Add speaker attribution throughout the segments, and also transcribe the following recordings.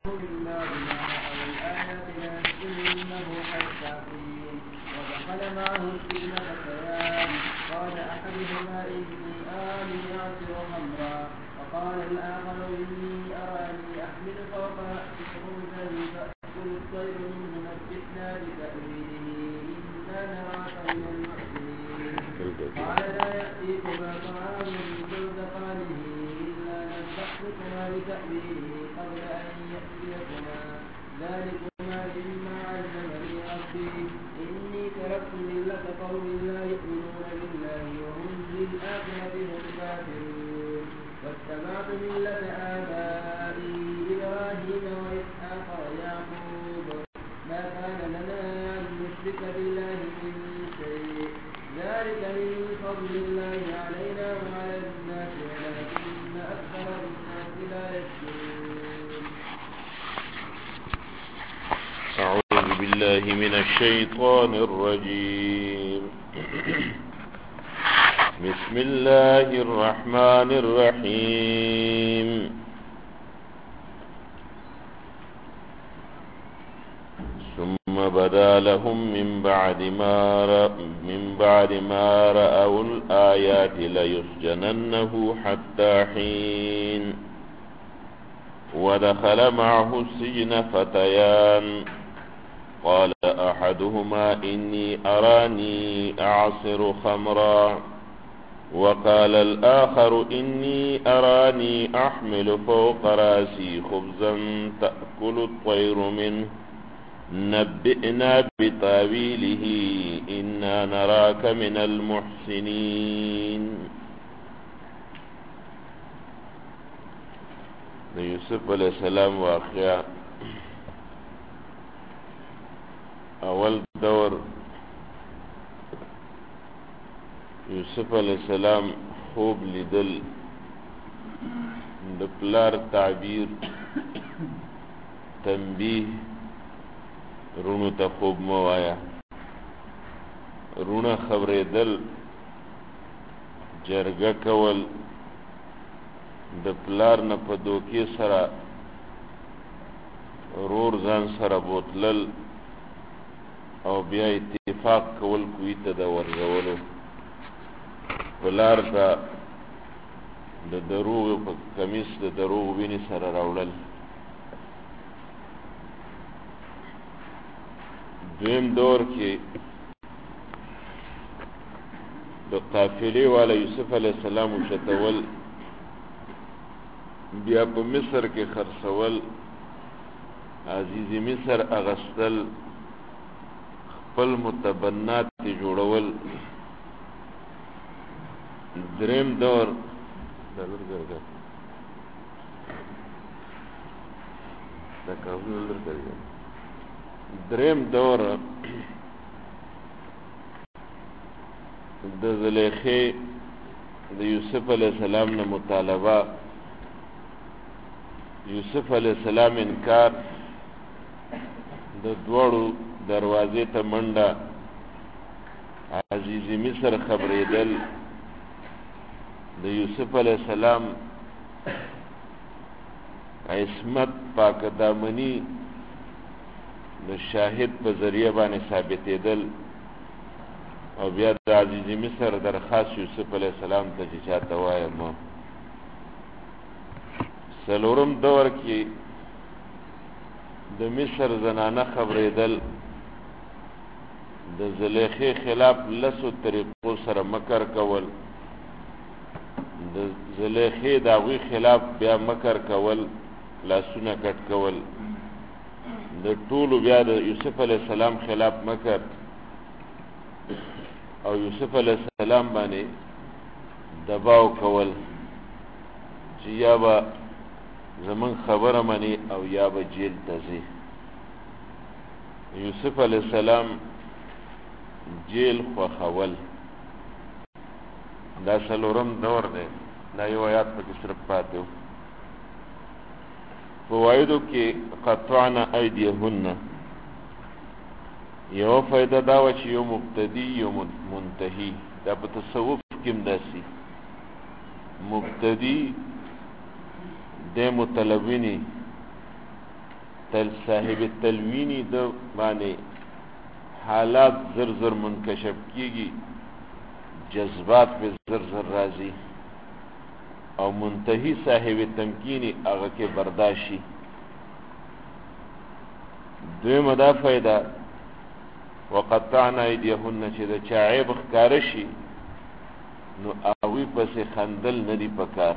Speaker 1: من بعد ما رأوا الآيات ليسجننه حتى حين ودخل معه السجن فتيان قال أحدهما إني أراني أعصر خمرا وقال الآخر إني أراني أحمل فوق رأسي خبزا تأكل الطير منه نبئنا بتأويله إنا نراك من المحسنين قال لا يأتيكما طعام ترزقانه إلا نبأتكما بتأويله قبل أن يأتيكما ذلكما مما علمني ربي إني تركت ملة قوم لا يؤمنون بالله وهم بالآخرة هم كافرون واتبعت ملة آبائي إبراهيم وإسحاق ويعقوب ما كان لنا أن نشرك بالله من شيء ذلك من فضل الله علينا وعلى الناس ولكن أكثر الناس لا يشكرون.
Speaker 2: أعوذ بالله من الشيطان الرجيم. بسم الله الرحمن الرحيم. ثم بدا لهم من بعد ما رأوا الآيات ليسجننه حتى حين ودخل معه السجن فتيان قال أحدهما إني أراني أعصر خمرا وقال الآخر إني أراني أحمل فوق رأسي خبزا تأكل الطير منه نبئنا بتأويله إنا نراك من المحسنين. یوسف علیہ السلام واقعہ اول دور یوسف علیہ السلام خوب لیدل د پلار تعبیر تنبیه رونو ته خوب موایا رونه خبرېدل جرګه کول د پلار نه په دوکې سره رور ځان سره بوتلل او بیا اتفاق کول کوی ته د ورغولو پلار ته د دروغ په کمیس د دروغ وینې سره راوړل. دویم دور کې د قافلې والا یوسف علیه السلام اوچتول بیا په مصر کې خرڅول عزیز مصر اغستل خپل متبنات جوړول. دریم دور د زلیخې د یوسف علیہ السلام نه مطالبه یوسف علیہ السلام انکار د دوړو دروازې ته منډه عزیز مصر خبرېدل د یوسف علیہ السلام عصمت پاک دامنی د شاهد په ذریعه باندې ثابتېدل او بیا د عزیز مصر درخواست یوسف علیہ السلام ته چې چاته وایم. څلورم دور کې د مصر زنانه خبرېدل د زلیخې خلاف لسو طریقو سره مکر کول د زلیخې د هغوی خلاف بیا مکر کول لاسونه کټ کول د ټولو بیا د یوسف علیہ السلام خلاف مکر او یوسف علیہ السلام باندې دباو کول چې یا به زمون خبره منی او یا به جیل ته ځي. یوسف علیہ السلام جیل خوښول دا څلورم دور دی. دا یو آیات پکې صرف پاتې و. فوایدو کې قطعنا ایدیهن یو فایده دا و چې یو مبتدی یو منتهی دا په تصوف کې هم داسې مبتدی د مطلبینی تل صاحب تلوینی د باندې حالات زر زر منکشف کیږي، جذبات په زر زر راځي، او منتهی صاحب تمکینی هغه کې برداشي. دویمه دا فائدہ وقطعنا ایدیهن چې د چا عیب ښکاره شي نو هغوی پسې خندل نه دي پکار.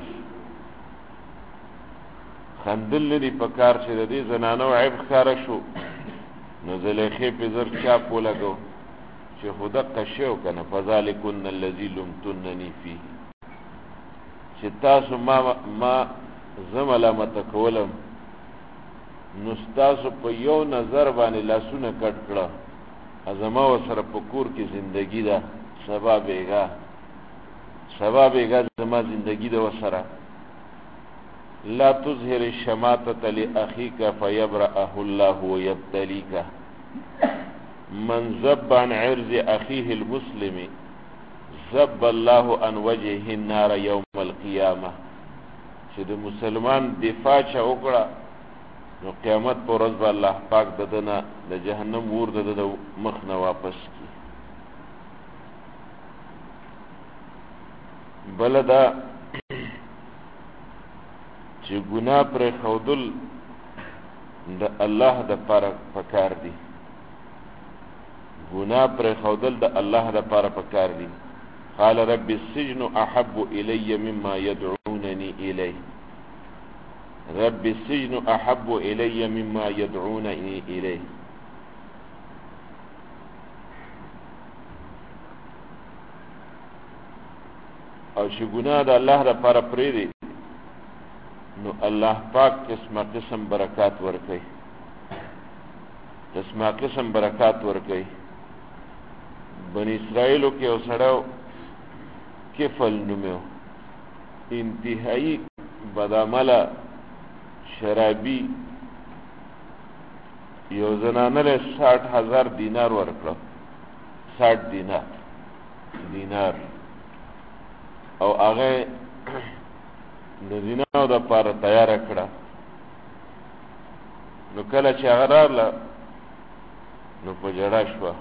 Speaker 2: خندل نه دي پکار چې د دې زنانو عیب ښکاره شو نو زلیخې پې زر چاپ ولګو چې خو دقه شی و که نه فذلکن الذي لمتنني فيه، چې تاسو ما زه ملامته کولم نو ستاسو په یو نظر باندې لاسونه کټ کړه، زما ورسره په کور کې زندگی ده، سبا بیګا زما زندگی ده ورسره. لا تظهر الشماتة لأخيك فيبرأه الله ويبتليك، من ذب عن عرض أخيه المسلم ذب الله عن وجهه النار يوم القيامة. چې د مسلمان دفاع چا وکړه نو قیامت پر ورځ به الله پاک ددنه د جهنم اور د مخ نه واپس کی. بل دا چې ګناه پر خودل د الله د پاره پکار دي، ګناه پر خودل د الله د پاره پکار دي. قال رب السجن احب الي مما يدعونني اليه، رب السجن احب الي مما يدعونني اليه. او چې ګناه د الله لپاره پرېږدي نو الله پاک قسمه قسم برکات ورکوي، قسمه قسم برکات ورکوي. بنی اسرائیلو کې یو سړی کفل نومیو، انتهایی بدعمله شرابي، یو زنانه له 60,000 دینار ورکړه، 60 دینار او هغه د زیناو د پاره تیار کړه. نو کله چې هغه راغله نو په جړا شوه.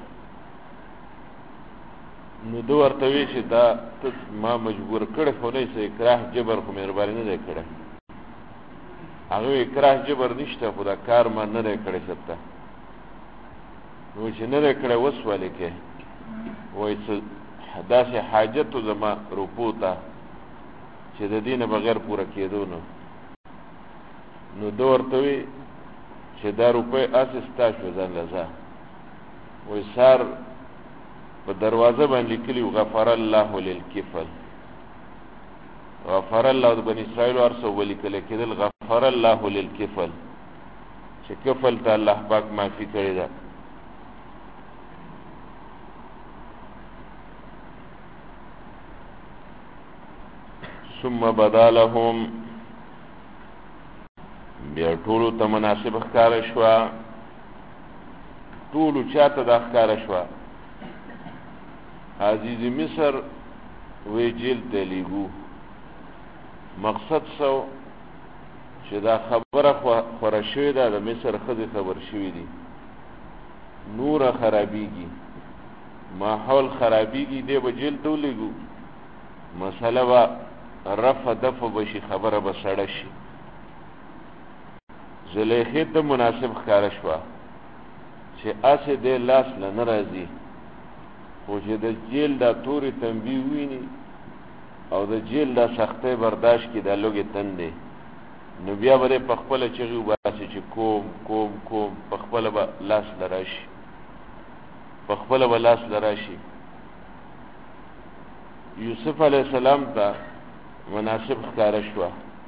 Speaker 2: نو دو ورته وی چې دا ته ما مجبور کړی خو نه څه اکراه جبر خو مهرباني نه دی کړی. هغه اکراه جبر نشته، خو دا کار ما نه دی کړی ستا. نو چې نه دی کړی اوس ولې کې وایي څه داسې حاجت زما روپو ته چې د دې نه بغیر پوره کېدو نو ده ورته وی چې دا روپۍ هسې ستا شو ځان له ځه. وایي سار په دروازه باندې لیکلي غفر الله للکفل، غفر الله د بني اسرائیلو هر څه ولیکلی کېدل غفر الله للکفل، چې کفل ته الله پاک معافي کړې ده. ثم بدا لهم، بیا ټولو ته مناسب ښکاره شوه، ټولو چاته دا ښکاره شوه. عزیز مصر وی جیل ته لیږو، مقصد سو چې دا خبره خوره شوې ده، د مصر ښځې خبر شوي دي، نوره خرابیږي، ماحول خرابیږي، دی به جیل ته ولیږو، مسله به رفع دفع بشي، خبره به سړه شي. زلیخې ته مناسب ښکاره شوه چې اسې دی لاس له نه راځي، خو چې د جیل دا تورې تنبی ویني او د جیل دا سختۍ برداشت کړي دا لوږې تندې، نو بیا به دی په خپله چغې وباسي چې کوم کوم کوم، په خپله به لاس له راشي، په خپله به لاس له راشي. یوسف علیه السلام ته مناسب ښکاره شوه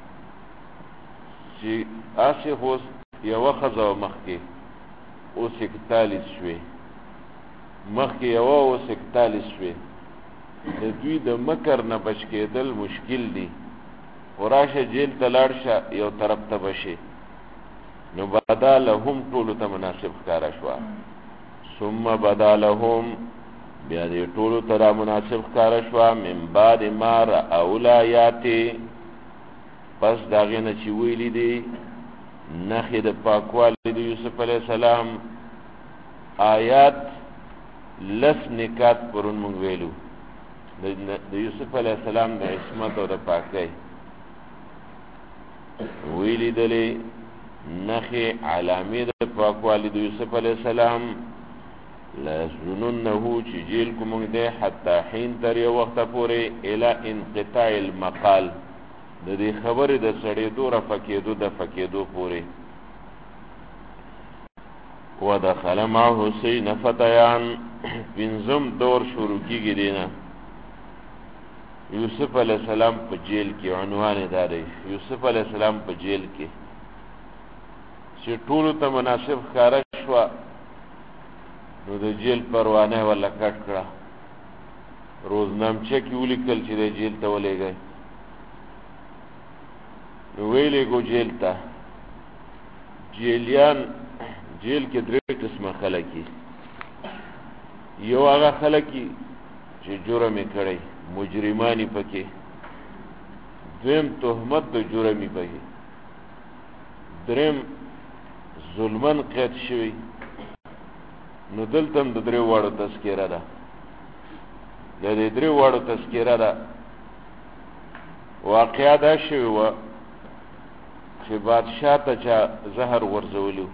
Speaker 2: چې اسې خو یوه ښځه وه مخکې، اوس 41 شوې، مخکې یوه اوس 41 شوې. د دوی د مکر نه بچ کېدل مشکل دي، خو راشه جیل ته لاړ شه یو طرف ته بشي. نو بدا لهم ټولو ته مناسب ښکاره شوه. ثم بدا لهم، بیا دې ټولو ته را مناسب ښکاره شوه من بعد ما رأوا الآیات، پس د هغې نه چې ویلي دي نخې د پاکوالي د یوسف علیه السلام آیات لس نکات پرون مونږ ویلو د یوسف علیه السلام د عصمت او د پاکۍ ویلي دلې نخې علامې د پاکوالي د یوسف علیه السلام لَيَسْجُنُنَّهُ چې جیل کو مونږ دی حتی حین تر یو وخته پورې الی انقطاع المقال د دې خبرې د سړېدو رفع کېدو د فکېدو پورې ودخل معه سین فتیان پنځم دور شروع کېږي دی نه یوسف علیه السلام په جیل کې عنوان دا دی یوسف علیه السلام په جیل کې چې ټولو ته مناسب ښکاره شوه نو د جیل پروانه ولا کټ کړه روزنامچه کې ولیکل چې د جیل ته ولېږئ نو ویلې کو جیل ته جیلیان جیل کې درې قسمه خلک یو هغه خلک چې جرم یې کړی مجرمانی پکې دویم تهمت د جرمي پکې دریم ظلمن قید شوی نو دلته هم د درې واړو تذکیره ده د دې درې واړو تذکیره ده واقعه دا شوې وه چې بادشاه ته چا زهر غورځولو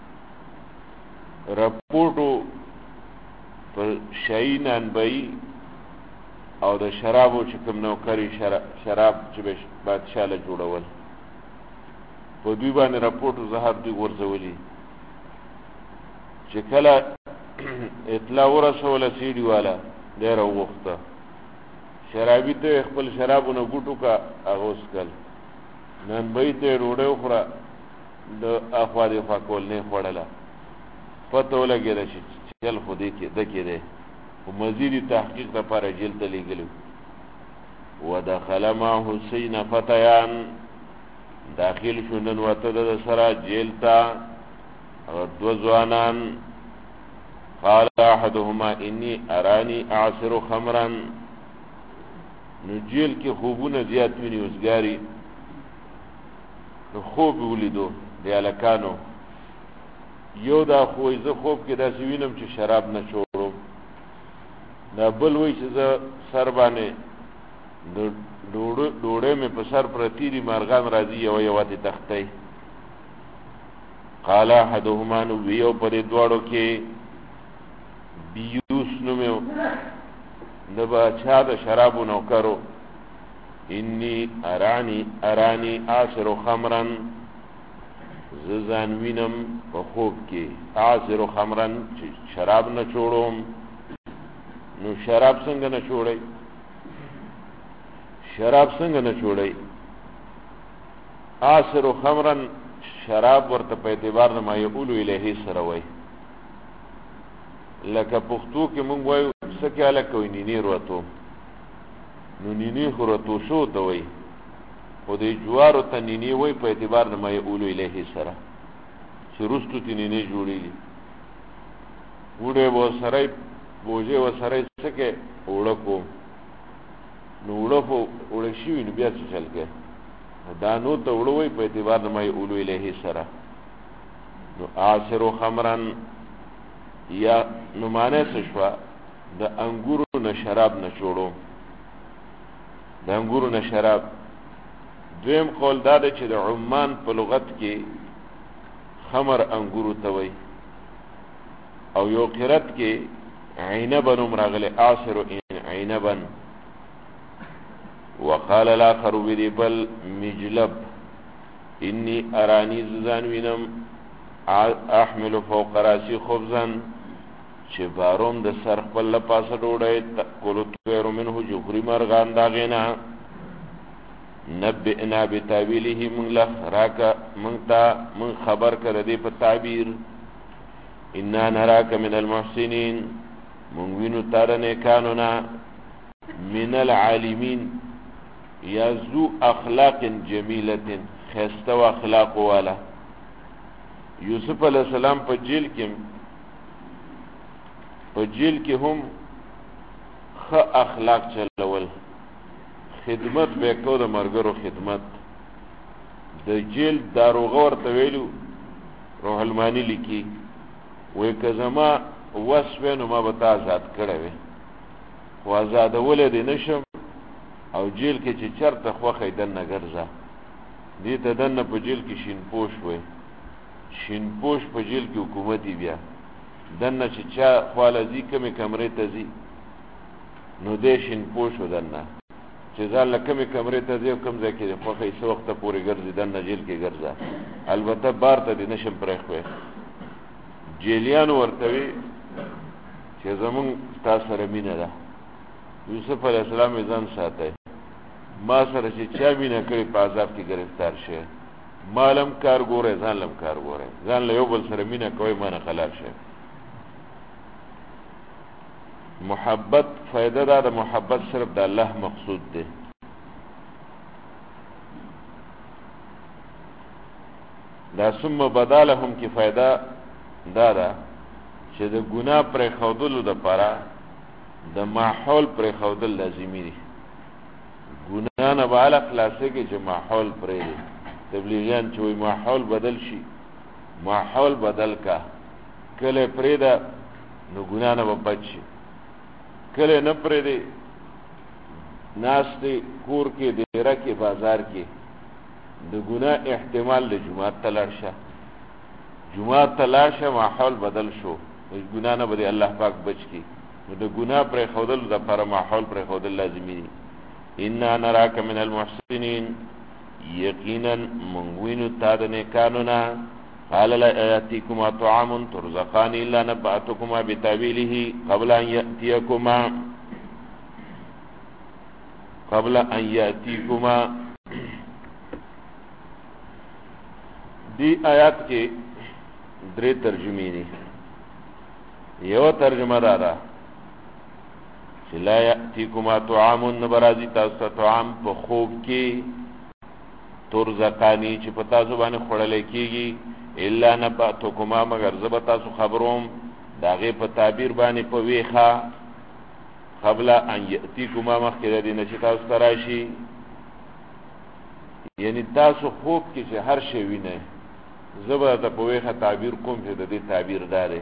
Speaker 2: رپورټو په شاهي نانبایي او د شرابو چې کوم نوکري شراب چې بادشاه له جوړول په دوی باندې رپورټو زهر دوی غورځولي چې کله اطلاع ورسوله سیډي والا دی راوغوښته شرابي ته خپل شرابونه ګوټو کا هغه وڅښل نانبایي ته یې ډوډۍ وخوړه د اخوا دېخوا کول نه یې خوړله پته ولګېده چې چل خو دې کې ده کې دی خو مزیدي تحقیق دپاره جیل ته لېږلي ودخل معه سین فتیان داخل شو نن وته د سره جیل ته دو ځوانان قال احدهما انی ارانی اعصر خمرا نو جیل کې خوبونه زیات ویني اوسګاري نو خوب ولیدو د هلکانو یو دا خوی زه خوب کې داسې وینم چې شراب نه چوړم دا بل وی چې زه سر باندې ډوډۍ مې په سر پرتی دي مارغان راځي یوه تې تختۍ قال احدهما نو ویو په دې دواړو کې بیوس نومې د باچا د شرابو نوکرو انی ارانی اعصر خمرا زه ځان وینم په خوب کې اعصر خمرا چې شراب نه چوړم نو شراب څنګه نه چوړئ شراب څنګه نه چوړئ اعصر خمرا شراب ورته په اعتبار نه ما یقولو الیه سره وای لکه پښتو کې مونږ وایو څه کې هلکه وایي نینې روتو نو نینې خو روتو شو ته وایي خو د جوارو ته نینې وایي په اعتبار نه ما یقولو الیه سره چې وروستو تې نینې جوړېږي وړې به ورسره بوجې ورسره یې څه کې اوړه کوم نو اوړه خو اوړه شوي نو بیا څه چل کې دانو ته اوړه وایي په اعتبار نه ما یقولو الیه سره نو اعصر خمرا یا نمانه څه شوه د انګورو نه شراب نه چوړو د انګورو نه شراب دویم قول دا دی چې د عمان په لغت کې خمر انګورو ته وایي او یو قرت کې عنبا نوم راغلی اعصر عنبا وقال الاخر بدی بل مجلب انی ارانی زان وینم احمل فوق راسی خبزا چې باروم د سر خپل لپاسه ډوډۍ تأکلو طیر منه جوخري مرغان د هغې نه نبئنا بتاویله مونږ له راکه مونږ ته مونږ خبر که د دې په تعبیر انا نراک من المحسنین مونږ وینو تا د نیکانو نه من العالمین یا ذو اخلاق جمیلت ښایسته و اخلاقو والا یوسف علیہ السلام په جیل کې هم ښه اخلاق چلول خدمت به کو د ملګرو خدمت د جیل داروغه ورته ویلو روح المانی لیکي وای که زما وسوې نو ما به تا آزاد کړی وی خو آزادولی دی نشم او جیل کې چې چرته خوښی دننه ګرځه دې ته دننه په جیل کې شین پوش وی شین پوش په جیل کې حکومتي بیا دننه چې چا خواله ځي کمې کمرې ته ځي نو دی شین پوش و دننه چې ځان له کمې کمرې ته ځي او کوم ځای کې خوښی څه وخته پورې ګرځي دننه جیل کې ګرځه البته بار ته دې نشم پرېښوی جیلیانو ورته وی چې زمونږ ستا سره مینه ده یوسف علیه السلام یې ځان ساتی ما سره چې چا مینه کړې په عذاب کې گرفتار شي ما لم کار ګورئ ځان لم کار ګورئ ځان له یو بل سره مینه کوئ ما نه خلاف شي محبت فائدہ دا محبت صرف د الله مقصود دی دا ثم بدالهم کی فائدہ دا چې د ګناه پر خودلو د پاره د ماحول پر خودل لازمی دی ګناه نه بالا خلاصه کې چې ماحول پرې دی تبلیغیان چې وي ماحول بدل شي ماحول بدل کا کله پرې دا نو ګناه نه بچ کله نه پرې دی ناشته کور کې ډیره کې بازار کې د ګناه احتمال د جمعه تلارشه جمعه تلاشه ماحول بدل شو ګناه نه بده الله پاک بچ کی نو د ګناه پر خودل د پر ماحول پر خودل لازمي دي ان نراک من المحسنين یقینا منوین تادنه قانونا قال لا یاتیکما طعام ترزقان الا نباتکما بتاویله قبل ان یاتیکما دی آیات کې درې ترجمې دي یو ترجمه را چې لا یاتیکما طعام نبرازی تاسو طعام په خوب کې ترزقانی چې په تاسو باندې خوړل کېږي الا نباتکما مگر زب تاسو خبروم داغه په تعبیر باندې په ویخه قبل ان یاتیکما مخکې د نشي تاسو تراشي یعنی تاسو خوب کې چې هر شی وینئ زبا ته په ویخه تعبیر کوم چې د دې تعبیر داره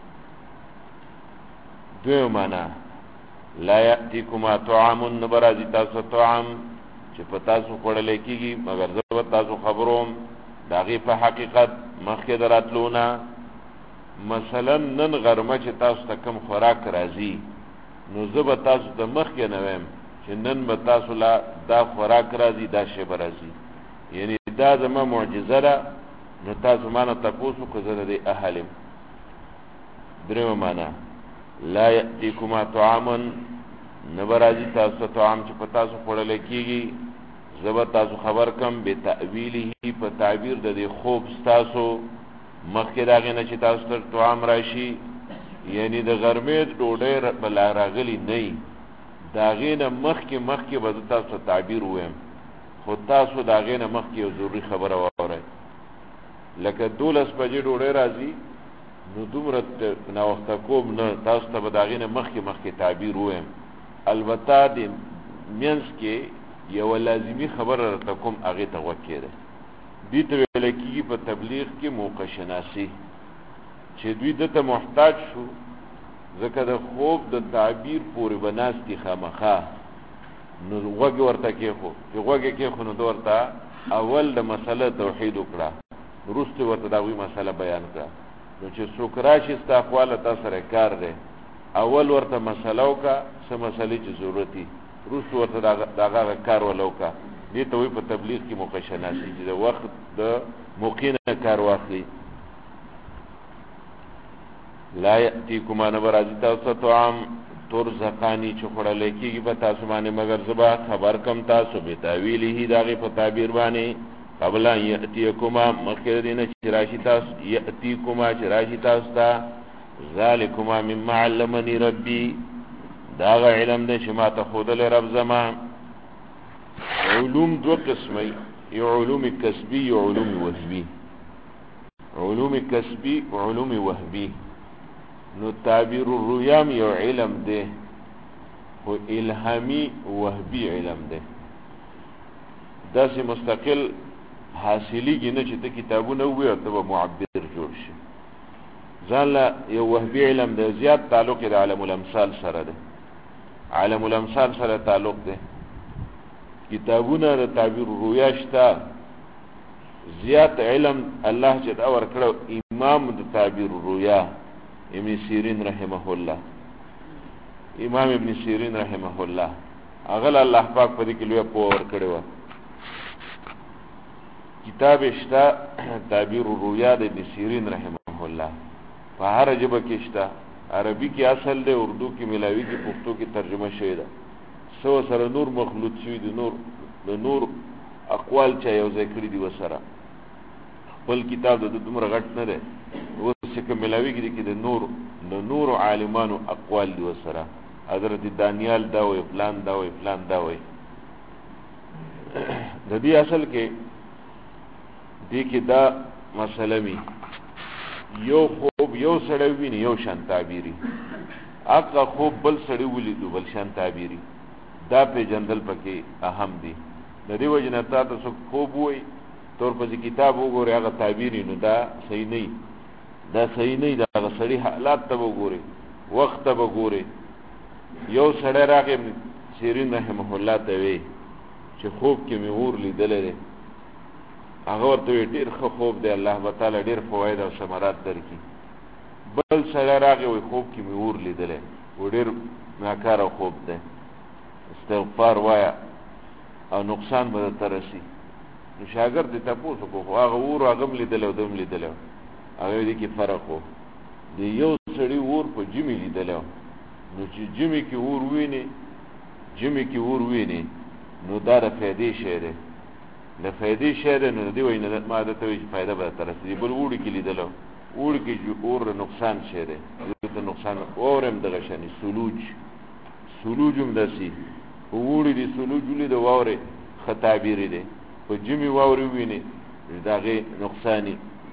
Speaker 2: دوی معنا لا یاتیکما طعام نبرازی تاسو طعام چې په تاسو خوړل کېږي مگر زبا تاسو خبروم داغه په حقیقت مخکې دراتلونه مثلا نن غرمه چې تاسو ته کم خوراک راځي نو زبا تاسو ته مخکې نه ویم چې نن به تاسو لا دا خوراک راځي دا شی به راځي یعنی دا زما معجزه ده نو تاسو مانه تاسو کو زره دی اهلم درو معنا لا یاتیکما طعام نبرازی تاسو طعام چې پتا تاسو خوړل کیږي زبر تاسو خبر کم به تعویله په تعبیر د خوب تاسو مخکې داغه نه چې تاسو ته طعام راشي یعنی د غرمې ډوډۍ بل راغلی نه داغه نه مخکې به تاسو تعبیر ویم خو تاسو داغه نه مخکې یو ضروری خبره وره لکه 12 بجې ډوډۍ راځي نو دومره نه وخت کوم نه تاسو ته به داغه نه مخکې تعبیر ویم البته د مینس کې یو لازمی خبره راته کوم هغه ته وکړه دې ته ویل کېږي په تبلیغ کې موقع شناسی چې دوی دته محتاج شو ځکه د خوب د تعبیر پورې بناستي خامخا نو وګ ورته کې خو چې وګ کې خو نو ورته اول د مسله توحید وکړه وروسته ورته دا وی مسله بیان کړه نو چې څوک راشي استقواله تاسو سره کار دی اول ورته مسله وکړه څه مسلې چې ضرورت دي وروسته ورته داغه کار ولوکا دې ته وی په تبلیغ کې موقع شناسی چې د وخت د موقع نه کار واخلي لا یاتیکما نبرازی تاسو طعام ترزقانی چې خوړل کېږي په تاسو باندې مگر زبا خبر کم تاسو به تعویله داغه په تعبیر باندې قبل ان یاتیکما مخکې دینه چې راشي تاسو یاتیکما چې راشي تاسو ته ذالکما مما علمنی ربی دا علم دې چې ما ته خودل رب زما علوم دو قسمه یو علوم کسبی او علوم وهبی علوم کسبی او علوم وهبی نو تعبیر الرؤیا یو علم ده او الهامی وهبی علم ده داسې مستقل حاصلېږي نه چې ته کتابونه ووایې او ته به معبر جوړ شي. ځان له یو وهبي علم دی، زیات تعلق یې د عالم الامثال سره دی، عالم الامثال سره تعلق دی. کتابونه د تعبیر الرؤیا شته، زیات علم الله چې دا ورکړو امام د تعبیر الرؤیا ابن سیرین رحمه الله، امام ابن سیرین رحمه الله، هغه الله پاک په دې کې لوی پوهه ورکړې وه. کتاب شته تعبیر الرؤیا د ابن سیرین رحمه الله، په هر ژبه کې شته، عربي کې اصل دی، اردو کې ملاوي کې، پښتو کې ترجمه شوی ده. سو سره نور مخلوط شوي دي، نور اقوال چا یو ځای کړي دي وسره. خپل کتاب د دومره غټ نه دی، اوس چې کوم ملاوي کې د نور عالمانو اقوال دي وسره. حضرت دانیال دا وایي، فلان دا وایي، فلان دا وایي. د دې اصل کې دې کې دا مسله وي، یو خوب یو سړی ویني یو شان تعبیري، اقا خوب بل سړی ولیدو بل شان تعبیري، دا پیژندل پکې اهم دي. د دې وجه نه تا ته څوک خوب وایي تور پسې کتاب وګورې هغه تعبیري، نو دا صحیح نه وي، دا صحیح نه وي. د هغه سړي حالات ته به وګورې، وخت ته به وګورې. یو سړی راغی ابن سیرین رحمه الله ته وی چې خوب کې مې اور لیدلی دی. هغه ورته وی ډېر ښه خوب دی، الله تعالی ډېر فواید او ثمرات درکړي. بل سړی راغی وی خوب کې مې اور لیدلی، و ډېر ناکاره خوب دی، استغفار وایه او نقصان به درته رسي. نو شاګرد یې تپوس وکړو، خو هغه اور هغه هم لیدلی و، ده هم لیدلی و. هغه دې کې فرق و. د یو سړي اور په ژمي لیدلی و، نو چې ژمي کې اور ویني نو دا د فایدې شی دی، د فایدې شی دی. نو دې وایي نه ما درته وایي چې فایده به درته رسېږي. بل اوړي کې لیدلی و، اوړي کې اور نقصان شی دی، دې نقصان. اور هم دغه شانې سلوج هم داسې، په اوړي دي سلوج ولید، واورې ښه تعبیر دی، په ژمي واورې ووینې د هغې نقصاني.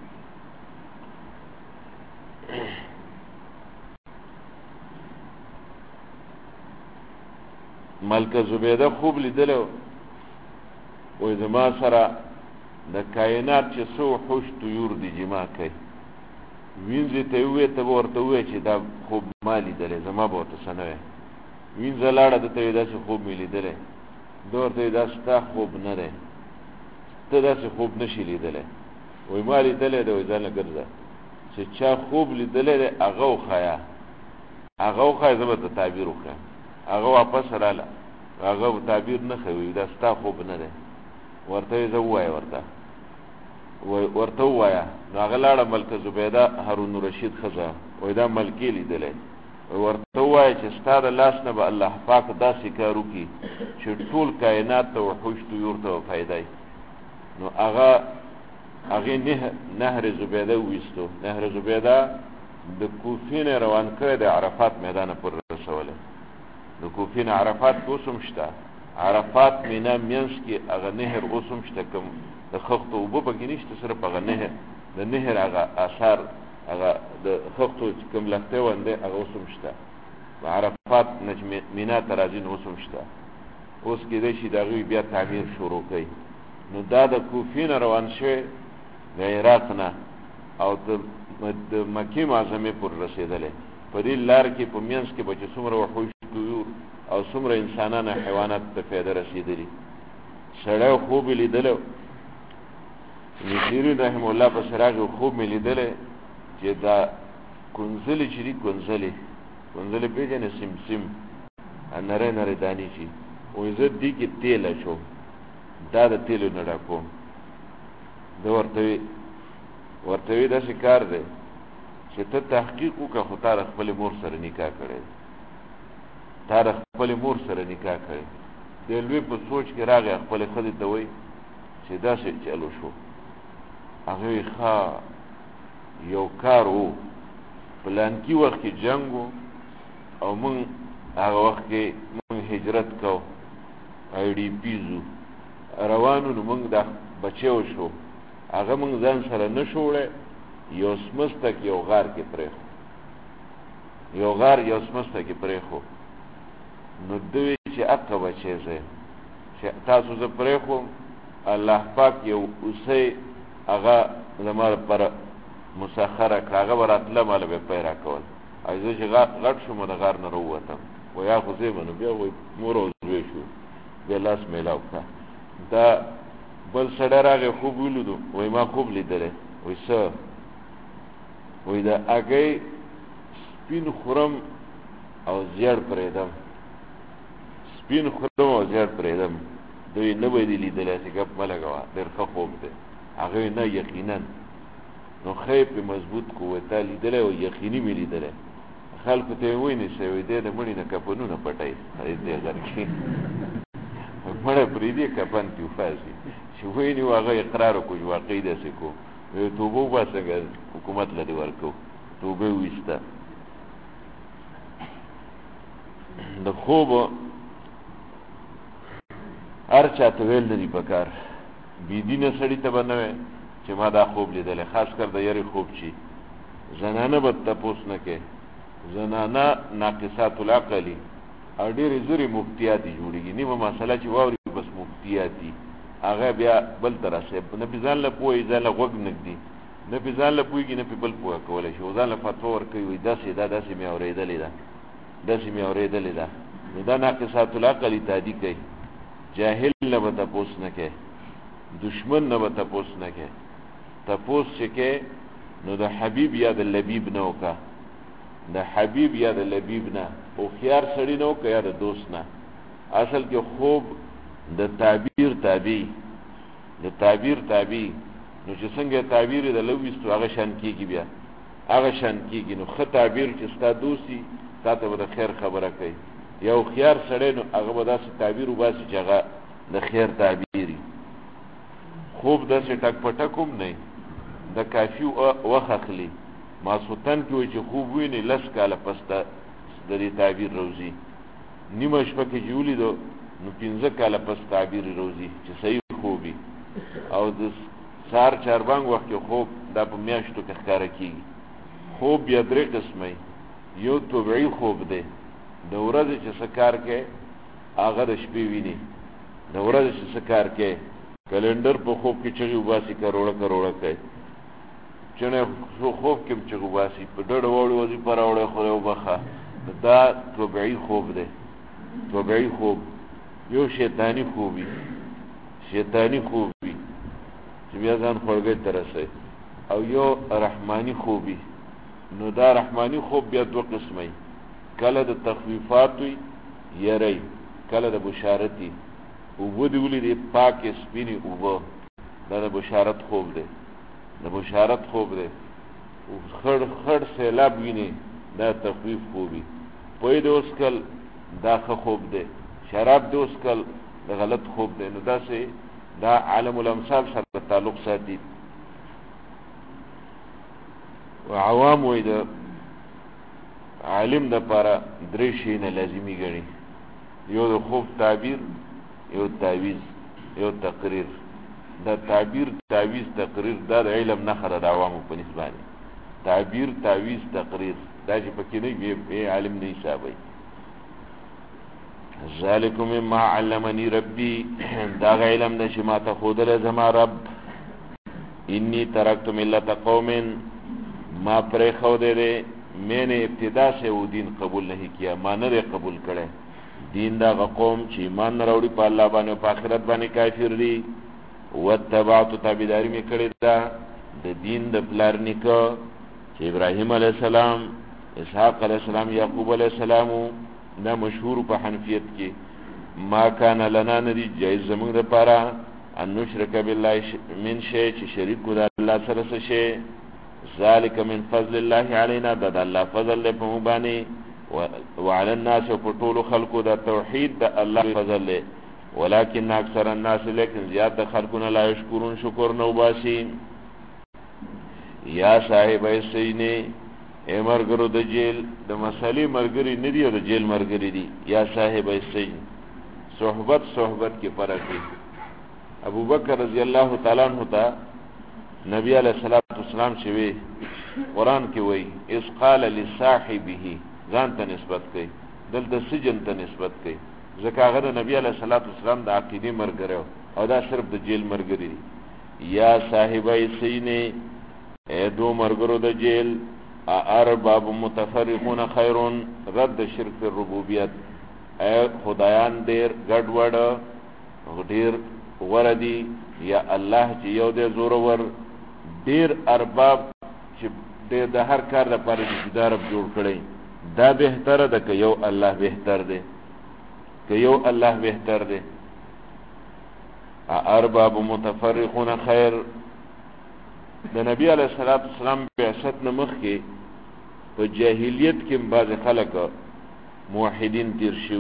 Speaker 2: ملکه زبیده خوب لیدلی وی زما سره د کائنات چې څو حوش طیور دي جما کوي. وینځې ته یې ووایې ته به ورته ووایې چې دا خوب ما لیدلی، زما به ورته څه نه وایې. وینځه لاړه ده ته وایې داسې خوب مې لیدلی، ده ورته وایي دا ستا خوب نه دی، ته داسې خوب نه شي لیدلی. وایي ما لیدلی دی. وایي ځان له ګرځه چې چا خوب لیدلی دی هغه وښایه، زه به ته تعبیر وښیم. هغه واپس راله، هغه تعبیر نه ښوي، دا ستا خوب نه دی. ورته وایي زه ووایه ورته ووایه. نو هغه لاړه ملکه زبیده هارون الرشید ښځه، وایي دا ملکې لیدلی. ورته ووایه چې ستا د لاس نه به الله پاک داسې کار وکړي چې ټول کائنات ته وحوش طیور ته به فایده وي. نو هغې نهر زبیده وویستو. نهر زبیده د کوفې نه روان کړی د عرفات میدانه پر رسولی. د کوفې نه عرفات اوس هم شته، عرفات مینا منځ کې هغه نهر اوس هم شته. کوم د خښتو اوبه پکې نشته، صرف هغه د نهر هغه آثار، هغه د خښتو چې کوم لښتی ونده هغه اوس هم شته. عرفات مینا ته راځي نو اوس هم شته. اوس کېدی شي د هغوی بیا تعمیر شروع کوي. نو دا د کوفې نه روان شوی د عراق نه او د مکې معظمې پورې رسېدلی. په دې لار کې په منځ کې به چې څومره وحوش طیور او څومره انسانان حیوانات ته فایده رسېدلي. سړی خوب یې لیدلی، ابن سیرین رحمه الله په سراغ خوب مې لیدلی چې دا کنځلې چې دي، کنځلې پېژنې، سمسم نری نری دانې چې وایي زه دې کې تیل اچوم، دا د تیلو نه ډکوم. ده ورته وی داسې کار دی چې ته تحقیق وکړه، خو تا د خپلې مور سره نکاح کړی، د لوی په سوچ کې راغی، خپلې ښځې ته وایي چې داسې چلو شو. هغه وایي ښه یو کار و، پلانکي وخت کې جنګ و او موږ هغه وخت کې موږ هجرت کو، IDP زو روانو، نو موږ دا بچی وشو، هغه موږ ځان سره نه شو وړی، یو سمسته کې یو غار کې پرېښو. نو دوی چې اقه بچی زه چې تاسو زه پرېښوم الله پاک یو اوسه هغه زما پر مسخره کړه، هغه وراتله ماله به پیرا کول. زه چې غټ شوم د غار نه راووتم، ویا خو زه منو بیا وایي مور او زوی شو، بیا لاس میلاو کړه. دا بل سړی راغی خوب ولیدو، وایي ما خوب لیدلی. وایي څه؟ وایي د هګۍ سپین خورم او زیړ پرېږدم، سپین خورم او زیړ پرېږدم. دوی نه به دې لیدلی، هسې ګپ مه لګوه، ډېر ښه خوب دی. هغه نه یقینا. نو خی پې مضبوط کو، وایي تا لیدلی او یقیني مې لیدلی. خلکو ته یې ونیسئ، وایي دی د مړي نه کفنونه پټوي دې غر کې، مړی پرېږدي کفن پې وباسي. چې ونیو هغه اقرار وکړو چې واقعي داسې کو. توبه وباسه که حکومت له دې ورکو. توبه وویسته. د خوب هر چا ته ویل نه دي په کار. بېدینه سړي ته به نه وی چې ما دا خوب لیدلی، خاص کر د یارې خوب چې زنانه به تپوس نه کوي. زنانه ناقصات العقلي او ډېرې زورې مفتیاتې جوړېږي. نیمه مسله چې واوري بس مفتیاتي، هغه بیا بل ته رسوي. نه پې ځان له پوهوي، ځان له غوږ نږدي، نه پې ځان له پوهېږي، نه پې بل پوهه کولی شي. ځان له فتوا ورکوي، وایي داسې ده، داسې مې اورېدلې ده، داسې مې اورېدلې ده. نو دا ناقصات العقلي تعدي کوي. جاهل نه به تپوس نه کوي، دشمن نه به تپوس نه کوي. تپوس چې کوي نو د حبیب یا د لبیب نه وکړه، د حبیب یا د لبیب نه. هوښیار سړي نه وکړه یا د دوست نه. اصل کې خوب د تعبیر تابع، د تعبیر تابع. نو چې څنګه تعبیر د لویستو هغه شان کېږي، بیا هغه شان کېږي. نو ښه تعبیر چې ستا دوستي تا ته به د خیر خبره کوي. یا هوښیار سړی نو هغه به داسې تعبیر وباسي چې هغه د خیر تعبیر وي. خوب داسې ټک پټک هم نه، د کافي وخت اخلي. ماسخوتن کې وایي چې خوب ویني 10 کاله پس د دې تعبیر روزي. نیمه شپه کې چې ولیدو نو 15 کاله پس تعبیر روزي چې صحیح خوب وي. او د سهار چاربانګ وخت کې خوب دا په میاشتو کې ښکاره کېږي. خوب بیا 3 قسمه. یو طبعي خوب دی، د ورځې چې څه کار کوي هغه د شپې ویني. د ورځې چې څه کار کوي، کلندر په خوب کې چغې وباسي، کروړه کروړه کوي. چڼې خوب کې هم چغې وباسي، په ډډه واوړي وظیفه راوړی خدای وبخه. دا طبعي خوب دی، طبعي خوب. یو شیطاني خوب وي، شیطاني خوب وي چې بیا ځان خړګۍ ته رسوي. او یو رحماني خوب وي. نو دا رحماني خوب بیا 2 قسمه وي، کله د تخویفات وي یری، کله د بشارت وي. اوبه دې ولیدې پاکې سپینې اوبه، دا د بشارت خوب دی، د بشارت خوب دی. خړ خړ سیلاب ویني، دا تخویف خوب وي. پوی د اوسکل دا ښه خوب دی، شراب د اوسکل د غلط خوب دی. نو داسې دا عالم الامثال سره تعلق ساتي. عوام وایي د عالم د پاره 3 شیونه لازمي ګڼي. یو د خوب تعبیر، یو تعویز، یو تقریر. دا تعبیر، تعویز، تقریر دا د علم نښه ده د عوامو په نسبت. تعبیر، تعویز، تقریر دا چې پکې نه وي عالم نه حسابوي. ذالکم مما علمنی ربی، دا علم ده چې ما ته ښودلی زما رب. انی ترکت ملت قوم، ما پرېښودی دی میں نے ابتدا سے وہ دین قبول نہیں کیا، ما نه دی قبول کړی دین دا قوم چې ایمان نه راوړي په الله باندې او په آخرت باندې کافر دي. واتبعت، تابعداري مې کړې ده د دین د پلار نیکه چې ابراهیم علیه السلام، اسحاق علیه السلام، یعقوب علیه السلام. دا مشهور په حنفیت کې. ما کان لنا، ندی جایز زموږ دپاره ان نشرک بالله من شی، چې شریک کړو د الله سره څه شی. ذالک من فضل الله علینا، دا د الله فضل دی په موږ باندې. وعلى الناس، په ټولو خلکو د توحید د الله فضل دی. ولکن اکثر الناس، لیکن زیاد د خلکونه لا یشکرون، شکر نه وباسي. یا صاحب السجن، اے مرګرو د جیل، د مسلې مرګري نه دي او د جیل مرګري دي. یا صاحب السجن، صحبت کې فرق دی. ابو بکر رضی الله تعالی عنہ ته نبی علیہ الصلوۃ والسلام چې وی قرآن کې وی اس قال لصاحبه، ځان ته نسبت کوي، دلته سجن ته نسبت کوي، ځکه هغه د نبی علیہ الصلوۃ والسلام د عقیدې مرګره او دا صرف د جیل مرګري یا صاحبای سینه اے دو مرګرو د جیل ارباب متفرقون خیرون رد شرک الربوبیت اے خدایان ډیر ګډوډ ډیر وردی یا الله چې یو د زورور ډیر ارباب چې د هر کار لپاره جدا رب جوړ کړي دا بهتره ده که یو الله بهتر دی که یو الله بهتر دی ارباب متفرقون خیر د نبی علیہ الصلوۃ والسلام بعثت نه مخکې په جاهلیت کې بعض خلک موحدین تیر شو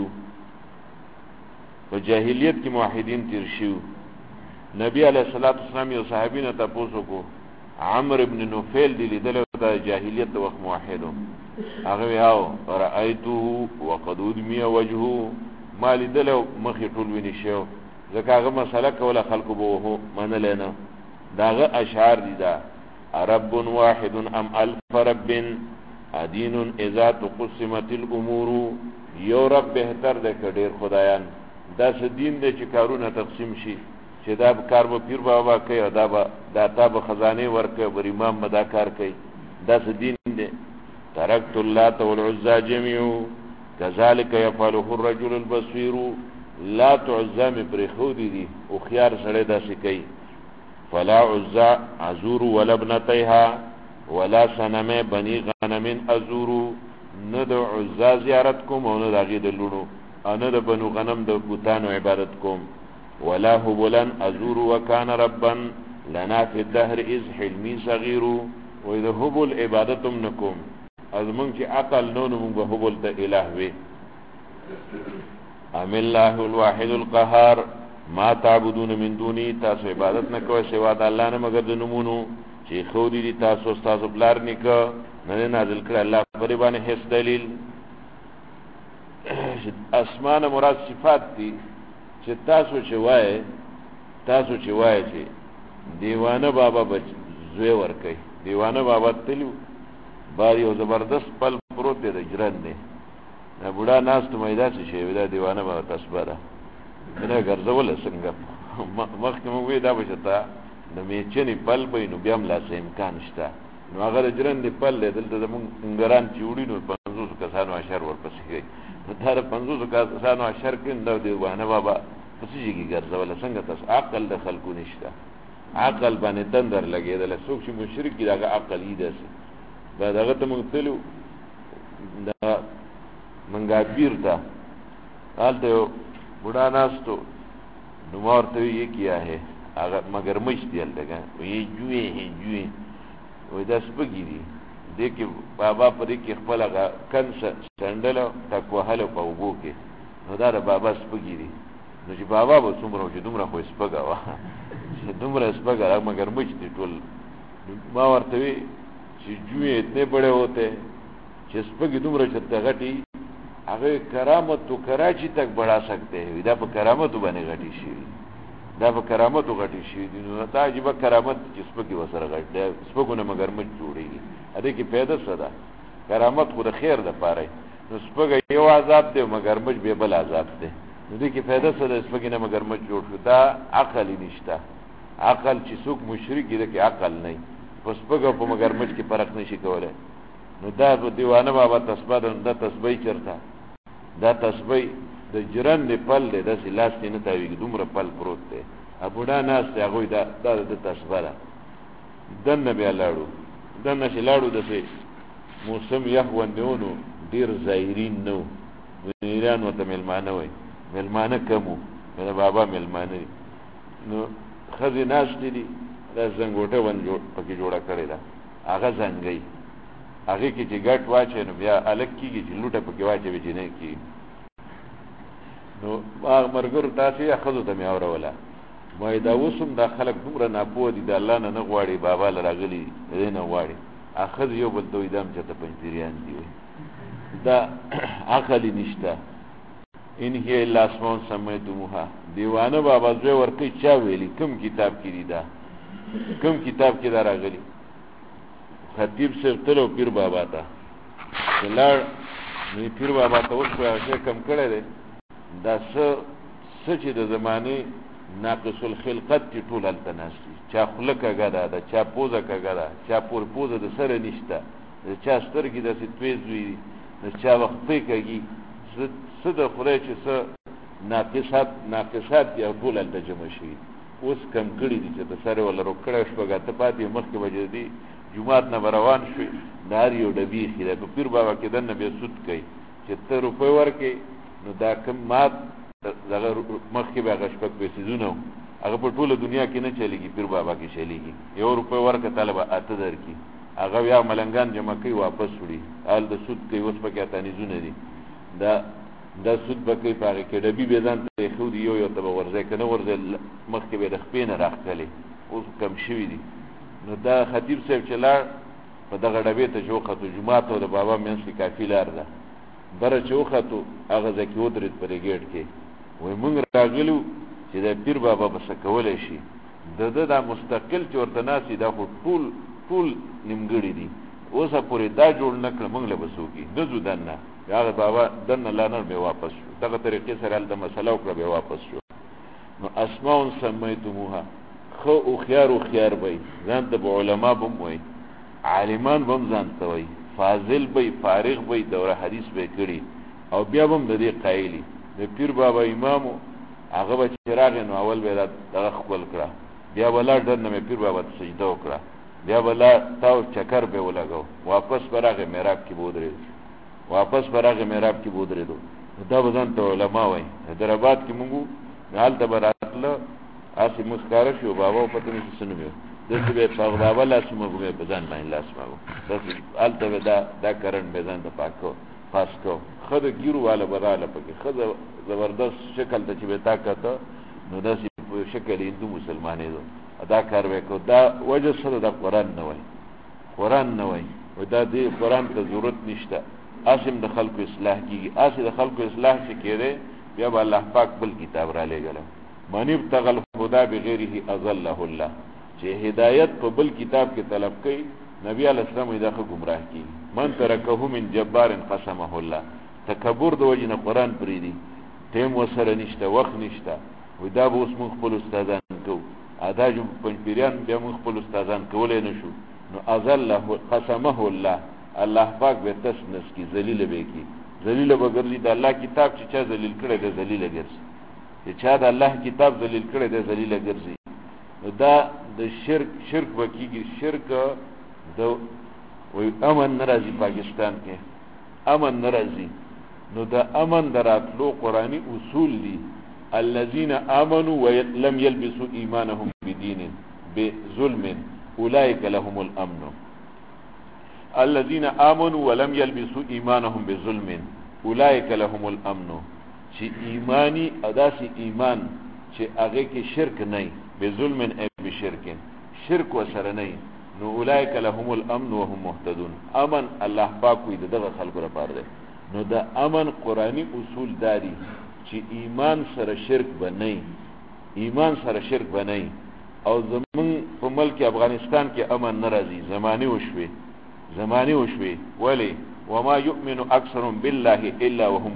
Speaker 2: په جاهلیت کې موحدین تیر شو نبی علیہ الصلوۃ والسلام یو صحابي نه تاسو کو عمرو ابن نوفل دی لیدل د جاهلیت د وخت موحدو هغه یاو رأیته وقد ادمي وجهه ما لیدل مخې ټول ویني شو ځکه هغه مسله کوله خلکو به وو منل نه داغه اشعار دي دا رب واحد ام الف رب ادین اذا تقسمت الامور یو رب بهتر ده کډیر خدایان دا څه دین دی چې کارونه تقسیم شي چې دا کار به پیر بابا کوي دا به داتا به خزانه ورکوي بر امام مدا کار کوي دا څه دین دی ترکت اللات والعزى جميع كذلك يفعله الرجل البصير لا تعزى پر خودي دي او خيار سره دا شي کوي فلا عزى ازور ولا ابنتيها ولا صنم بني غنم ازور ند عزى زیارت کوم او نه دغه د لونو انا د بنو غنم د بوتانو عبادت کوم ولا هبلن ازور وكان ربا لنا في الدهر اذ حلمي صغير واذا هبل عبادتم نکوم از مونږ چې عقل نو مونږ به هبل ته الہ وي ام الله الواحد القهار ما تعبدون من دوني تاسو عبادت نه کوئ سوا د الله نه مگر د نمونو چې خو دي تاسو بلار نکه نه نازل کړ الله پر باندې هیڅ دلیل اسمان مراد صفات دي چې تاسو چې وای چې دیوانه بابا بچ زوی ور کوي دیوانه بابا تلو بار یو زبردست پل پروت دی د جرن نه بوډا ناس ته میدان شي ودا دیوانه بابا تسبره نه ګرځول څنګه مخکې مو وی دا بچتا د میچنی پل بینو بیا ملا سه امکان شته نو هغه جرن دی پل دلته زمون انګران چوڑی نو 500 کسانو اشر ورپسې کوي دا 500 کسانو اشر کین دا دیوانه بابا پسې کیږي ګرځول څنګه تاسو عقل د خلکو نشته عقل باندې تندر لګیدل څوک چې مشرک دی هغه عقل یې دسه دا دغه ته مونږ تلو دا منګا بیر دا حالته بوډا ناستو نو ورته یې کیا ہے اگر مگر مش دیل لگا وی جوې وې دا سپګیری دغه بابا پرې کې خپل هغه کنس سندل تکوه هله په وبو کې نو دا بابا سپګیری نو چې بابا به څومره چې دومره خو سپګا وا چې دومره سپګا مگر مش دی ټول ما ورته وی چې جوې اتنے بڑے ہوتے چې سپګي دومره چرته غټي هغه کرامت تو کراچی تک بڑھا سکتے ہیں دا په کرامت باندې غټي شي دا په کرامت غټي شي نو دا عجیب کرامت چې سپګي وسره غټ دی سپګونه مگر مچ جوړيږي ا دې کې پیدا صدا کرامت خو د خیر د پاره نو سپګي یو عذاب دی مگر مچ به بل عذاب دی نو دې کې پیدا صدا سپګي نه مگر مچ جوړ شو دا عقل نشته عقل چې څوک مشرک دی کې عقل نه پس پګه په مگر مچ کې فرق نشي کولای نو دا دیوانه بابا تسبیح دا تسبیح چرته دا تسبیح د جرن دی پل دی د لاس نه تاویږي دومره پل پروت دی ابوډا ناس ته هغه دا د تسبیح دنه بیا لاړو دنه چې لاړو د موسم یحون دیونو ډیر زایرین نو ایران وته ملمانه وای ملمانه کمو دا بابا ملمانه نو خزي ناس دي دا زنګوټه ون جوړ پکې جوړه کړی دا هغه زنګي هغه کې چې ګټ واچي نو بیا الګ کیږي چې لوټه پکې واچي وي نه کی نو هغه مرګور تاسو یې خزو ته مې اوروله مې دا وسم دا خلک دومره ناپوه دي د الله نه غواړي بابا لراغلي دې نه غواړي اخذ یو بل دوی دم چې ته پنځپیریان دی دا عقل نشته ان هي الا اسماء سميتموها دیوانه بابا زوی ورته چا ویلي کوم کتاب کې دی دا کوم کتاب کې دا راغلی خطیب صاحب تلو پیر بابا ته لار نو پیر بابا ته اوس په هغه کم کړی دی دا څه چې د زمانه ناقص الخلقت چې ټول هلته ناست دي. چا خوله کږه ده، چا پوزه کږه ده، چا پورې پوزه د سره نشته، چا سترګې داسې تویز وي، چا وختې کږي، څه د خدای چې څه ناقصات یا ټول هلته جمع شي. اوس کم کړي دي چې د سره ولا روکړه شپږ اته پاتې مخکې بجې دي جومات نه به روان شوې د هر یو ډبي ایښي دی. په پیر بابا کې دننه بیا سود کوي چې ته روپۍ ورکړې نو دا کم مات دغه مخکې به هغه شپږ پیسېزونه و هغه په ټوله دنیا کې نه چلېږي، پیر بابا کې چلېږي. یو روپۍ ورکړه تاله به اته درکړي، هغه بیا ملنګان جمع کوي واپس وړي، حال د سود کوي. اوس پکې اتانیزونه دي، دا سود به کوي، په هغې کې ډبي بیا ځان ته ایښودي، یو ته به ورځی که نه ورځی مخکې به د خپې نه راښکلې، اوس کم شوي دي. نو دا خطیب صاحب چې لاړ په دغه ډبې ته چې وختو، جومات او د بابا منځ کې کافي لار ده، بره چې وختو هغه ځای کې ودرېد په دې ګېټ کې، وایي موږ راغلو چې دا پیر بابا به څه کولی شي، د ده دا مستقل چې ورته ناست دي دا خو ټول نیمګړي دي، اوسه پورې دا جوړ نه کړه موږ له به څوک یي نه ځو دننه. هغه بابا دننه لاړ بیا واپس شو، دغه طریقې سره هلته مسله وکړه بیا واپس شو. نو اسماء سمیتموها، خو هوښیار به ځان ته به علما به هم وایي، عالمان به هم ځان ته وایي، فاضل به فارغ به دوره حدیث به کړي او بیا به هم د دې قایلي. د پیر بابا امامو هغه به چې راغی نو اول به یې دغه ښکل کړه، بیا به لاړ دننه مې پیر بابا ته سجده وکړه، بیا به لاړ تاو چکر به یې ولګو، واپس به راغی محراب کې به ودرېدو. دا به ځان ته علما وایي. حیدرآباد کې مونږ هلته به راتله هسې موږ ښکاره شو بابا و پته نشي څه نوم یې داسې به یې په بابا لاس مږو به په ځان باندې لاس مږو، داسې هلته به دا کرنټ به ځان ته پاس کو. ښه د ګیرو والا به راله پکې، ښه زبردست شکل ته چې به تا کته نو داسې په شکل هندو مسلمانېدو، دا کار به یې کو. دا وجه څه ده؟ دا قرآن نه وایي دا دې قرآن ته ضرورت نشته. اسم د خلکو اصلاح کیږي، اسې د خلکو اصلاح چې کېده بیا به الله پاک بل کتاب را لېږله. من ابتغى الهدى بغیره اضله الله، چې هدایت په بل کتاب کې طلب کوي نبی علیه السلام یې دغه ګمراه کیږي. من ترکه من جبار قسمه الله، تکبر د وجې نه قرآن پرېږدي، ټیم ورسره نشته، وخت نشته، وایي دا به اوس موږ خپل استادان کوو، دا جو پنجپیریان بیا موږ خپل استادان کولی نه شو، نو اضله قسمه الله، الله پاک به تس نس کی ذلیل به کی، ذلیل به ګرځي. د الله کتاب چې چا ذلیل کړی دی ذلیل ګرځي، چې چا د الله کتاب ذلیل کړی دی ذلیل ګرځي. نو دا د شرک به کېږي. شرک د وایي امن نه راځي، پاکستان کې امن نه راځي. نو د امن د راتلو قرآني اصول دي، الذین آمنوا ولم یلبسوا ایمانهم بدین بظلم اولئک لهم الامن. الذين آمنوا ولم يلبسوا ایمانهم بظلم اولئک لهم الامن، چې ایمانی اداسي ایمان چې هغه کې شرک نه بظلم ای بشرک، شرک وسره نه، نو اولئک لهم الامن وهم مهتدون. امن الله پاک وي دغه خلکو لپاره دی. نو د امن قرآني اصول داري چې ایمان سره شرک بنئ. او زمون په ملک افغانستان کې امن ناراضي زماني وشوي ولی وما يؤمن اکثرهم بالله الا وهم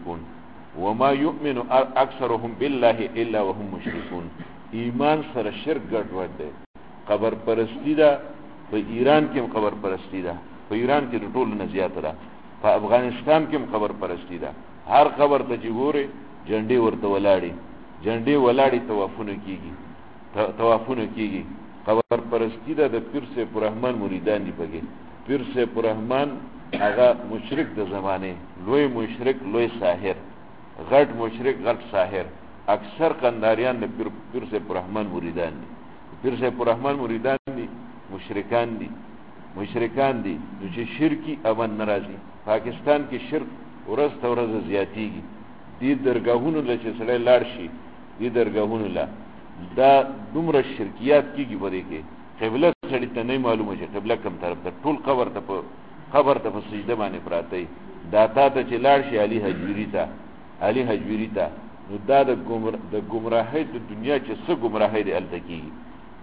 Speaker 2: مشركون. ایمان سره شرک ګډوډ دی. قبر پرستی ده په ایران کې، قبر پرستی ده په ایران کې د ټولو نه زیاته ده، په افغانستان کې قبر پرستی ده. هر قبر ته چې ګوري جنډې ورته ولاړې توافونه کیږي. قبر پرستی ده د پیر سیف الرحمن مریدان دي پکې. پیر سیف الرحمن هغه مشرک د زمانه، لوی مشرک، لوی ساحر، غټ مشرک، غټ ساحر. اکثر قنداریان د پیر سیف الرحمن مریدان دي. پیر سیف الرحمن مریدان دي، مشرکان دي. نو چې شرکی امن ناراضي. پاکستان کې شرک ورځ تر ورځ زیاتیږي. دې درګاهونو له چې سړی لاړ شي، دې درګاهونو له دا دومره شرکیات کیږي بده کې قبله سړی ته نه معلومه چې قبله کوم طرف ته، ټول قبر ته په سجده باندې پراته دا تا ته چې لاړ شي علي حجویری ته نو دا د ګمراهۍ د دنیا چې څه ګمراهۍ دی هلته کېږي،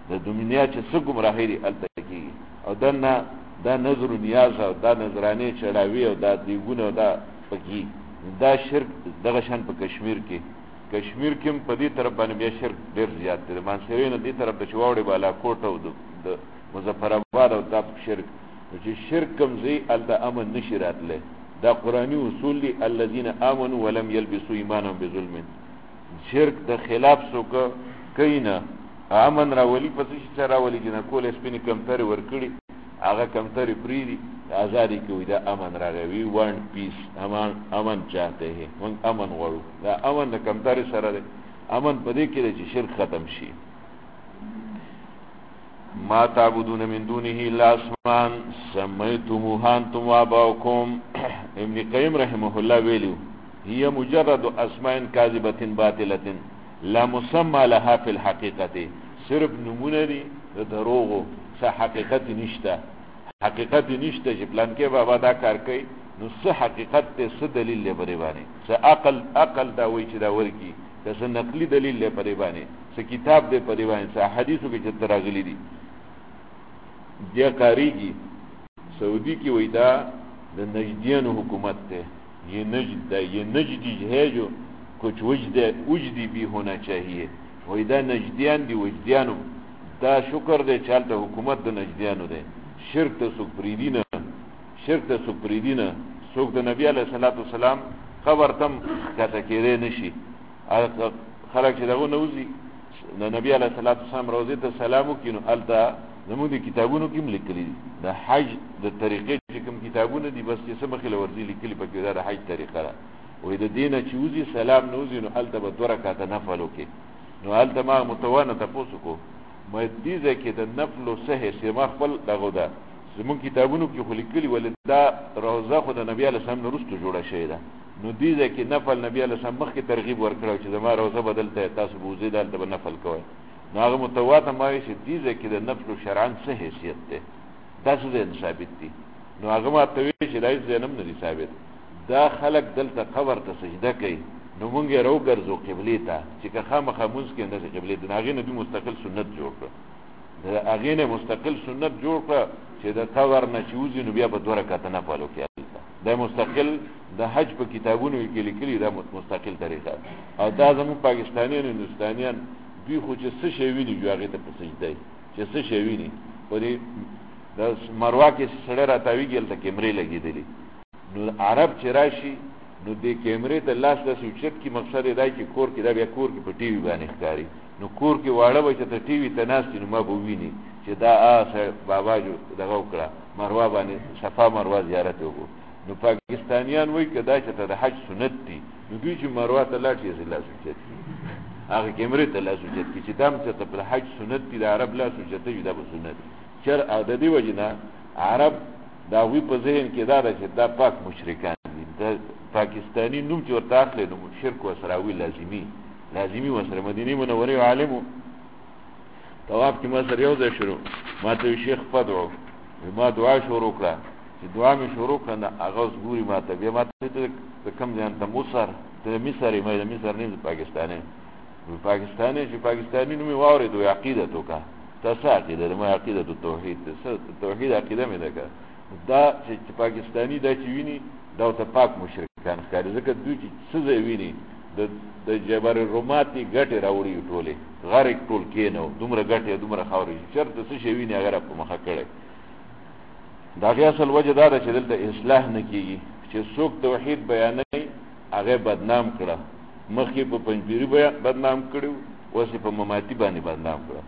Speaker 2: او دا نظر و نیاز او دا نظرانې چړاوي او دا دیګونه او دا پکې دا شرک دغه شان په کشمیر کې کشمیر کې په دې طرف باندې بیا شرک ډېر زیات دی. مانسهرې نه دې طرف د چواوړې بالاکوټ او د مظفرآباد او دا شرک چې شرک کوم ځای هلته امن نشي راتلی. دا قرآني اصول دي الذین آمنوا ولم یلبسوا ایمانهم بظلم. شرک د خلاف څوک کوي نه امن راولي، پس چې راولي چې نه کولې سپینې کمترې ورکړي هغه کمترې پرېږدي ازادي کوي. دا امن راغوي ون پیس امن چاہتے ہیں موږ امن غواړو. دا امن د کمترې سره دی. امن په دې کې دی چې شرک ختم شي. ما تعبدون من دونه الا اسماء سميتموها انتم وآباؤكم. ابن قیم رحمه الله ویلو هي مجرد اسماء كاذبه باطله لا مسمى لها في الحقيقه. صرف نمونه دي د دروغو، څه حقیقت نشته. حقیقت نشته چې پلان کې بابا دا کار کوي نو څه حقیقت ته څه دلیل لري پرې باندې، څه عقل دا وایي چې دا ورکی، څه نقلی دلیل لري پرې باندې، څه کتاب دې پرې باندې، څه حدیثو کې چې راغلي دي. بیا کاریږي سعودي کې وای دا د نجدیانو حکومت ته، یہ نجد دا یہ نجدی ہے جو کچھ وجدی بھی ہونا چاہیے. وای دا نجدیان دی وجدیانو دا شکر دے چالته حکومت د نجدیانو دے. شرک ته سوک پریدینه، شرک ته سوک پریدینه. سوک د نبی علیہ الصلوۃ والسلام خبر تم کته کېره نشي. خلک چې دغه نوځي د نبی علیہ الصلوۃ والسلام روزه ته سلام وکینو التا زموږ د کتابونو کې لیکلي دي د حج د طریقې چې کوم کتابونه دي بس چې سمخې لورځي لیکلي پکې دا د حج طریقه ده. وې د دینه چې وزي سلام نوځي نو الته به 2 رکعاته نفل وکي. نو الته ما متوانه تاسو کو مې دې ځکه د نفل او صحه چې ما خپل دغه ده زموږ کتابونو کې خو لیکلي ول دا روزه خو د نبی علیه السلام وروسته جوړه شوې ده. نو دې ځکه نفل نبی علیه السلام مخکې ترغیب ورکړو چې زما روزه بدلته تاسو بوزي دلته به نفل کوئ. نو هغه متواته مایي چې دې ځکه د نفل شرعاً څه حیثیت ده دا څه ثابت دي. نو هغه ماته وی چې دای زینم نه دي ثابت. دا خلق دلته قبر ته سجده کوي نو مونږ یې راوګرځو قبلې ته چې که خامخا مونځ کې نه قبلې د هغې نه دوی مستقل سنت جوړ کړه. د هغې نه مستقل سنت جوړ کړه چې د قبر نه چې وځي نو بیا به 2 رکعاته نفل وکړي. دا مستقل د حج په کتابونو کې لیکلي دا مستقل طریقه. او دا زموږ پاکستانیان هندوستانیان دوی خو چې څه شی ویني جو هغې ته په سجده چې څه شی ویني په دې د مروه کې سړی راتاویږي هلته کیمرې لګېدلي. نو عرب چې راشي نو دې کیمرې ته لاس داسې اوچت کړي. مقصد یې دا چې کور کې دا بیا کور کې په ټي وي باندې ښکاري. نو کور کې واړه به چې ته ټي وي ته ناست نو ما به وویني چې دا بابا جو دغه وکړه مروه باندې صفا مروه زیارت وکړو. نو پاکستانیان وایي که دا چې ته د حج سنت دي نو دوی چې مروه ته لاړ شي لاس اوچت کړي هغه کیمرې ته لاس اوچت کړي چې دا چې ته په حج سنت دي د عرب لاس اوچته وي دا به سنت شرع. د دې وجې نه عرب دا وی په ذهن کې دا ده چې دا پاک مشرکان دي. د پاکستانی نوم چې ورته اخلي نو شرک ورسره وي لازمي ورسره. مدینې منورې عالمو طواف کې ما سره یو ځای شروع ما ته شیخ فدعو ما دعا شروع کړه چې دعا مې شروع کړه هغه اوس ګوري ما ته بیا ما ته د کوم ځای ته مصر ته مصر یې د مصر نه پاکستاني چې پاکستاني نوم یې واورېد وایي عقیده تو کا تاسو عقیده ده ما عقیده توحید عقیده مې ده که دا چې پاکستانی دا چې ویني دا ته پاک مشرکان ښکاري. ځکه دوی چې څه ځای ویني د جبل الروماتي ګټې راوړي ټولې غرق ټول کېنو دومره ګټې دومره خاورې چېرته څه شی ویني هغه په مخه کړی. د هغې اصل وجه دا ده چې دلته اصلاح نه کېږي چې څوک توحید بیانوي هغه بدنام کړه. مخکې په پنځپیري بدنام کړي اوس په مماتي باندې بدنام کړه.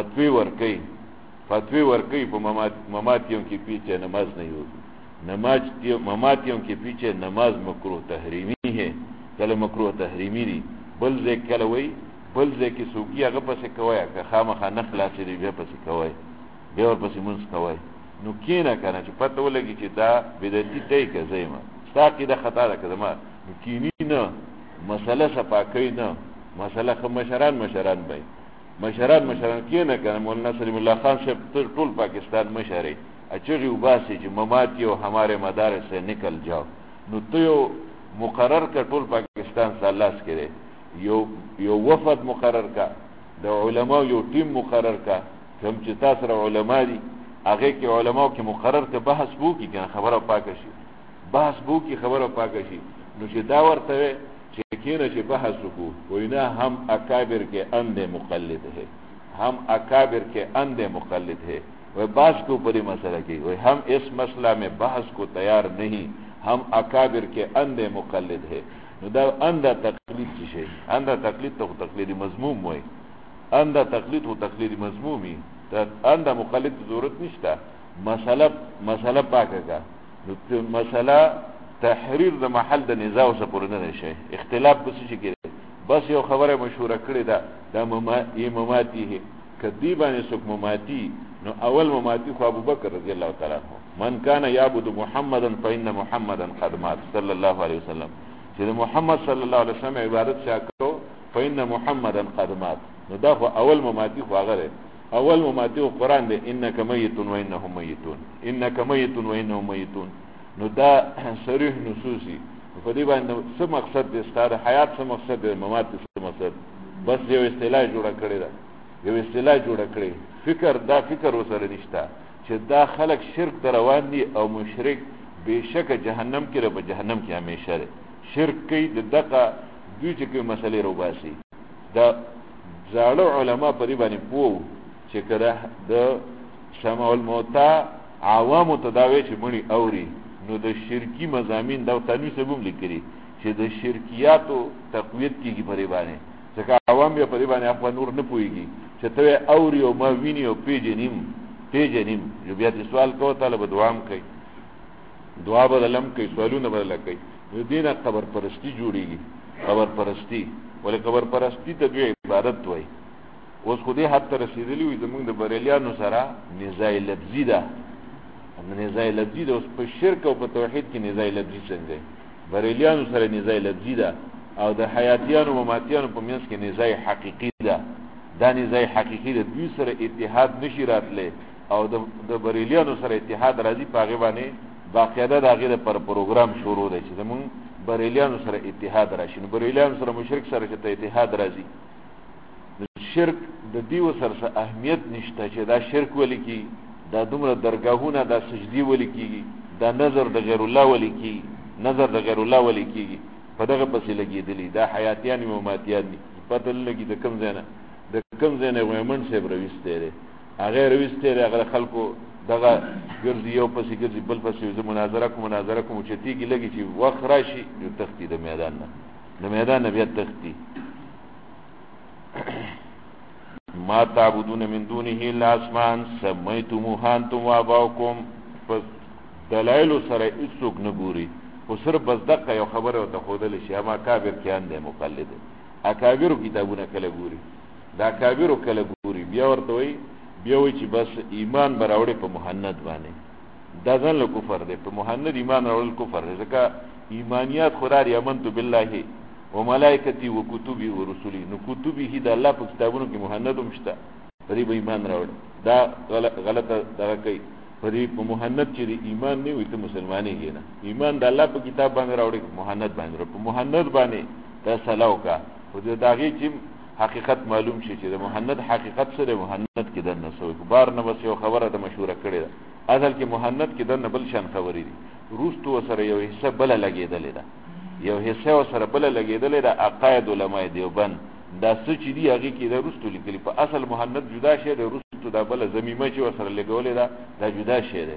Speaker 2: فتوی ورکی په مماتیوں کے پیچھے نماز نہیں ہوگی. مماتیوں کے پیچھے نماز مکروہ تحریمی ہے. کله مکروه تحریمی دی بل ځای کله وی بل ځای کې سوګي هغه پسې کوی که خامخا نه خلاصې دی بیا پسې کوی بیا ورپسې مونځ کوی. نو کینه کنه چې پته ولګي چې دا بدعتي دی که زه یم ستا عقیده خطا ده که زما نو کینی نه مسله صفا کوي نه مسله خو مشران بی مشران کینه کنه مولانا سلیم الله خان صاحب ټول پاکستان مشرې اچغي وباسي چې مماتی او ہمارے مدارس سے نکل جاؤ. نو ته یو مقرر کا ټول پاکستان سالاس کړي یو وفد مقرر کا د علماء یو ټیم مقرر کا کوم چې تاسو را علما دي هغه کې علماء کې مقرر ته بحث وو کې خبره پاکه شي نو چې دا ورته چې کینه چې بحث وکړو وینا هم اکابر کے اندھے مقلد ہے ہم اکابر کے اندھے مقلد ہے وہ بعض کو بڑی مسئلہ کی وہ ہم اس مسئلہ میں بحث کو تیار نہیں ہم اکابر کے اندھے مقلد ہے نو دا اندھا تقلید چی شئی اندھا تقلید تو تقلید مضموم ہوئی اندھا تقلید ہو تقلید مضمومی اندھا مقلد ضرورت نشتا مسئلہ پاکا کا مسئلہ تحریر د محل د نزاع سره پورې نه شي اختلاف بس شي کېږي بس یو خبره مشوره کړې ده د مماتی کدی باندې څوک مماتی نو اول مماتی خو ابو بکر رضی الله تعالی عنہ من کان یعبد محمدا فإن محمدا قد مات صلی الله علیه وسلم چې محمد صلی الله علیه وسلم عبادت شاکو فإن محمدا قد مات نو دا خو اول مماتی خو هغه اول مماتی قرآن دی انک میت و انهم میتون انک میت و انهم میتون نو دا صریح نصوصی په دې باندې څه مقصد دی ستاره حیات څه مقصد دی ممات څه مقصد بس یو اصطلاح جوړه کړی دا یو اصطلاح جوړه کړی فکر وسره نشته چې دا خلق شرک در روان دي او مشرک بشک جهنم کې رب جهنم کې همیشه دی شرک کوي د دغه دوی چې کوم مسلې روباسي دا زاړه علما په دې باندې پوه چې کړه د سماع الموتى عوام تداوی چې مړي اوري نو د شرکی مضامین دا تنوی سبوم لیکري چې د شرکیاتو تقویت کیږي په دې باندې ځکه عوام یې په دې باندې خپل نور نه پويږي چې ته اوري او ما ویني او پیجنیم جو بیا دې سوال کوو طالب دعام کوي دعا بدلم کوي سوالونه بدل کوي نو دینه قبر پرستی جوړیږي قبر پرستی ولې قبر پرستی ته دوی عبادت وای اوس خو دې حد ته رسیدلی وي زمونږ د بریلیانو سره نزاع لفظي ده نزاع لفظي ده اوس په شرک او په توحید کې نزاع لفظي څنګه بریلیانو سره نزاع لفظي ده او د حیاتیانو و مماتیانو په منځ کې نزاع حقیقي ده دا نزاع حقیقي ده دوی سره اتحاد نشي راتلی او د بریلیانو سره اتحاد راځي په هغې باندې باقاعده د هغې پر پروګرام شروع دی چې زمونږ بریلیانو سره اتحاد راشي نو بریلیانو سره مشرک سره چې ته اتحاد راځي شرک د دیو سره اهمیت نشته چې دا شرک ولی کی دا دومره درگاهونه دا سجدی ولی کیږي دا نظر د غیر الله ولی کی نظر د غیر الله ولی کیږي په دغه پسې لګیدلی دا حیاتیان مماتیان دي پته لګی د کم ځای نه ومن صاحب رويسته لري هغه رويسته لري هغه خلکو دغه ګرځي یو پسې ګرځي بل پسې زه مناظره کوم چې تیږي لګی چې وخت راشي یو تختی د میدان نه بیا تختی ما تعبدون من دونه الا اسماء سميتموها انتم واباؤكم پس دلائل سره هیڅوک نه ګوري خو صرف بس دغه یو خبره ته خودل شي اما کافر کیان دی مقلد اکابر کتابونه کله ګوري دا کافر کله ګوري بیا ورته وي چې بس ایمان براوړي په محمد باندې دا ځل کفر دی په محمد ایمان راوړل کفر دی ځکه ایمانیات خدای امنت بالله وملائکتی وکتبی ورسولی نو کتبی هی دا الله په کتابونو کې محمد مشته پرې به ایمان راوړ دا غلطه دغه کوي پرې په محمد چې ایمان نه وي ته مسلمانې نه ایمان د الله په کتاب باندې راوړي محمد باندې په محمد باندې فیصله وکړه خو دغه چې حقیقت معلوم شي چې د محمد حقیقت سره محمد کې دنه سوې بار نه بس یو خبره د مشوره کړې ده اصل کې محمد کې دنه بل شان خبرې دي روستو سره یو حصہ بل لګېدلې ده یو حصہ سره بل لګېدلې ده عقاید علماء دیوبند دا سچ دي هغه کې د روستو لیکلي په اصل محمد جدا شی د روستو دا بل زميمه چې سره لګولې ده دا جدا شی ده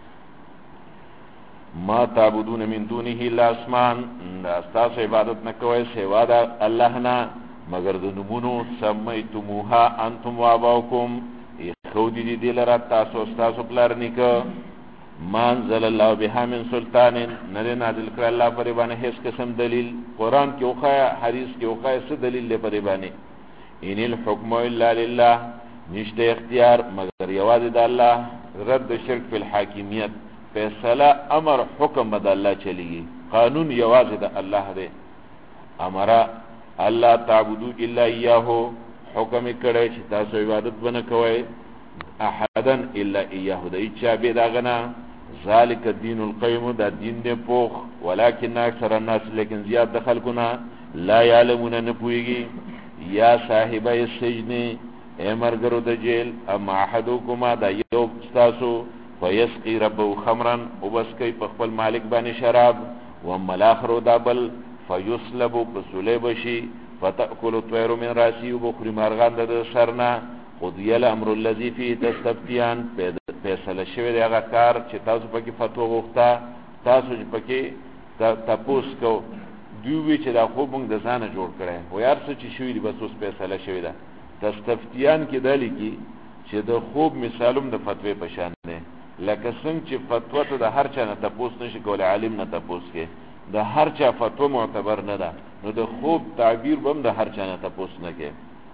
Speaker 2: ما تعبدون من دونه الا اسماء استاس عبادت نه کوي سوا د الله نه مگر د نمونو سمیتموها انتم واباؤکم خودی دی دلرا تاسو پلار نیکه منزل الله بها من سلطان نه نازل کړ الله پر باندې هیڅ قسم دلیل قران کې اوخه حدیث کې اوخه څه دلیل لري پر باندې ان الحكم الا لله نشته اختیار مگر یوازې د الله رد شرک فی الحاکمیت فیصله امر حکم د الله چلیږي قانون یوازې د الله دی امر الله تعبدوا الا اياه حکم کړی چې تاسو عبادت ونه کوئ احدن الا اياه د اچا به داغنا ذالک الدین القیم دا دین دی پوخ ولکن اکثر الناس لیکن زیاد د خلقنا لا يعلمون نپویږي یا صاحب السجن امرګرو د جیل اما احدکما دا یو تاسو فیسقي ربو خمرا وبس کوي په خپل مالک باندې شراب و ملاخر دا بل فیسلب بسلی بشی فتأکل الطیر من راسی وبخری مارغان د سرنا قضی الامر الذی فیه تستفتیان فیصله شوی دی هغه کار چې تاسو پکې فتوا غوښته تاسو پکې تپوس کو دوی چې دا خوب موږ د ځانه جوړ کړی و یار څه چې شوی دی بس اوس فیصله شوی ده تستفتیان کې دا لیکي چې د خوب مثالم د فتوی په شان دی لکه څنګه چې فتوا ته د هر چا نه تپوس نشي کولای عالم نه تپوس کې د هر چا فتوا معتبر نه ده نو د خوب تعبیر بم د هر چا نه تپوس نه کې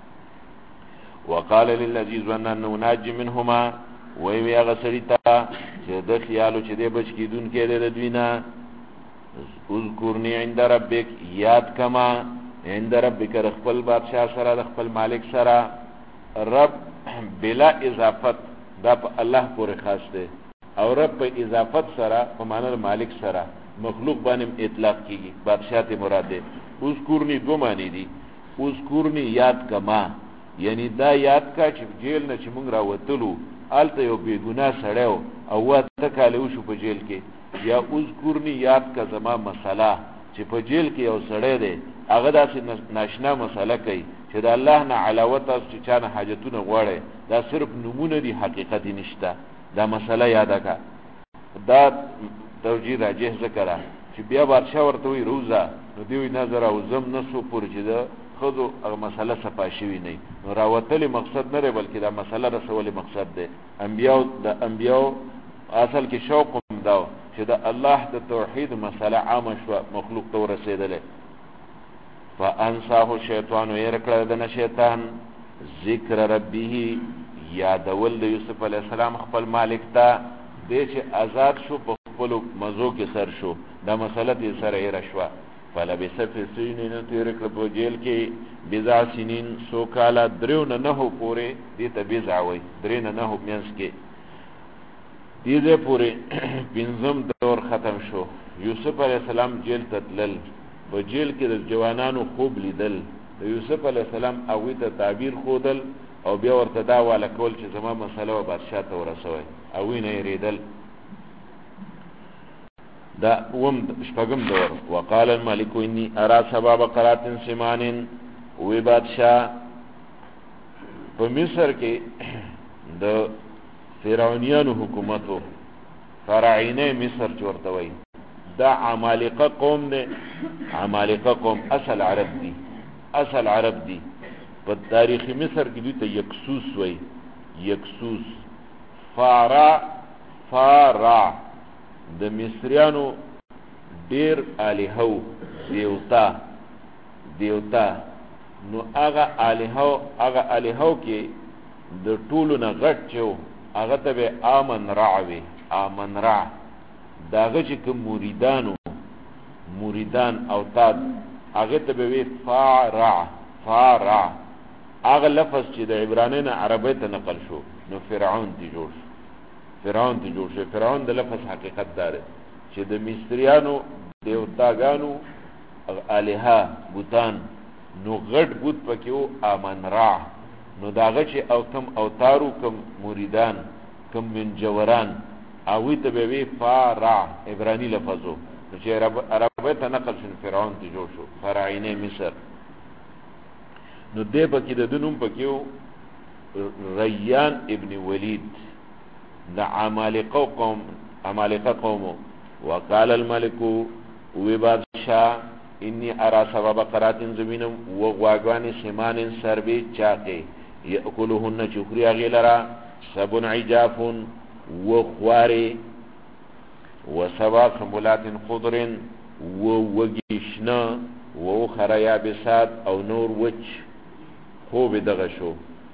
Speaker 2: وقال للذي ظن انه ناج منهما وی هغه سړي ته چې د خیالو چې دی بچ کیدون کې د دوینه اذکرنی عند ربک یاد کما عند ربک خپل بادشاہ سره د خپل مالک سره رب بلا اضافت دا په الله پورې خاص دی او رب په اضافت سره په معنی مالک سره مخلوق باندې اطلاق کیږي بادشاہ ته مراد دی اذکرنی دو معنی دي اذکرنی یاد کما یعنی دا یاد کا چې جیل نه چې موږ راوتلو آلته یو بے گناه سړیو او واته کالو شو په جیل کې یا اذکرنی یاد کا زما مسله چې په جیل کې یو سړی دی هغه داسې ناشنا مسله کوي چې د الله نه علاوه تاسو چې چانه حاجتونه غواړي دا صرف نمونه دي حقیقت نشته دا مسله یاد کا دا توجیه راجح ذکر چې بیا بادشاہ ورته وی روزه نو دوی نظر او زم نسو پر چې دا خذو هغه مسله صفا شوی نه نو راوتلی مقصد نه بلکې دا مسله رسول مقصد دی انبیاء اصل کې شوق هم دا چې دا الله د توحید مسله عامه شو مخلوق ته ورسېدله فانساه الشیطان يرکړه د شیطان ذکر ربه یادول د یوسف علی السلام خپل مالک ته د چې آزاد شو په خپل مزو کې سر شو دا مسله یې سره یې رشوا فلبث فی سنین تیرکړه په جیل کې بضع سنین سو کاله درونه نه پورې دې ته بضع وای درونه نه مینس کې دې پورې پنځم دور ختم شو یوسف علی السلام جیل ته تلل په جیل کې د جوانانو خوب لیدل د یوسف علی السلام هغه ته تعبیر خودل او بیا ورته دا والا کول چې زما مسله و بادشاہ ته ورسوي او نه ریدل دا شپږم دور وقال الملك اني ارى سبع بقرات سمان وی بادشاہ په مصر کې د فرعونیانو حکومتو فرعینه مصر چورته وای دا عمالقه قوم ده عمالقه قوم اصل عرب دي په تاریخ مصر کې دوی ته یکسوس وای یکسوس فارع د مصریانو ډیر الہو دیوتا نو هغه الہو کې د ټولو نه غټ چو هغه ته به آمن رع داغه چې کوم مریدان او تاد هغه ته به فارع هغه لفظ چې د عبرانی نه عربی ته نقل شو نو فرعون ته جوړ شو فرعون د لفظ حقیقت دار چې د مصریانو دیوتاګانو الها بوتان نو غټ بوت پکې او آمن رع نو داغه چې او کم اوتارو کم مریدان کم منجوران اوی ته به فارع عبرانی لفظو نو چې عربی ته نقل شو فرعون ته جوړ شو فرعینه مصر نو دې پکې د دنوم پکې ریان ابن ولید د عمالقه قوم وقال الملك وی بادشاہ انی ارى سبع بقرات زمینم وغواغوان سمان سربی چاقه یاکلهن چخری غیلرا سبع عجاف وخواري وسبع سنبلات خضر ووگیشنا وخر یابسات او نور وچ خوب دغه شو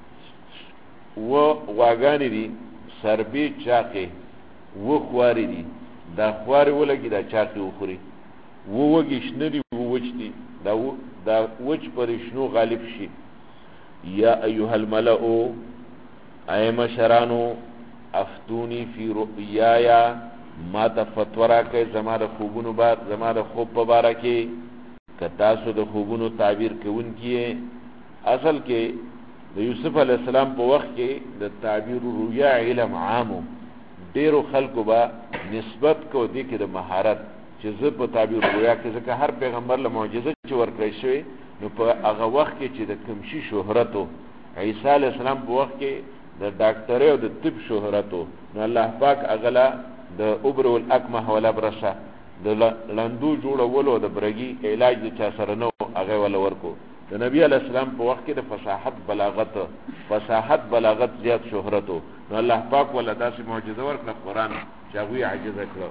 Speaker 2: وغواغانی دی سربی چاقه وخواري دی دا خواري ولګي دا چاقه وخوري ووگیشنا دی ووچ دی دا وچ پرشنو غالب شي یا ایها الملأ ایما شرانو افتونی فی رؤیایا ما تفتورا که زما د خوبونو بار زما د خوب په باره کې که تاسو د خوبونو تعبیر کوونکي اصل کې د یوسف علی السلام په وخت کې د تعبیر رؤیا علم عامو ډیرو خلکو به نسبت کو دي کې د مهارت چې زه په تعبیر رؤیا کې ځکه هر پیغمبر له معجزه چې ورکړی شوی نو په هغه وخت کې چې د کمشي شهرتو عیسی علیه السلام په وخت کې د ډاکټرۍ او د طب شهرتو نو الله پاک هغه د ابر الاکمه والابرصه د لندو جوړولو د برګي علاج د چا سره نو هغه ول ورکو د نبی علیه السلام په وخت کې د فصاحت بلاغت زیات شهرتو نو الله پاک ولا داسې معجزه ورکړه قرآن چې هغوی عاجزه کړه.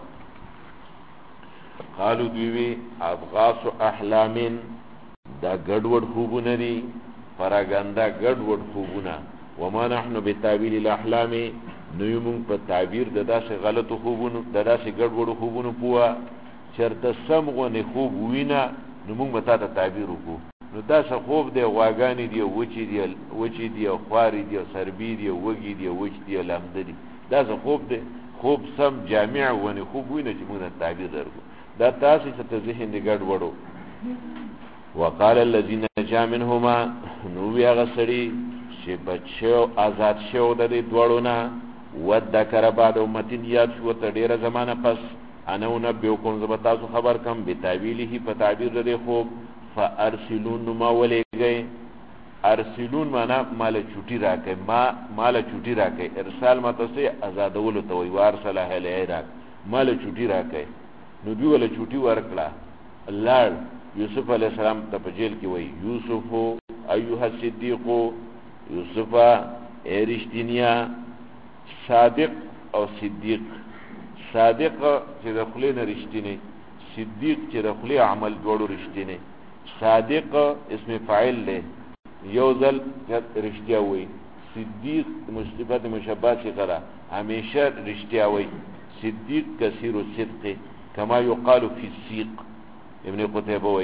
Speaker 2: قالو دوی ابغاث احلام دا ګډوډ خوبونه دي پراګاندا ګډوډ خوبونه وما نحن بتاویل الاحلام نو موږ په تعبیر د داسې غلطو خوبونو د داسې ګډوډو خوبونو پوها چرته سمغونه خوب وینا نو موږ به تاسو تعبیر وکړو نو داسې خوب دی غواګانی دی وچی دی خواري دی سربی دی وګی دی وچ دی لامد دی داسې خوب دی خوب سم جامع ونه خوب وینه چې موږ تعبیر درکو دا تاسو ته ذهن دی ګډ وړو. وقال الذين نجا منهما نو بیا غسړي چې بچو آزاد شو د دې دوړونه وذکر بعد امتین یاد شو ته ډیره زمانہ پس انا نبئکم زبتاسو خبر کم بتاویله په تعبیر د خوب فارسلون ما ولېږي ارسلون معنا مال چوټي راکې مال چوټي راکې ارسال ماته سي آزادولو ته وي وارسل اهلیه مال چوټي راکې نو دوی ول چوټي ورکړه الله یوسف علیہ السلام ته په جیل کې وای یوسف ایها الصدیق یوسف رښتینیا صادق او صدیق صادق چې د خپل نه رښتینی صدیق چې د خپل عمل جوړو رښتینی صادق اسم فاعل له یو ځل رښتیا وای صدیق مصطفات مشبہ څخه همیشه رښتیا وای صدیق کثیر الصدق کما یقال فی السیق ابن قتیبه وای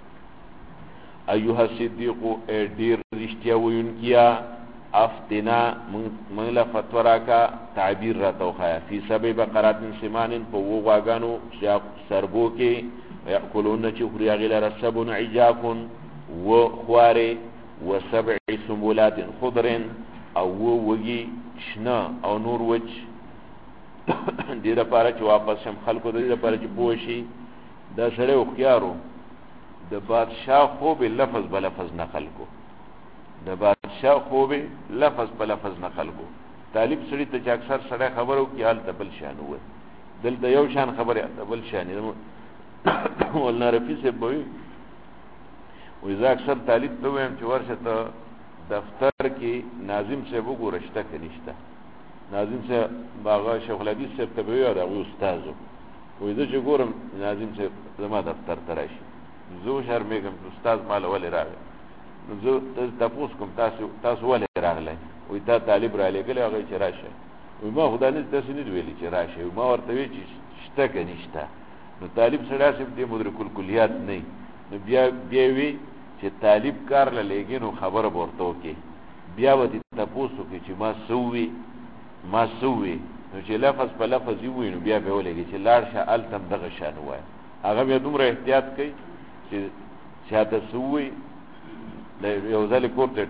Speaker 2: ایها الصدیق دیر رښتیا وینکیا افتنا من لا فتورا کا تعبیر را توخایا فی سبع بقرات سمان په وغاګانو سربو کې یاکلون چې خوریا غیر سبن عجاف و خواره و سبع سنبلات خضر او وږي شنا او نور وچ دې لپاره چې واپس هم خلکو دې لپاره چې بوشي دا سره وخيارو د بادشاہ خوب لفظ بلفظ نقل کو د بادشاہ خوب لفظ بلفظ نقل کو طالب سړي ته اکثر سره خبرو کې حال تبل شان وي دلته یو شان خبره تبل شان ولنا رفیع سے بوي و اذا اکثر طالب ته ويم چې ورشه ته دفتر کې ناظم سے وګورشته کنيشته ناظم سے باغ شیخ الحدیث سے تبوی او استادو و اذا چې ګورم ناظم سے زما دفتر تراشي زو شرمېږم استاد مال ولې راغی زه تاسو کوم تاسو ولې راغلی وي تا طالب را لګل هغه چې راشه وي ما خدای نه تاسو نه ویلي چې راشه ما ورته وی چې شته کنيشته نو طالب سره سم دې مدرک الکلیات نه نو بیا وی چې طالب کار لګي نو خبر ورته وکي بیا وتی تاسو کې چې ما سووي نو چې لفظ په لفظ وي نو بیا به ولګي چې لاړ شه التم دغه شان وای هغه بیا دومره احتیاط کوي چې چاته سووي یو ځل کوړه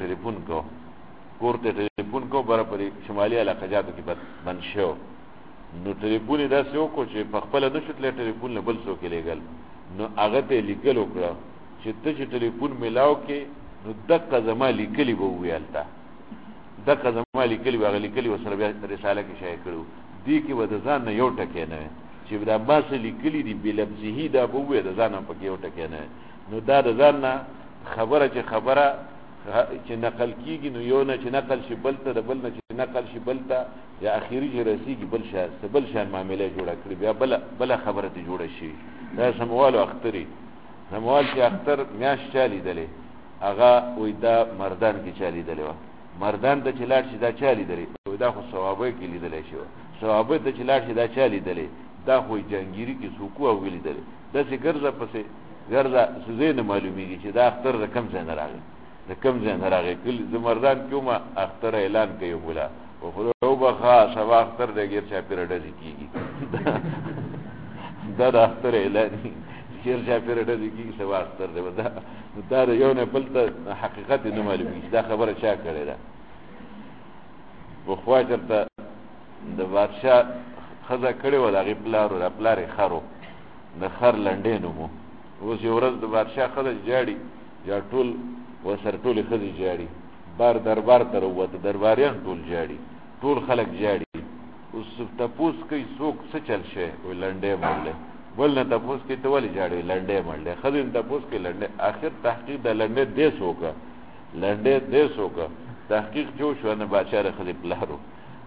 Speaker 2: ټلیفون کو بر پر شمالي علاقه جاتو کې بند شو نو ټلیفون داسې وکړو چې په خپل نشټ ټلیفون له بل څوک لګل نو هغه ته لیکل وکړه چې ته چې ټلیفون ملاو کې نو دغه زما لیکلي به ویالتا دغه زما لیکلي هغه لیکلي وسره بیا رساله کې شایع کړو دې کې ود ځان نه یو ټکی نه چې دا باس لیکلي دی بلفظه دا به وې د ځان په کې یو ټکی نه نو دا د ځان نه خبره چې نقل کیږي نو یو نه چې نقل شي بلته د بل نه چې نقل شي بلته یا اخیری چې رسیږي بل شان معاملې جوړه کړی بیا بل خبره ته جوړه شي دا سموال اختری سموال چې اختر میاش چالي دلې هغه وې دا مردان کې چالي دلې و مردان ته چلاړ شي دا چالي دلې وې دا خو ثوابه کې لیدل شي ثوابه ته چلاړ شي دا چالي دلې دا خو جنگيري کې سوکو او ویل دلې دا څه ګرځه سوزې نه معلومیږي چې دا اختر د کم ځای نه راغی کله زمردان کومه اختر اعلان کوي بولا او خو به خاص سبا اختر دغه چا پیرډه کیږي دا د اختر اعلان چیر چا پیرډه کیږي سبا اختر دی دا یو نه بل ته حقیقت نه معلومیږي دا خبره چا کړې ده خو خواجرته د بادشاہ خزه کړي و د غپلارو خرو د خر لنډې نومو. اوس یو ورځ د بادشاه ښځه جاړي یا ټول ورسره ټولې ښځې جاړي، بار دربار ته راووته، درباریان ټول جاړي، ټول خلک جاړي. اوس تپوس کوي څوک څه چل شي؟ وایي لنډې مړلې. بل نه تپوس کوي ته ولې جاړې؟ لنډې مړلې. ښځې نه تپوس کوي لنډې. آخر تحقیق د لنډې دیس وکړه، لنډې دیس وکړه، تحقیق جو شو نه بادشاه د ښځې پلار و.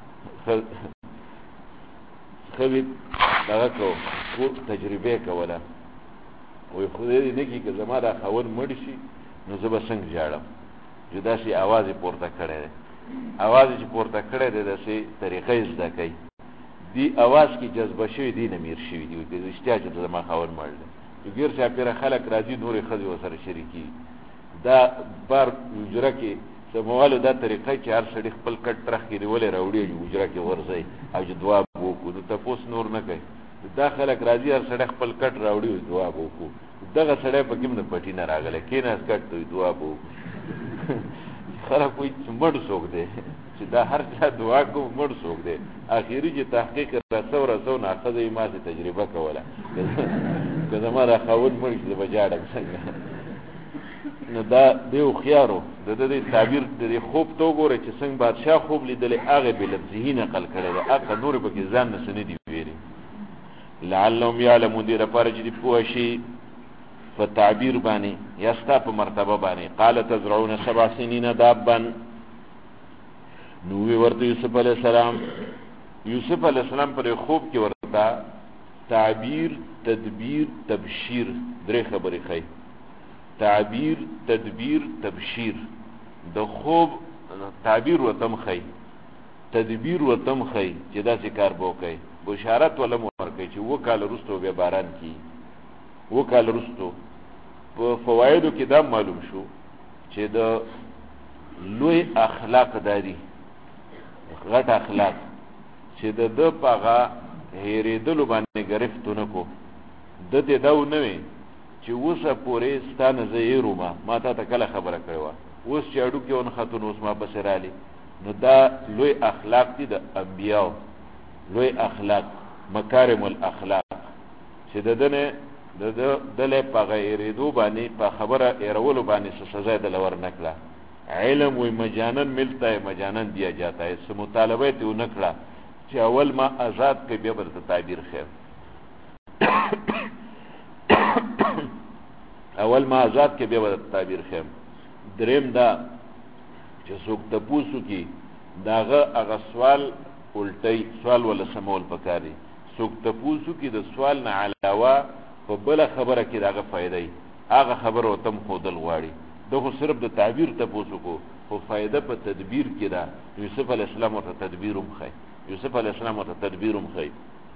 Speaker 2: ښځې دغه کو تجربې کوله، وایي خدای دې نه کړي که زما دا خاوند مړ شي نو زه به څنګه جاړم. چې داسې اواز یې پورته کړی دی، اواز چې پورته کړی دی داسې طریقه یې زده کوي. دی اواز کې جذبه شوي دي نه میر شوي دي، وایي رښتیا چې زما خاوند مړ دی. ګیر چاپېره خلک راځي، نورې ښځې ورسره شریکي. دا بار حجره کې سموالو دا طریقه چې هر سړي خپل کټ ترخ کې نیولې راوړي حجره کې ورځي او چې دعا وکړو، نو تپوس نور نه کوي. دا خلک راځي هر سړی خپل کټ راوړي دعا وکړو. دغه سړی په کې هم د پټي نه راغلی، کېناست کټ ته دعا وکړو. خلک وایي چې مړ څوک دی چې دا هر چا دعا کوم، مړ څوک دی. اخري چې تحقیق رسو نه ښځه یې ماسې تجربه کوله که زما دا خاوند مړ شي زه به جاړم څنګه. نو دا دی هوښیارو د دې تعبیر د دې خوب ته وګورئ چې څنګه بادشاه خوب لیدلی، هغې بلفظهي نقل کړی دی، هغه نورې پکې ځان نه څه نه دي ویلي. لعلهم یعلمون، دې لپاره چې دې پوه شي په تعبیر باندې یا ستا په مرتبه باندې. قال تزرعون 7 سنین دابا، نو وی ورته یوسف علیہ السلام، یوسف علیہ السلام پر خوب کې ورته تعبیر، تدبیر، تبشیر درې خبرې ښیي. تعبیر، تدبیر، تبشیر. د خوب تعبیر ورته هم ښیي، تدبیر ورته هم ښیي چې داسې کار به وکړئ. بشارت ولم ورکړئ چې 2 کاله وروسته بیا باران کیږي. 2 کاله وروسته په فوایدو کې دا معلوم شو چې د لوی اخلاق داري، غټ اخلاق چې د ده په هغه هېرېدلو باندې ګرفتو نه کو. ده ته دا ونه وي چې اوسه پورې ستا نه زه هېرومه، ما تا ته کله خبره کړې وه، اوس چې اډوکې ونښتو نو اوس ما پسې رالي. نو دا لوی اخلاق دي د انبیاو، لوی اخلاق، مکارم الاخلاق چې د ده نه دلی په هغه هېرېدو باندې، په خبره هېرولو باندې څه سزا یې دله ور نه کړه. علم وی مجانن ملتا ہے مجانن دیا جاتا ہے. څه مطالبه یې ونه کړه چې اول ما آزاد کړئ بیا به درته تعبیر خیر. اول ما آزاد کړئ بیا به درته تعبیر خیر. دریم دا چې څوک تپوس وکړي د هغه هغه سوال الټی، سوال ولا سمول پکار دی. څوک تپوس وکړي د سوال نه علاوه په بله خبره کې د هغه فایده وي، هغه خبره ورته هم ښودل غواړي. ده خو صرف د تعبیر تپوس وکړو، خو فایده په تدبیر کې ده. یوسف علیه السلام ورته تدبیر هم ښیي، یوسف علیه السلام ورته تدبیر هم ښیي.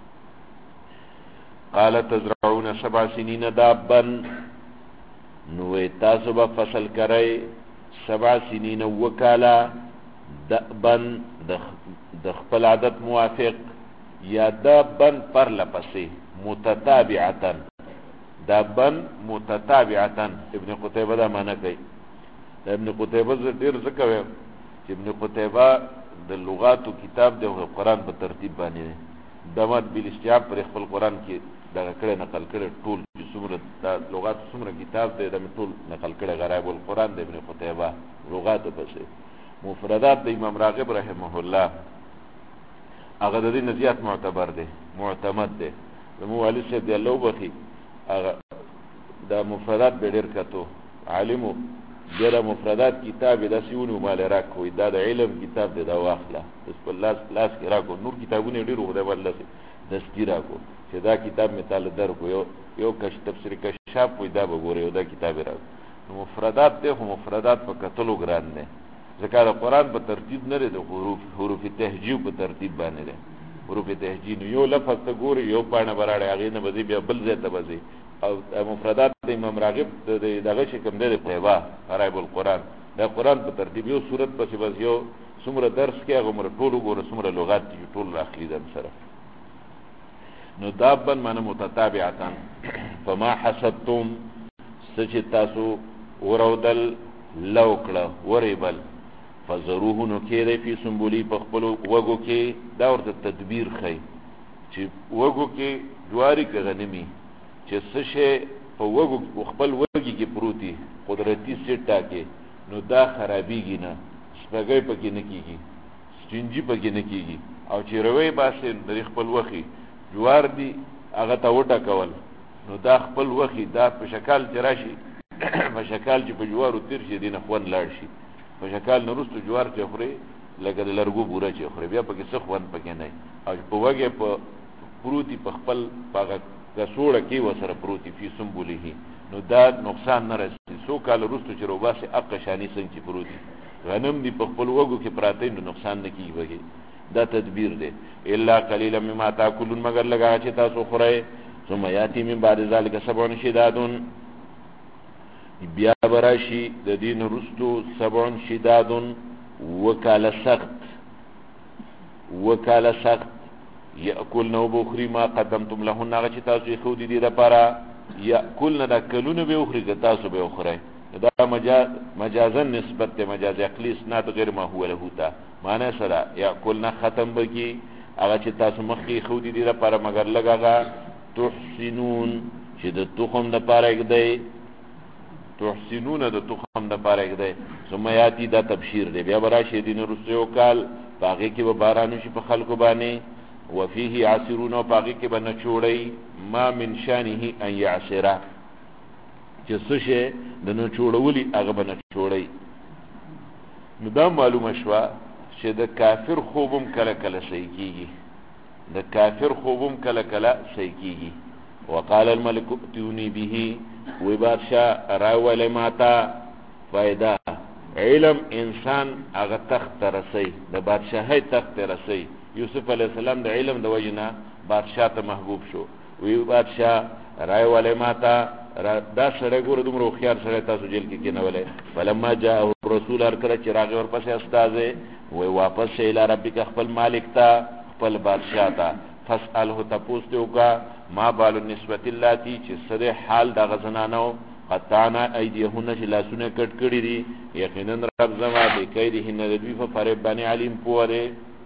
Speaker 2: قال تزرعون 7 سنین دابا، نو تاسو به فصل کرئ 7 سنین 2 کاله دابا د خپل عادت موافق، یا دابا پرله پسې، متتابعتا، دابا متتابعتا. ابن قتیبه دا معنی کوي. ابن قتیبه ډېر ځکه ویم چې ابن قتیبه د لغاتو کتاب دی او قرآن په ترتیب باندې دی. دمت بالاستیعاب پر خپل قرآن کې دغه کړی نقل کړی ټول چې څومره دا لغاتو څومره کتاب دی دا مې ټول نقل کړی. غرایب القرآن د ابن قتیبه لغاتو پسې. مفردات د امام راغب رحمه الله هغه د دې نه زیات معتبر دی، معتمد دی. زموږ والد صاحب دی الله وبخي، هغه دا مفردات به ډېر کتو، عالمو. بیا دا مفردات کتاب یې داسې ونیو مالې راکوي، دا د علم کتاب دی، دا واخله بس په لاس کې راکو. نور کتابونه یې ډېر خدای باندې داسې دستي راکو چې دا کتاب مې تاله درکو. یو تفسیر کشاف وایي دا به ګورې، یو دا کتاب یې راکو. نو مفردات دی، خو مفردات په کتلو ګران دی، ځکه د قرآن په ترتیب نه دی، د حروف تهجی په ترتیب باندې دی. حروف تهجی نو یو لفظ ته ګوري، یو پاڼه به راړی، هغې نه به ځي بیا بل ځای ته به ځي. او مفردات د امام راغب دغه چې کوم دی د قیبه غرایب القرآن، دا قرآن په ترتیب یو صورت پسې بس یو څومره درس کې هغه عمره ټول وګوره، څومره لغات دي ټول راخلي دم سره. نو دابا معنی متتابعتا. فما حسدتم، څه چې تاسو ورودل، لو کړه، وریبل، فضروه، نو کېدی فی سنبلي په خپلو وږو کې. دا ورته تدبیر ښیي چې وږو کې جواري که غنمي، چې څه شی په وګو خپل وګي کې پروتي قدرتي سیټا کې نو دا خرابېږي نه، سپګۍ پکې نه کېږي، چنجي پکې نه کېږي. او چې روي باسي د خپل وخي جوار دي هغه ته وټکول نو دا خپل وخي دا په شکل چې راشي په شکل چې په جوارو تیر شي دي نه خوند لاړ شي، په شکل نه وروسته جوار چې خوري لکه د لرګو بوره چې خوري بیا پکې څه خوند پکې نه. او په وګه په پروتي په خپل پاغه کڅوړه کې وسره پروتي فی سنبله نو دا نقصان نه رسي. سو کال وروسته چې روباسي اقا شانی څنګه چې پروتي غنم دی په خپل وګو کې پراته نو نقصان نه کیږي. دا تدبیر دی. الا قليلا مما تاكلون مگر لگا چې تاسو خورئ. ثم یاتی من بعد ذلك سبع شداد بیا براشي د دین رستو سبع شداد وکاله سخت یاکلن وبخری ما قدمتم لهن هغه چې تاسو یې خو دي د لپاره یاکلن دا کلونه به اخري که تاسو به اخري. دا مجازا نسبت ته مجاز عقلی اسناد غیر ما هو له تا معنی سره یاکلن ختم بکی هغه چې تاسو مخکې خو دي د لپاره مگر لګاغه تحسنون چې د تخم د پاره کېدی تحسنون د تخم د پاره کېدی. ثم یاتی دا تبشیر دی بیا براشي دین رسو کال باغی کې به باران شي په خلکو باندې وفيه عاصرون او باغی کې به نه چوړی ما من شانه ان يعصر چې څه شي د نه چوړولي هغه به نه چوړی. نو دا معلومه شوه چې د کافر خوبم کله کله صحیح کیږي، د کافر خوبم کله کله صحیح کیږي. وقال الملك ائتوني به وی بادشاہ راوله ماتا فائدہ علم انسان هغه تخت رسي د بادشاہي تخت رسي. یوسف علیہ السلام د علم د وجنه بادشاہ ته محبوب شو. وی بادشاہ راوله ماتا دا سره ګور دومره خيار سره تاسو جیل کې کېنولې. فلما جاء الرسول هر چې راغی ورپسې استاد وی واپس اله ربک خپل مالک ته خپل بادشاہ ته فاسأله تپوس دیو کا ما بال النسبت اللاتی چې سره حال د غزنانو قطعنا ایدیهن چې لاسونه کټ کړی دي یقینا رب زما به کیدهن د دوی په فریب باندې علیم پوره.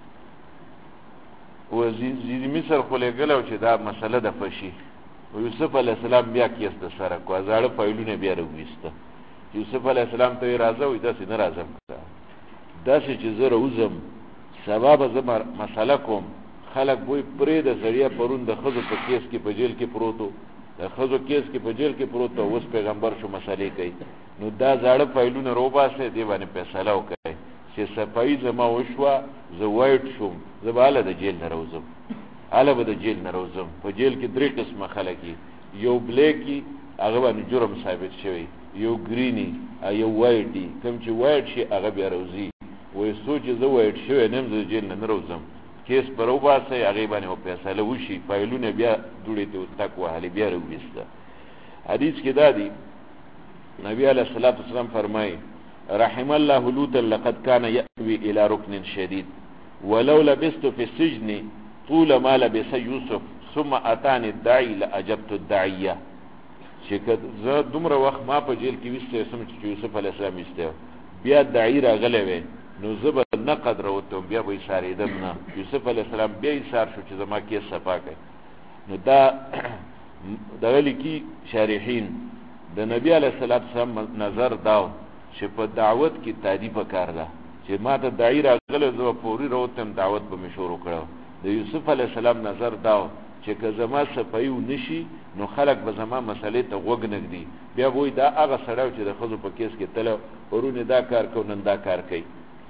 Speaker 2: وزید مصر خو لګلو چې دا مسله د فشي یوسف علی السلام بیا کیس د سره کو زاړه فایلونه بیا وروسته یوسف علی السلام ته راځو داسې نه راځم داسې چې زه راوزم سبب زما مسله کوم خلق بوی پرې د ذریعہ پرون د خزو په کیس کې په جیل کې پروتو د خزو کیس کې په جیل کې پروتو اوس پیغمبر شو مسلې کوي. نو دا زاړه فایلونه روباسه دی باندې فیصله وکړي چې صفای زما وشوه زه وایټ شوم زه بالا د جیل نه راوزم اله به د جیل نه راوزم. په جیل کې درې قسمه خلک یو بلیکی هغه باندې جرم ثابت شوی یو گرینی یو وایټی کوم چې وایټ شي هغه بیا راوزي وای سوچ زه وایټ شوی نیم زه جیل نه راوزم کیس پرو باسه هغه باندې او فیصله وشي فایلونه بیا دوړې ته تکوه هلي بیا وروسته. حدیث کې دادی نبی علیہ الصلوۃ والسلام فرمایي رحم الله لوط لقد كان يأوي الى ركن شديد ولو لبست في السجن طول ما لبس يوسف ثم اتاني الداعي لاجبت الداعيه. چې زه دومره وخت ما په جیل کې وسته سم چې یوسف علیہ السلام وسته بیا داعی راغلی وې نو زب نه قدر وته بیا به اشاریدم نه. یوسف علیہ السلام بیا اشار شو چې زما کې صفا کوي. نو دا دغلی کی شارحین د نبی علیہ السلام نظر داو چې په دعوت کې تعریف وکړه ده چې ما ته داعی راغله زو فوري راوتم دعوت به مشورو کړو. د یوسف علیہ السلام نظر داو چې که زما صفایو نشي نو خلق به زما مسلې ته وګ نګدي بیا وای دا هغه سړیو چې د خزو په کیس کې تل ورونه دا کار کو نن دا کار کوي.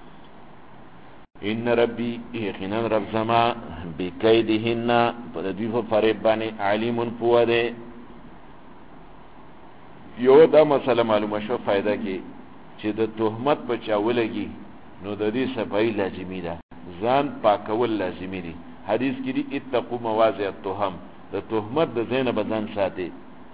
Speaker 2: ان ربي یقینا رب زما بکیدهن په دوی په فریب باندې علیم پوهه. یو دا مسله معلومه شو فائدہ کې چې د تهمت په چاولګي نو د دې صفای لازمی ده ځان پاکول لازمی دي. حدیث کې دی اتقوا مواضع التهم د تهمت د زینب ځان ساتي.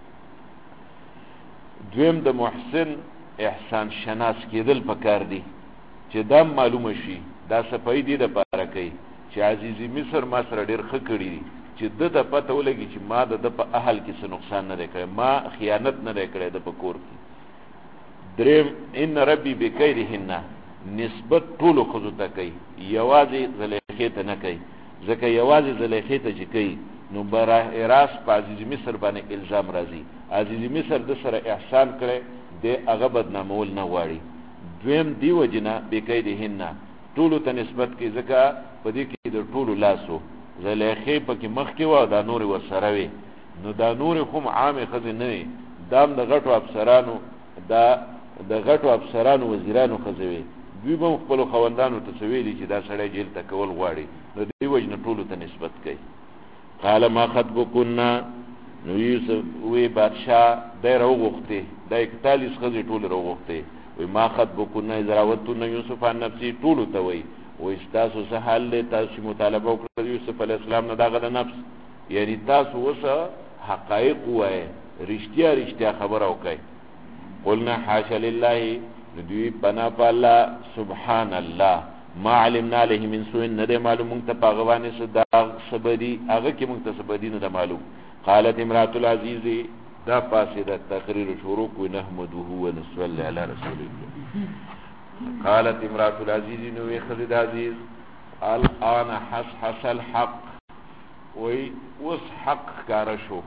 Speaker 2: دویم د محسن احسان شناس کېدل پکار دي چې دا معلومه شي دا صفای دي د پاره کوي چې عزیزی مصر ما سره ډیر ښه کړی دي چې د پته ولګي چې ما د په اهل کې څه نقصان نه کړی ما خیانت نه کړی د پکور کې. دریم ان ربي بکیدهن نسبت ټول خذو ته کوي یوازې زلیخې ته نه کوي ځکه یوازې زلیخې ته چې کوي نو براه راست په عزیز مصر باندې الزام راځي. عزیز مصر د سره احسان کړي د هغه بدنامول نه غواړي. دویم دی وجنه بقیدهن ټولو ته نسبت کوي ځکه په دې کې د ټولو لاسو زلیخې پکې مخکې وه دا نورې ورسره وې نو دا نورې خو عامې ښځې نه وې دام د غټو افسرانو د غټو افسرانو وزیرانو ښځې وې دوی به خپلو خاوندانو ته څه ویلي چې دا سړی جیل ته کول غواړي نو دې وجنه ټولو ته نسبت کوي. قال ما خطبكن نو یوسف وی بادشاہ دی راوغوښتې دا 41 ښځې ټولې راوغوښتې وی ما خطبكن اذ راوتن یوسف عن نفسه ټولو ته وی وی ستاسو څه حال دی تاسو مطالبه وکړه یوسف علیه السلام نه دغه د نفس یعنی تاسو اوسه حقایق ووایئ رښتیا خبره وکړئ. قلنا حاشا لله دوی پناه په الله سبحان الله ما علمنا علیه من سوء نه دی معلوم مونږ ته په هغه باندې څه داغ څه بدي هغه کې مونږ ته څه بدي نه ده معلوم. قالت امرأة العزیز دا پاسې د تقریر شروع کوي نحمده ونصلي علی رسول الله. قالت امرأة العزیز نو وی ښځې د عزیز الآن حصحص الحق وی اوس حق ښکاره شو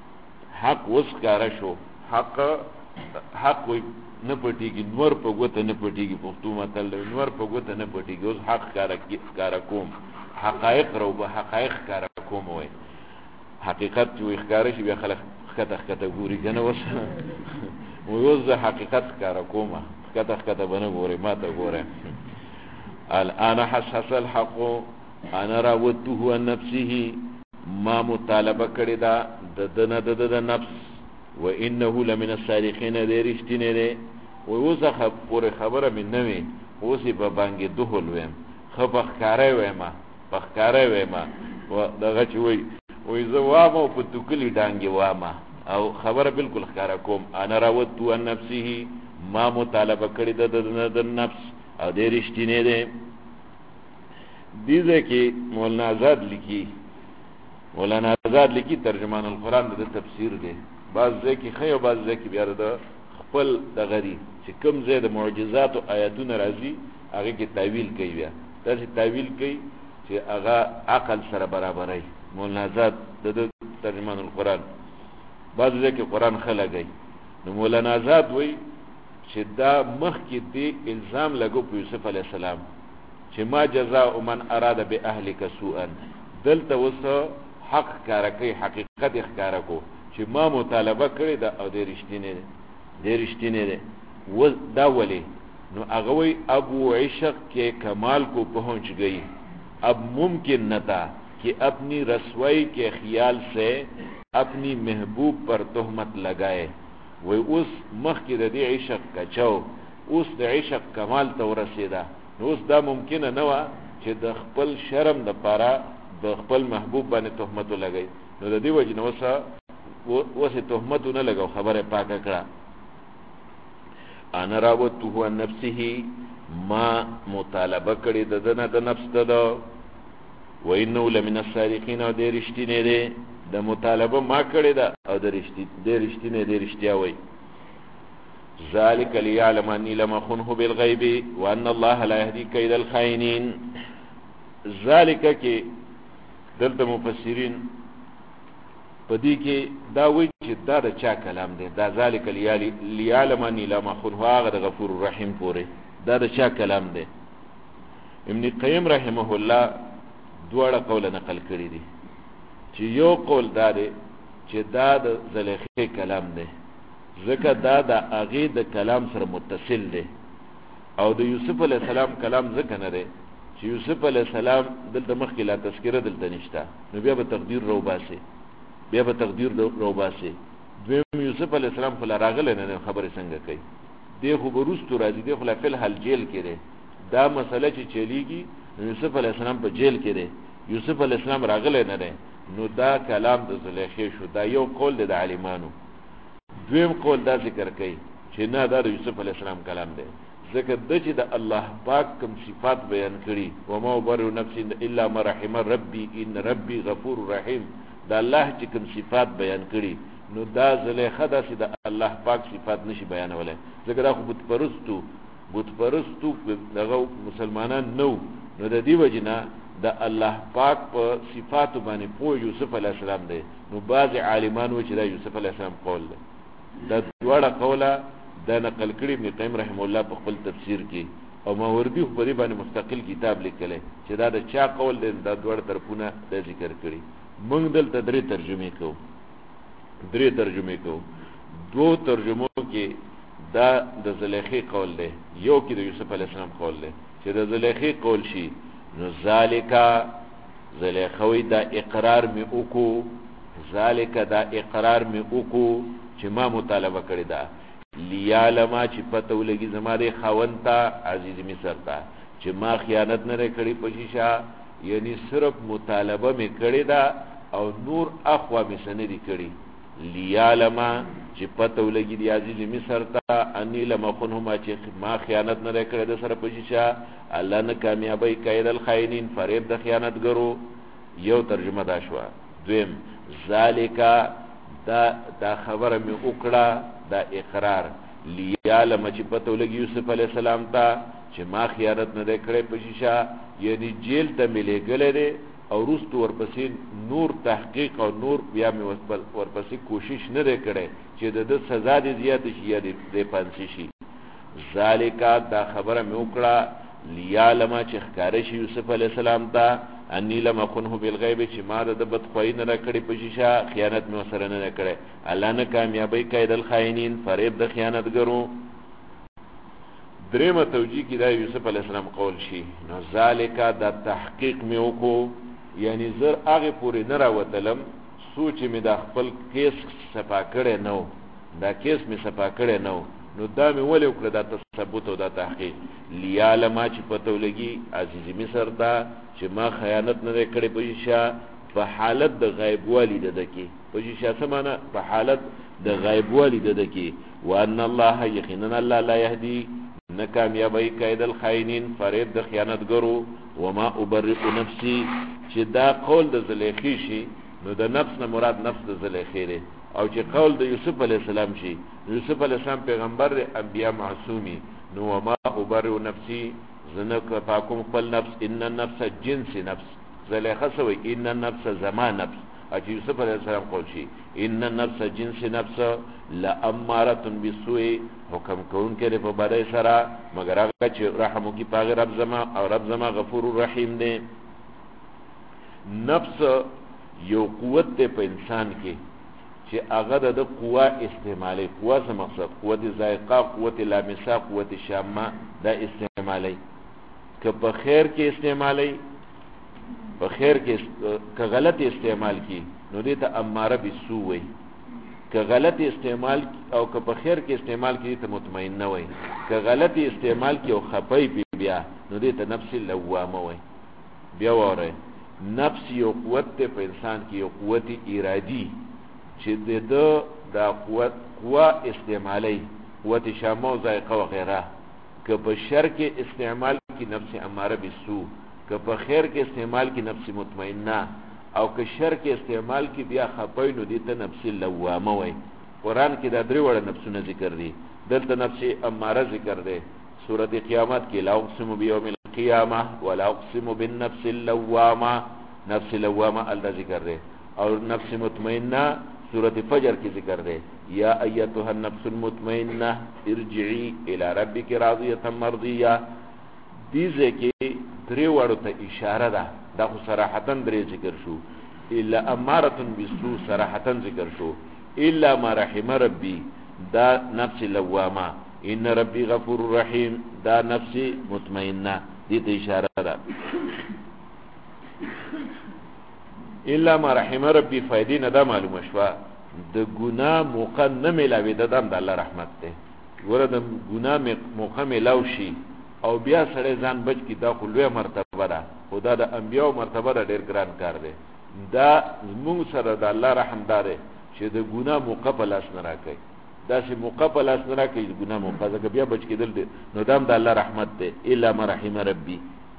Speaker 2: حق وی نه پټیږي نور په ګوته نه پټیږي پښتو متل دی نور په ګوته نه پټیږي اوس حق ښکاره کوم حقایق رو به حقایق ښکاره کوم وی حقیقت چې وی ښکاره شي بیا خلک ښکته ګوري که نه اوس اوس زه حقیقت ښکاره کوم ښکته به نه ګورې ما ته ګوره. الآن حصحص الحق انا راودته عن نفسه ما مطالبه کړې ده د نفس و انه لمن الصادقین دی رښتینی دی وی اوس پورې خبره مې نه وي اوس یې په بانګې دهل ویم ښه په ښکاره ویمه دغه چې وی زه وامه او په توکلي ډانګې وامه او خبره بالکل ښکاره کوم. انا راودته عن نفسه ما مطالبه کړې ده د نفس او دی رښتینی دی. دې ځای کې مولانا آزاد لیکي ترجمان القرآن د تفسیر دی بعض ځای کې ښه او بعض ځای کې بیا د خپل دغه دي چې کوم ځای د معجزاتو آیاتونه راځي هغې کې تاویل کوي بیا داسې تاویل کوي چې هغه عقل سره برابروي. مولانا آزاد د ترجمان القرآن بعض ځای کې قرآن ښه لګوي نو مولانا آزاد وایي چې دا مخکې دې الزام لګو په یوسف علیه السلام چې ما جزاء من اراد باهلک سوءا دلته اوس حق ښکاره کوي حقیقت یې ښکاره کو چې ما مطالبه کړې ده او دی رښتینی دی دا ولې نو هغه وایي اب وہ عشق کے کمال کو پہنچ گئی اب ممکن نہ تھا کہ اپنی رسوائی کے خیال سے اپنی محبوب پر تہمت لگائے وی اوس مخکې د دې عشق کچو اوس د عشق کمال ته ورسېده نو اوس دا ممکنه نه وه چې د خپل شرم دپاره د خپل محبوب باندې تهمت ولګوي نو د دې وجې نه اوس یې تهمت ونه لګو خبره پاکه کړه. انا راودته عن نفسه ما مطالبه کړې د ده نه د نفس ده و انه لمن الصادقین او دی رښتینی دی د مطالبه ما کړې ده او د رښتینی دی رښتیا وایي. ذلك ليعلم اني لم اخنه بالغيب وان الله لا يهدي كيد الخائنين. ذلك کې دلته مفسرین په دې کې دا وایي چې دا د چا کلام دی دا ذلك ليعلم اني لم اخنه هغه د غفور الرحیم پورې دا د چا کلام دی. ابن قیم رحمه الله دواړه قوله نقل کړي دي چې یو قول دا دی چې دا د زلیخې کلام دی ځکه دا د هغې د کلام سره متصل دی او د یوسف علیه السلام کلام ځکه نه دی چې یوسف علیه السلام دلته مخکې لا تذکره دلته نشته نو بیا به تقدیر روباسي دویم یوسف علیه السلام خو لا راغلی نه خبرې څنګه کوي دی خو به وروستو راځي دی خو لا فی الحال جیل کې دی دا مسله چې چلیږي یوسف علیه السلام په جیل کې دی یوسف علیه السلام راغلی نه دی نو دا کلام د زلیخې شو دا یو قول دی د عالمانو. دویم قول دا ذکر کوي چې نه دا د یوسف علیه السلام کلام دی ځکه د چې د الله پاک کوم صفات بیان کړي وما ابرئ نفسي الا ما رحم ربي ان ربي غفور رحیم دا الله چې کوم صفات بیان کړي نو دا زلیخه داسې د الله پاک صفات نشي بیانولی ځکه دا خو بت پرستو دغه مسلمانان نو د دې وجې نه د الله پاک په صفات باندې پوه یوسف علی السلام دی نو بعض عالمان و چې دا یوسف علی السلام قول دی دا دواړه قوله دا نقل کړي ابن قیم رحم الله په خپل تفسیر کې او ماوردی په دې باندې مستقل کتاب لیکلی چې دا د چا قول دی دا دواړه طرفونه د ذکر کړي موږ دلته درې ترجمه کوو دو ترجمو کې دا د زلیخی قول دی یو کې د یوسف علی السلام قول دی چې د زلیخی قول شي نو ذالکا زلیخوی دا اقرار می اوکو ذالکا دا اقرار می اوکو چې ما مطالبه کړی دا لیالما چې پته ولګي زما د خاوند ته عزیز مصر ته چې ما خیانت نه کړی په شیشه یعنی صرف مطالبه می کړی دا او نور اخوا می سندې کړی لیالما چې پته ولګي دی عزیز مصر ته انی لمخنهما چې ما خیانت نه کړی د سره په شیشه الله نه کامیابی کید الخائنین فریب د خیانتګرو یو ترجمه دا شو دویم ذالکا دا خبره می وکړه دا اقرار لیالم چې پته ولګي یوسف علی السلام ته چې ما خیانت نه کړی په شیشه یعنی جیل ته ملي ګلره او روست ورپسې نور تحقیق او نور بیا می ورپسې کوشش نه کړي چې د سزا دې زیات شي یا دې پانسی شي ذالکا دا خبره می وکړه لیالم چې ښکارې شي یوسف علی السلام ته انی لم اخنه بالغیب چې ما د بدخوای نه کړی په شیشه خیانت مې سره نه کړی الله نه کامیابی کید الخائنین فریب د خیانتګرو درېمه توجیه کې دا یوسف علی السلام قول شي نو ذالکا دا تحقیق مې وکړو یعنی زر هغه پورې نه راوتلم سوچ مې د خپل کیس صفا کړی نو دا کیس مې صفا کړی نو نو دا مې ولې وکړه دا تثبوت او دا تحقیق لیالما چې پته ولګي عزیز مصر ته چې ما خیانت نه کړی په شیشه په حالت د غیب والی د دکی په شیشه سمانه په حالت د غیب والی د دکی وان الله یقینا الله لا يهدي نه کامیابی کید الخائنین فریب د خیانتګرو وما ابرئ نفسي چې دا قول د زلیخی شي نو د نفس نه مراد نفس د زلیخی دی او چې قول د یوسف علی السلام شي یوسف علی السلام پیغمبر دی انبیا معصومی نو وما ابرئ نفسي زنک پاکم خپل نفس ان النفس جنس نفس زلیخه سوی ان النفس زمان نفس اچ یوسف علیہ السلام قول شي ان النفس جنس نفس لاماره بالسوء حکم کون کې په بدای سره مگر هغه چې رحم کی پاغه رب زما او رب زما غفور الرحیم دی نفس یو قوت په انسان کې چې هغه د قوا استعمالي قوا څه مقصد قوت ذائقه قوت لامسه قوت شامه دا استعمالي که په خیر کې استعمالي په خیر کې که غلط استعمال کی نو دې ته اماره بالسوء وي که غلط استعمال او که په خیر کې استعمال کی ته مطمئن نه وي که غلط استعمال کی او خپای بیا نو دې ته نفس لوامه وي بیا وره نفس یو قوت په انسان کې یو قوت ارادي چې د قوا استعمالي قوت شامه او ذائقه وغيرها که په شر کې استعمال کی نفس اماره بالسوء که په خیر کې استعمال کی نفس مطمئنه او که شر کې استعمال کی بیا خپای نو دي ته نفس لوامه وي قران کې دا درې وړه نفسونه ذکر دي دلته نفس اماره ذکر ده سورۃ قیامت کې لا اقسم بیوم القیامه ولا اقسم بالنفس اللوامه نفس لوامه ال ذکر ده او نفس مطمئنه سورۃ فجر کې ذکر ده یا ایتها النفس المطمئنه ارجعي الى ربك راضیه مرضیه دې ځکه درې وړو ته اشاره ده دا خو صراحتاً درې ذکر شو الا اماره بالسوء صراحتاً ذکر شو الا ما رحم ربي دا نفس لوامه ان ربي غفور رحيم دا نفس مطمئنه دې ته اشاره ده الا ما رحم ربي فائدې نه دا معلومه شوه د ګناه موقع نه ملاوي د الله رحمت ته ګوره د ګناه موقع ملاو شي او بیا سره ځان بچ کی دا خو لوی مرتبه ده خدا د انبیو مرتبه ده ډیر ګران کار دی دا موږ سره د الله رحم داره چې د ګناه موقع په لاس نه راکړي دا چې موقع په لاس نه راکړي د ګناه موقع ځکه بیا بچ کېدل دي نو دام د الله رحمت دی الا ما رحم ربي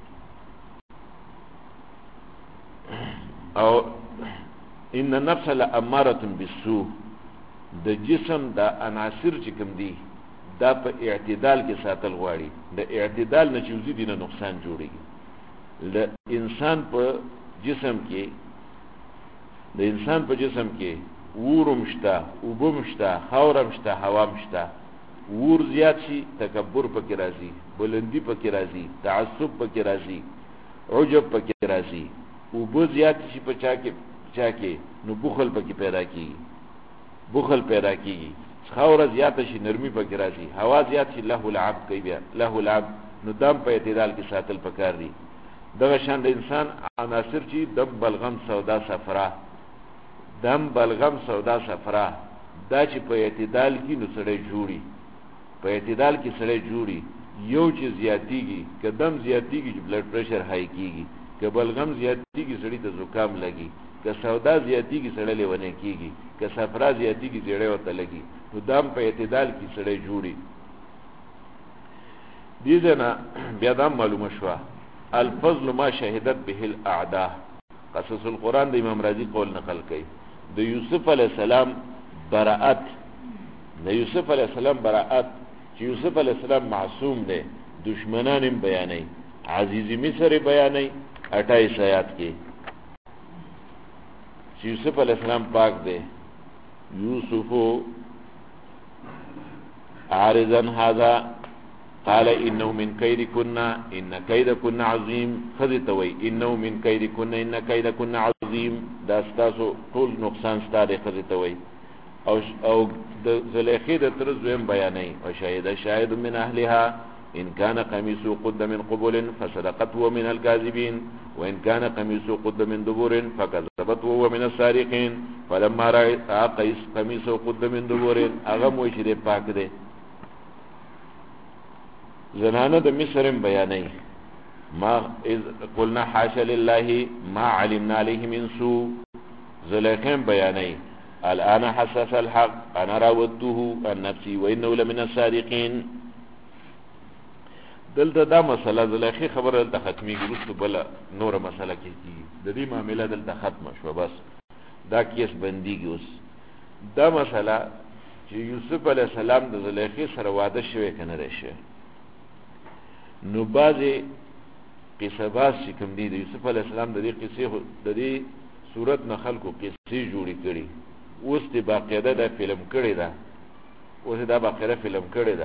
Speaker 2: او ان النفس لاماره بالسوء د جسم د عناصر چې کوم دي دا په اعتدال کې ساتل غواړي د اعتدال نه چوزي دي نه نقصان جوړيږي انسان په جسم کې ورم شته اوبم شته خاورم شته هوام شته ور زیات شي تکبر پکې راځي بلندی پکې راځي تعصب پکې راځي عجب پکې راځي اوبو زیات شي په چا کې نو بخل پکې پیدا کیږي خاور زیات شي نرمي پکې راځي هوا زیات شي له العب کوي بیا له العب نو دم په اعتدال کې ساتل پکار دي دغه شان د انسان عناصر چې دم بلغم سودا صفرا دا چې په اعتدال کې نو سړی جوړي په اعتدال کې سړی جوړي یو چې زیاتیږي قدم زیاتیږي چې بلډ پریشر هاي کیږي که بلغم زیاتیږي سړی ته زکام لګي که سودا زیاتیږي سړی لیونه کیږي که صفرا زیاتیږي زیړې ورته لګي نو دام په اعتدال کې سړی جوړي دې ځنه بیا دا معلومه شوه الفضل ما شهدت به الاعداء قصص القرآن د امام رازی قول نقل کړي د یوسف علی السلام براءت چې یوسف علی السلام معصوم دی دشمنان هم بیانای عزیز مصر بیانای 28 آیات کې چې یوسف علی السلام پاک دی یوسف عارضا هذا قال انه من كيدكن ان كيدكن عظيم خذتوي انه من كيدكن ان كيدكن عظيم دا ستاسو ټول نقصان ستاره خذتوي او زلیخی د ترزویم بیانای او شاهد من اهلها ان كان قميص قد من قبل فصدقت هو من الكاذبين وان كان قميص قد من دبر فكذبت هو من السارقين فلما راى قميص قد من دبر اغه مو چې پاک دی زنانه د مصرم بیانای ما اذ قلنا حاشا لله ما علمنا عليه من سوء زلیخیم بیانای الان حسس الحق انا راودته عن نفسي وانه لمن الصادقين دلته دا مسله زلیخی خبره دلته ختمی ګرځو بل نور مسله کې د دې معاملې دلته ختمه شو بس دا کیس بنديږي اوس دا مسله چې یوسف علی السلام د زلیخی سره واده شوی کنه راشه نو بعضی قصه باز چې کوم دي د یوسف علی السلام د دې قصې د دې صورت نه خلکو قصې جوړې کړي اوس د باقاعده د فلم کړي دا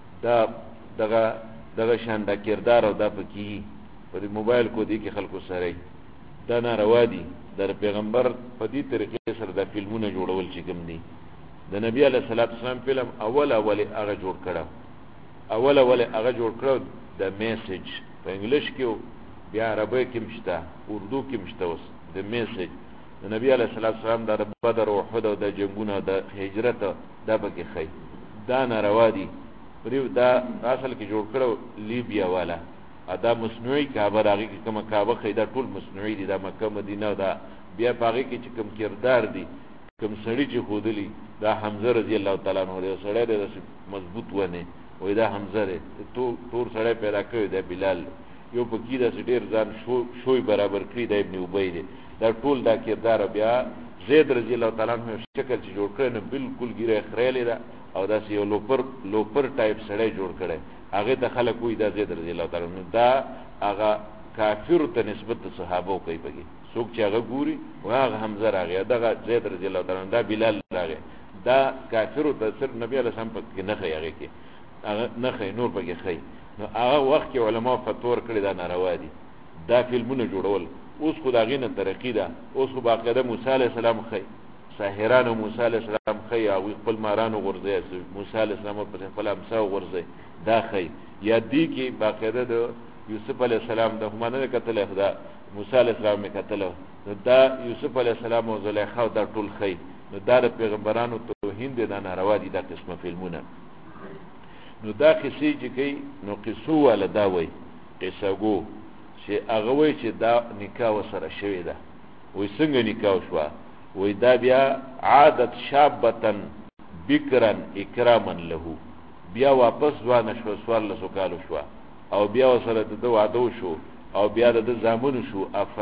Speaker 2: دغه شان د کردار او د پکی په موبایل کو دي کې خلکو سره دا ناروا دي د پیغمبر په دې طریقې سره د فلمونه جوړول چې کوم دي د نبی علیه الصلاۃ والسلام فلم اول هغه جوړ کړو د میسج په انګلیش کې بیا عربی کې مشته اردو کې مشته اوس د میسج د نبی علیه الصلاۃ والسلام د بدر او احد او د جنگونو د هجرت د پکې خی دا ناروا دي پریو دا اصل کې جوړ کړو لیبیا والا ادا مصنوعي کعبه راغی کې کومه کعبه خیدا ټول مصنوعي دي د مکه مدینه دا بیا پاغي کې چې کوم کردار دي کوم سړی چې خودلی دا حمزه رضی الله تعالی عنہ دی سړی د مضبوط ونه وای دا حمزه دی تور سړی پیدا کړی دی بلال یو پکې د ډیر ځان شوی برابر کړی دی ابن ابی دی دا ټول دا کردار بیا زید رضی الله تعالی عنہ شکل چې جوړ کړی نو بالکل ګیره خړېلې ده او دا یو لوپر ټایپ سړی جوړ کړي هغه د خلک وې دا زید رضی الله تعالی عنہ دا هغه کافر ته نسبت صحابه کوي بګي څوک چې هغه ګوري هغه حمزه راغی دا زید رضی الله تعالی عنہ دا بلال راغی دا کافر ته سر نبی علیہ السلام په کې نه خي هغه کې هغه نه خي نور پکې خي نو هغه وخت کې علما فتور کړی دا ناروا دي دا فلمونه جوړول اوس خدای نه ترقی ده اوس خو باقاعده موسی علیہ السلام خي ساحرانو موسی علیہ السلام خي او خپل مارانو غرزه موسی علیہ السلام په خپل امسا غرزه دا خي یا دی کې باقاعده د یوسف علیہ السلام د همانه کتل خدا موسی علیہ السلام کتل دا یوسف علیہ السلام او زلیخا دا ټول خي نو دا پیغمبرانو توهین دي دا ناروا دي دا قسمه فلمونه نو دا قصې چې کوي نو قصو ولا دا وای قصاګو چې هغه وای چې دا نکاح وسره شوی ده وای څنګه نکاح شو وای دا بیا عادت شابتن بکرن اکراما له بیا واپس ځوان شو سوال له سوکالو شو او بیا وسره د وعده شو او بیا د زامن شو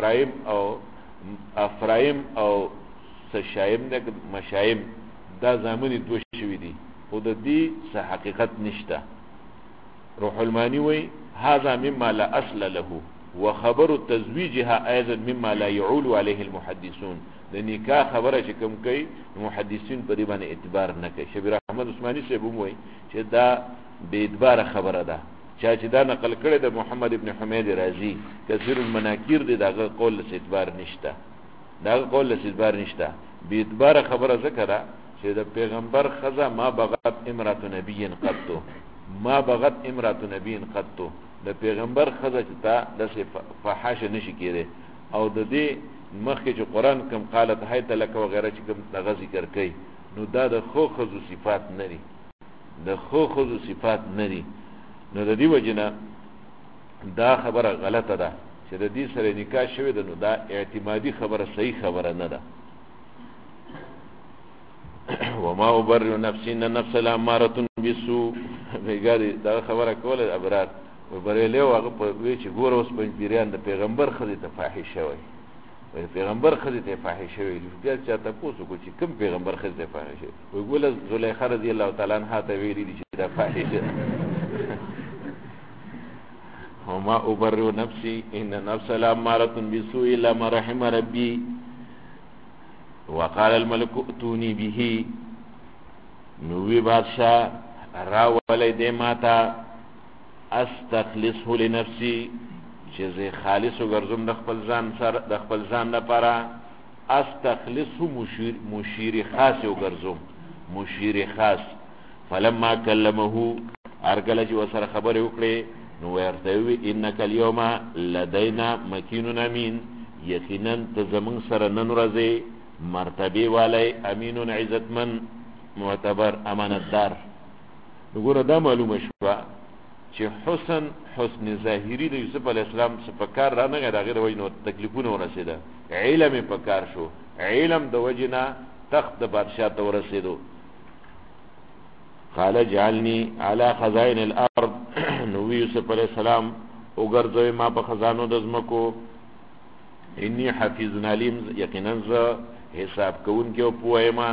Speaker 2: افرایم او سشایم نه مشایم دا زامن دوه شوی دي خو د دې څه حقیقت نشته روح المانی وای هاذا مما لا اصل له وخبر تزویجها ايضا مما لا يعول عليه المحدثون د نکاح خبره چې کوم کوي محدثین په دې باندې اعتبار نه کوي. شبیر احمد عثماني صاحب وایي چې دا به اعتبار خبره ده. چې دا نقل کړی د محمد ابن حمید رازی کثیر المناکیر دی، داغه قول له اعتبار نشته، داغه قول له اعتبار نشته. به اعتبار خبره ذکر چې د پیغمبر خزا ما بغت امراه نبی قط، ما بغت امراه نبی قط، د پیغمبر خزا چې تا د فحاشه نشي کېده. او د دې مخکې چې قران کوم قالت حیت لک وغیرہ چې کوم دغه ذکر کوي، نو دا د خو خزو صفات نه دي، د خو خزو صفات نه دي. نو د دې وجنه دا خبره غلطه ده چې د دې سره نکاح شوی ده، نو دا اعتمادي خبره صحیح خبره نه ده. وما ابرئ نفسي ان النفس لاماره بالسوء، بیګاری دا خبره کوله ابرار وبرېله هغه په وی چې ګور اوس په پیران د پیغمبر خدای ته فاحشه وي، وي پیغمبر خدای ته فاحشه وي. بیا چې تاسو کو چې کوم پیغمبر خدای ته فاحشه وي، ګول زلیخا رضی الله تعالی عنها ته ویلي چې دا فاحشه. وما ابرئ نفسي ان النفس لاماره بالسوء الا ما رحم ربي وقال الملك ائتوني به. نووی بادشاہ راولی دے ماتا استخلصه لنفسي چې زه خالص وګرځم د خپل ځان لپاره. استخلصه مشیر خاص وګرځم، مشیر خاص. فلما كلمه ارګل چې وسره خبرې وکړي، نو ورته وی انک اليوم لدينا مكين امين، یقینا ته زمون سره نن ورځې مرتبه والی امین عزتمن معتبر امانتدار. وګوره دا معلومه شوه چې حسن ظاهری د یوسف علی السلام څخه کار را نه غیر غیر وجنه تکلیفونه ورسېده، علم په کار شو، علم د وجنه تخت د بادشاہ ته ورسېدو. قال جعلني على خزائن الارض، نو یوسف علی السلام وګرځوي ما په خزانو د زمکو. انی حفیظ علیم، یقینا زه حساب کوونکی او پوهه ما.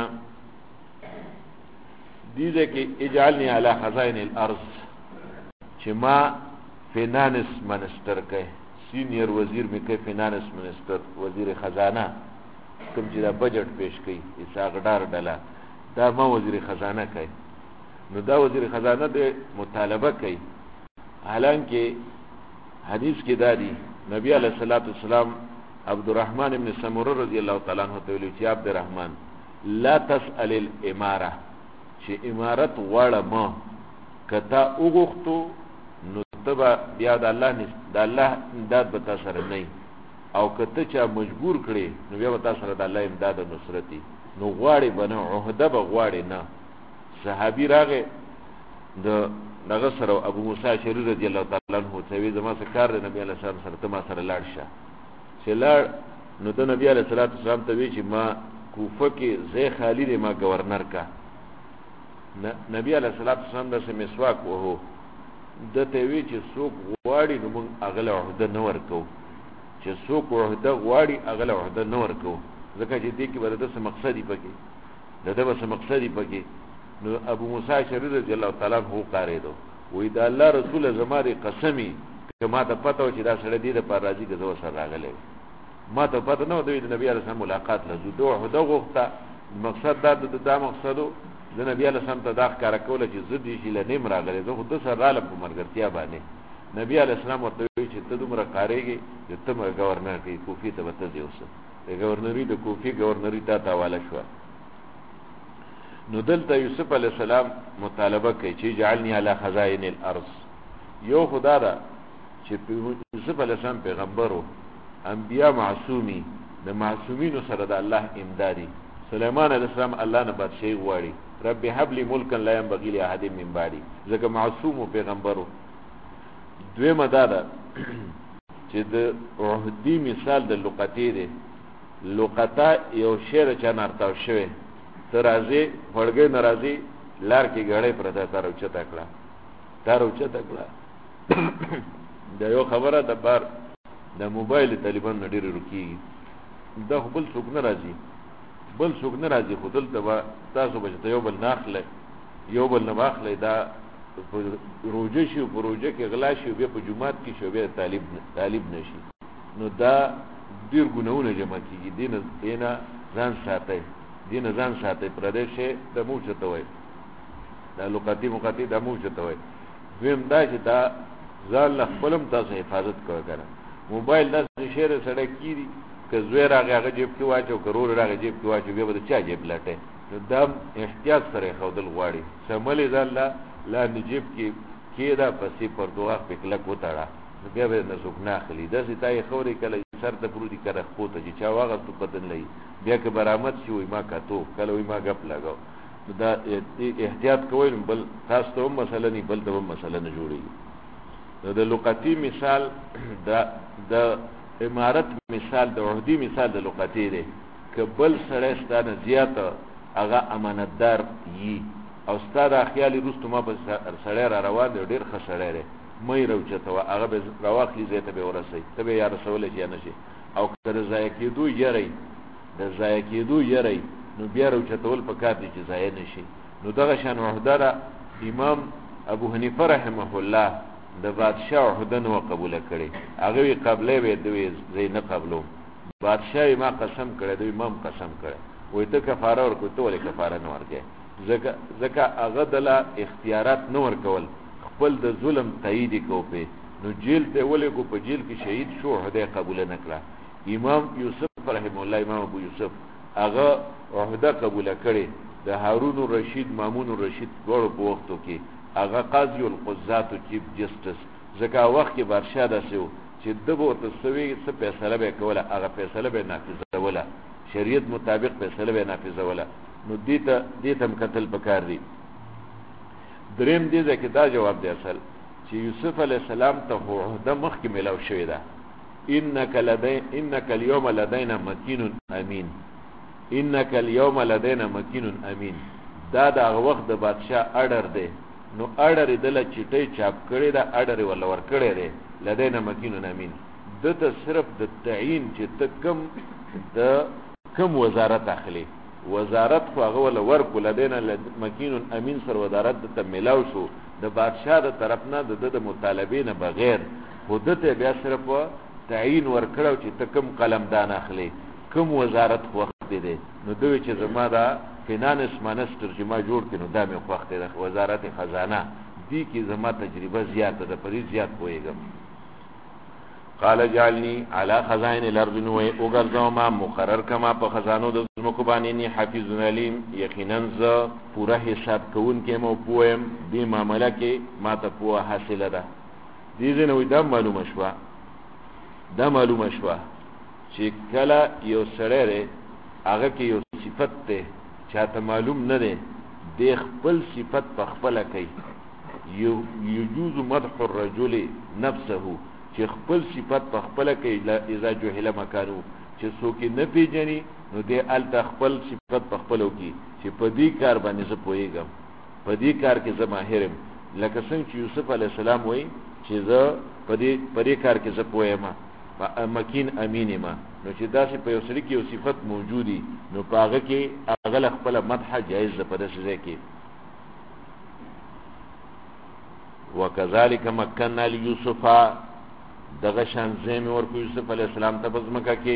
Speaker 2: دې کې اجعلني على خزائن الارض چې ما فینانس منسٹر کوي، سینئر وزیر می کوي فینانس منسٹر، وزیر خزانه کوم چې دا بجټ پیش کوي اساغدار ډله، دا ما وزیر خزانه کوي. نو دا وزیر خزانه د مطالبه کوي. حالانکه حدیث کې دا دی نبی علیہ الصلوۃ والسلام عبدالرحمن ابن سمره رضی الله تعالی عنہ ته ویلي چې عبدالرحمن لا تسأل الاماره، چې امارت غواړه ما کته وغوښتو نو تبا بیا د الله امداد به تاسو سره نه، او کته چې مجبور کړي نو بیا به تاسو سره د الله امداد او نصرتي. نو غواړي بنه عہده به غواړي نه. صحابي راغه د دغه سره ابو موسی اشعری رضی الله تعالی عنہ ته وی زما سره کار د نبی علیہ السلام سره ته ما سره لاړ شه. چې لاړ نو د نبی علیہ السلام ته وی چې ما کوفه کې زه خالد ما گورنر کا. نبی علیہ السلام د مسواک وو د ته وی چې څوک غواړي نو موږ اغله عہده نه ورکو، چې څوک عہده غواړي اغله عہده نه ورکو، ځکه چې دې کې ورته څه مقصدی پکې، دغه څه مقصدی پکې. نو ابو موسی اشعری رضی الله تعالی عنہ قاریدو وی دا الله رسول زماره قسمی کما ته پته و چې دا سره دې د پر راضی د زو سره راغلی، ما ته پته نه و د نبی علیہ السلام ملاقات لزو دوه عہده غوښته. مقصد دا مقصدو د نبی علیہ السلام ته دا ښکارا کوله چې زدي شي لنیم راغلی، زه خو د سره رااله په مرګرتیا باندې. نبی علیہ السلام ورته وی چې ته دومره قاریږي چې ته گورنر کې کوفی ته وته دی اوسه، د گورنری د کوفی گورنری ته حواله شو. نو دلته یوسف علیہ السلام مطالبه کوي چې جعلنی علی خزائن الارض. یو خدا دا چې یوسف علیہ السلام پیغمبرو، انبیاء معصومی، د معصومینو سره د الله امدادي. سلیمان علیہ السلام الله نه بادشاہي غواړي، رب هب لی ملکا لا ينبغي لاحد من بعدی، ځکه معصوم او پیغمبرو. دویمه دا ده چې د عهدی مثال د لقطې دی. لقطه یو شعر چا نارتاو شوی، ته راځي وړګې ناراضي لار کې غړې پرته تر اوچته کړه. دا یو خبره د بار د موبایل طالبان ډېر رکیږي، دا بل څوک نه راځي خو دلته تاسو به یو بل ناخله یو بل نه واخله. دا روجه شي په روجه کې غلا شي بیا په جمعات کې شو بیا طالب نشي نو دا ډیر ګناونه جمع کیږي دینه ځان ساتي پردیشه د موچ ته وای دا لوقتی مقتی د موچ ته وای ویم دا چې دا ځان خپلم تاسو حفاظت کوئ موبایل دا شهر سره کیږي که زوی راغی جیب کې واچو کرور راغی جیب کې واچو بیا به چا جیب لټه دا احتیاط سره خودل غواړي سملې ځان لا نجیب کې دا پسې پر دوغه پکلک وتاړه بیا به نه څوک نه اخلي داسې تای خوري کله سر ته پرودي کړه خپوته چې چا واغه تو پتن لای بیا که برآمد شي وای ما کاتو کله وای ما غپ لگاو دا احتیاط کوئ بل تاسو ته مسله نه بل ته مسله نه جوړي د لوقتی مثال د امارت مثال د عہدی مثال د لوقتی دی که بل سره ستانه زیات هغه امانتدار یي او ستاره خیالي روستو ما په سره را روان دی ډیر خسره دی مې روچته هغه به راوخلی زیته به ورسي ته به یا رسول شي نه شي او کله ضایع کېدو یری نو بیا روچتول په کار دي چې ضایع نشي نو دغه شان عہده امام ابو حنیفه رحمه الله د بادشاہ عہده نو قبول کړي هغه قبلې وې دوی زې نه قبلو بادشاہ ما قسم کړي دوی امام قسم کړي وې ته کفاره ورکو ته ولې کفاره نه ورکې زکه هغه د اختیارات نه ورکول خپل د ظلم تایید کوي نو جیل ته ولې کو په جیل کې شهید شو عہده قبول نه کړه امام یوسف رحم الله امام ابو یوسف هغه عہده قبول کړي د هارون الرشید مامون الرشید ګورو په وختو کې هغه قاضي القضات او چیف جسټس زکه وخت کې بادشاہ داسو چې دغه تسوی څه فیصله به کوله هغه فیصله به نافذوله شریعت مطابق فیصله به نافذوله نو دې ته قتل پکار دی دریم دې ځکه دا جواب دی اصل چې یوسف علی السلام ته عہده مخکې ملاو شوی دا انک اليوم لدینا مکین امین انک اليوم لدینا مکین امین دا وخت د بادشاہ اډر دی نو اډر دله چټي چاپ کړي دا اډر ولا ور کړي دی لدینا مکین امین دته صرف د تعیین چې کم وزارت اخلي وزارت خو هغه ول ورکو لدینا مکین امین سر وزارت ته ملاو شو د بادشاہ د طرف نه د مطالبې نه بغیر خودته بیا صرف تعیین ورکړو چې کم قلمدان اخلي کم وزارت وخت دی نو دوی چې زما دا فینانس مانستر چې ما جوړ کړو دا مې وخت دی وزارت خزانه دی کې زما تجربه زیاته ده پرې زیات پوهیږم قال جعلني على خزائن الارض وغرزو ما مقرر کما په خزانو د زمکو باندې ني حافظ علیم یقینا ز پوره حساب کوون کې مو پوهم دې معاملې کې ما ته پوهه حاصله ده دې نه وې دا معلومه شوه چې کله یو سړی هغه کې یو صفت ته چاته معلوم نه ده د خپل صفت په خپل کوي یجوز مدح الرجل نفسه چې خپل صفت په خپل کوي اذا جهل مکانو چې څوک نه پیژني نو دې ال خپل صفت په خپل کوي چې په دې کار باندې زه پوهیږم په دې کار کې زه ماهرم لکه څنګه چې یوسف علی السلام وایي چې زه په دې کار کې زه پوهیم مکین امین ما نو چې داسې په یو سړي کې یو صفت موجودي نو په هغه کې هغه خپل مدح جایز ده په داسې ځای کې وکذالک مکننا لیوسف دغه شان زمي ورکو یوسف علی السلام ته بزمکه کې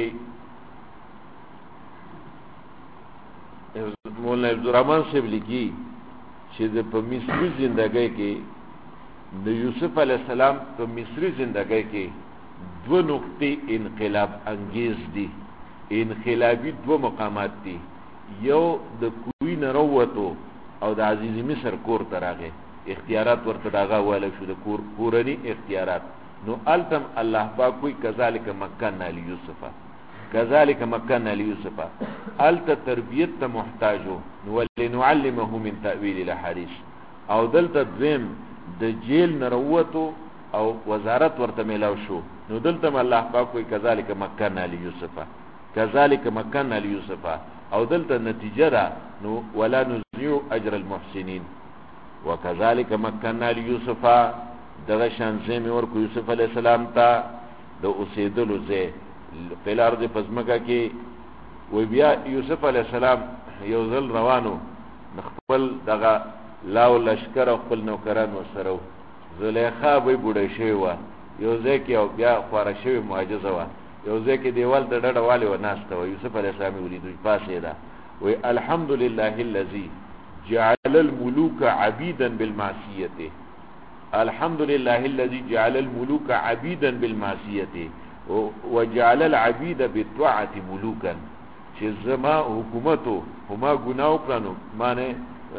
Speaker 2: مولانا عبدالرحمن صاحب لیکي چې په مصری زندګۍ کې د یوسف علی السلام په مصری زندګۍ کې دو نقطې انقلاب انگیز دي انقلابی دو مقامات دي یو د کوی نه وروته او د عزیز مصر کور ته راغی اختیارات ورته داغه واله شو د کورنی اختیارات نو التم الله پاک کوئی کذالک مکننا لیوسف کذالک مکننا لیوسف الت تربیت ته محتاجو نو ولنعلمه من تاویل الاحاديث او دلته دویم د جیل نه وروته او وزارت ورته ملاو شو نو دلته الله پاک کوئی کذالک مکننا لیوسف کذالک مکننا لیوسف او دلته نتیجه ده نو ولا نضيع اجر المحسنين وكذلك مکننا لیوسف دغه شان زمي ورکو یوسف علی السلام ته د اوسېدلو ځای په الارض پزمکه کې و بیا یوسف علی السلام یو ځل روانو خپل دغه لاو لشکر خپل نوکران وسره زلیخا به بوډه شوی و یو ځای کې او بیا خواره شوی معجزه وه یو ځای کې دیوال د ډډه والې و ناسته وه یوسف علیه السلام یې ولیدو پاڅېده وی الحمد لله الذي جعل الملوك عبيدا بالمعصيه الحمد لله الذي جعل الملوك عبيدا بالمعصيه وجعل العبيد بالطاعه ملوكا چې زما حکومتو هما ګناو کړنو معنی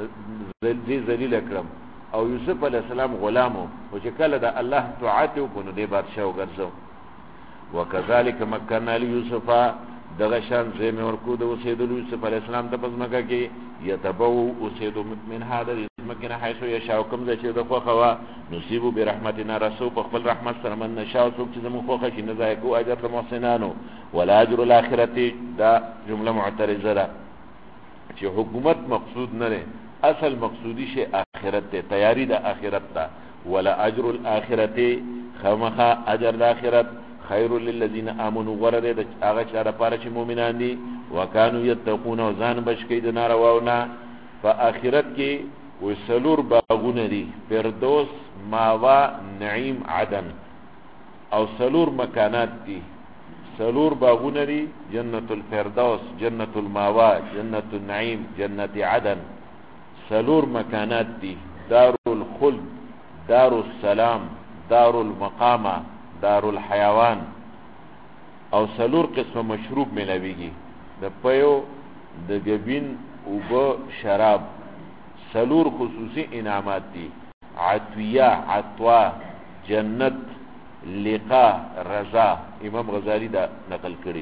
Speaker 2: ذلیل کړم او یوسف علیہ السلام غلامو او چې کله د الله طاعت وکړو دې بادشاہ وګرځو وکذالک مکنا لیوسف دغه شان زمه ورکو د اوسېدلو یوسف علیہ السلام ته پزماکه کې یتبو اوسېدو من هذا مکنا حيث یشاء کوم چې د خوخوا نصیب برحمتنا رسو په خپل رحمت سره من نشاء څوک چې زمو خوخه شي نه ځای کو اجر د محسنانو ولا اجر الاخرته دا جمله معترضه ده چې حکومت مقصود نه ده اصل مقصودی شی آخرت ته تیاری د آخرت ته ولا اجر الاخرته خامخا اجر د آخرت خیر للذین آمنوا ورده د هغه چا لپاره چې مؤمنان دي وکانو یتقون او ځان بچ کړي د نارواونه په آخرت کې وسلور باغونه دي فردوس ماوا نعیم عدن او سلور مکانات دي سلور باغونه دي جنت الفردوس جنت الماوا جنت النعیم جنت عدن سلور مکانات دي دار الخلد دار السلام دار المقامه دار الحيوان او سلور قسم مشروب ملاویږي د پيو د جبین او به شراب سلور خصوصي انعامات دي عطویه عطوا جنت لقاء رضا امام غزالی دا نقل کړي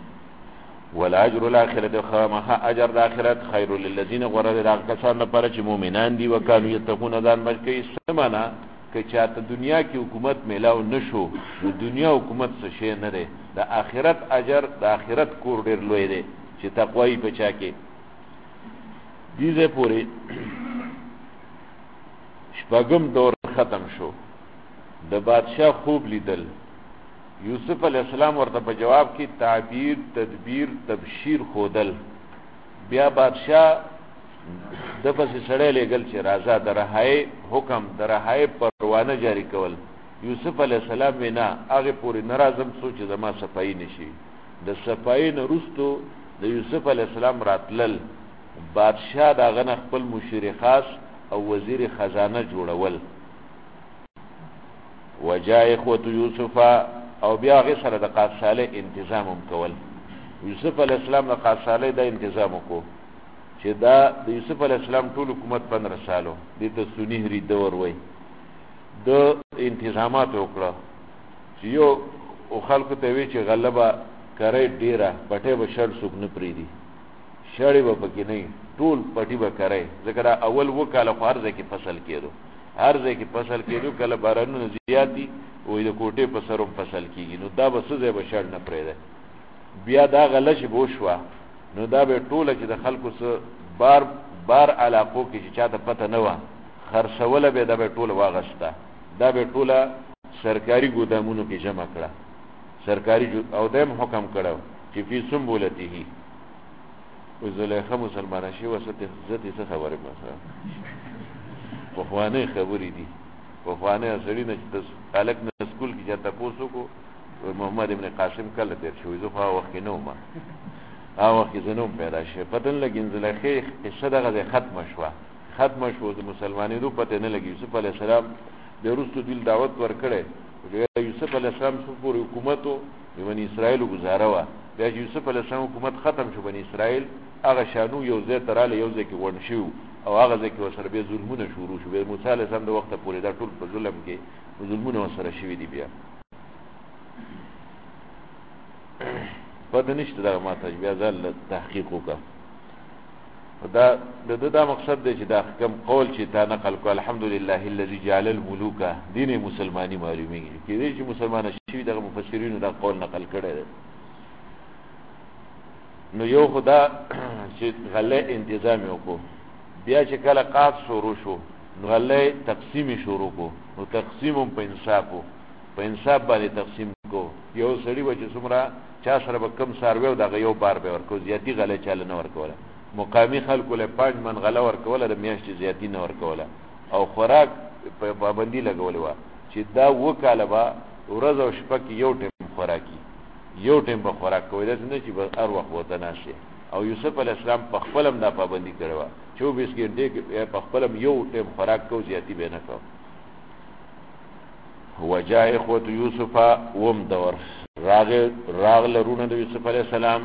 Speaker 2: ولا اجر الاخرته خامخ اجر د اخرت خیر للذین غرد کسان لپاره چې مؤمنان دي وکانو یتقون ځان بچي سمانا که چاته دنیا کې حکومت میلاو نشو نو دنیا حکومت څه شی نه دی د آخرت اجر د آخرت کور ډیر لوی دی چې تقوی بچا کې دیزه پوری شپږم دور ختم شو د بادشاہ خوب لیدل یوسف علیہ السلام ورته په جواب کې تعبیر تدبیر تبشیر خودل بیا بادشاہ د پسې سړی لېږل چې راځه د رهایی حکم د رهایی پروانه جاری کول یوسف علیہ السلام وینا هغه پوری ناراضم سوچ زما صفائی نشي د صفائی نه رستو د یوسف علیہ السلام راتلل بادشاہ دا غن خپل مشیر خاص او وزیر خزانه جوړول وجاء اخوه یوسف او بیا غي سره د قاصاله تنظیم کول یوسف علیہ السلام د قاصاله د تنظیم کو چې دا د یوسف علیہ السلام ټول حکومت 15 سالو د سنهری دور وای د انتظامات وکړه چې یو او خلکو ته وی چې غلبه کرے ډیره پټه به شړ سوق نه پریدي شړې به پکې نه ټول پټي به کرے ځکه اول وکاله فرض کې فصل کېدو هر ځای کې فصل کېدو کله بارانونه زیات دي او د کوټې په سروم فصل کېږي نو دا به څه ځای به شړ نه پریده بیا دا غلش بوشوا نو دا به ټوله چې د خلکو سره بار علاقو کې چې چاته پته نه و خرڅوله به دا به ټوله واغسته دا به ټوله سرکاري ګودامونو کې جمع کړه سرکاري او دیم حکم کړو چې فی سنبولته وزلیخه مسلمانه شي وسته عزت څه خبره مثلا په خوانه خبرې دي په خوانه سړی نه چې الک نه سکول کې چاته پوسو کو محمد ابن قاسم کله تیر شوی زه خو وخت نه ومه وخت زنوم پیدا شي پتن لګین زلیخه قصه دغه ختم شو د مسلمانانو پته نه لګي یوسف علی السلام د روستو دل دعوت ورکړي یوسف علی السلام څو حکومت او بنی اسرائیل گزاره وا بیا یوسف علی السلام حکومت ختم شو بنی اسرائیل هغه شانو یو ځای تراله یو ځای کې ون شو او هغه ځای کې وسره به ظلمونه شروع شو به موسی علی السلام د وخت پورې دا ټول په ظلم کې ظلمونه وسره شوي دي بیا پته نشته دا ماته بیا ځل تحقیق وکړه دا مقصد دی چې دا حکم قول چې تا نقل کو الحمدلله الذي جعل الملوك دین مسلمانی معلومیږي کې دې چې مسلمان شي دغه مفسرینو دا قول نقل کړي نو یو خدا چې غله تنظیم وکړو بیا چې کله قاص شروع شو نو غله تقسیم شروع کو نو تقسیم په انصاف باندې تقسیم کو یو سړی و چې څومره چا سره به کم ساروي او دغه یو بار به ورکو زیاتی غله چاله نه ورکوله مقامی خلکو له 5 من غله ورکوله د میاشتې زیاتی نه ورکوله او خوراک په پابندي لګولې وه چې دا وکاله به ورځ او شپه کې یو ټیم خوراکي یو ټیم به خوراک کوي داسې نه چې به هر وخت ورته ناست شي او یوسف علیه السلام په خپل هم دا پابندي کړې وه 24 ګنټې په خپل هم یو ټیم خوراک کو زیاتی به نه کو وجاء اخوة یوسف وم دور راغله رونه د یوسف علیه السلام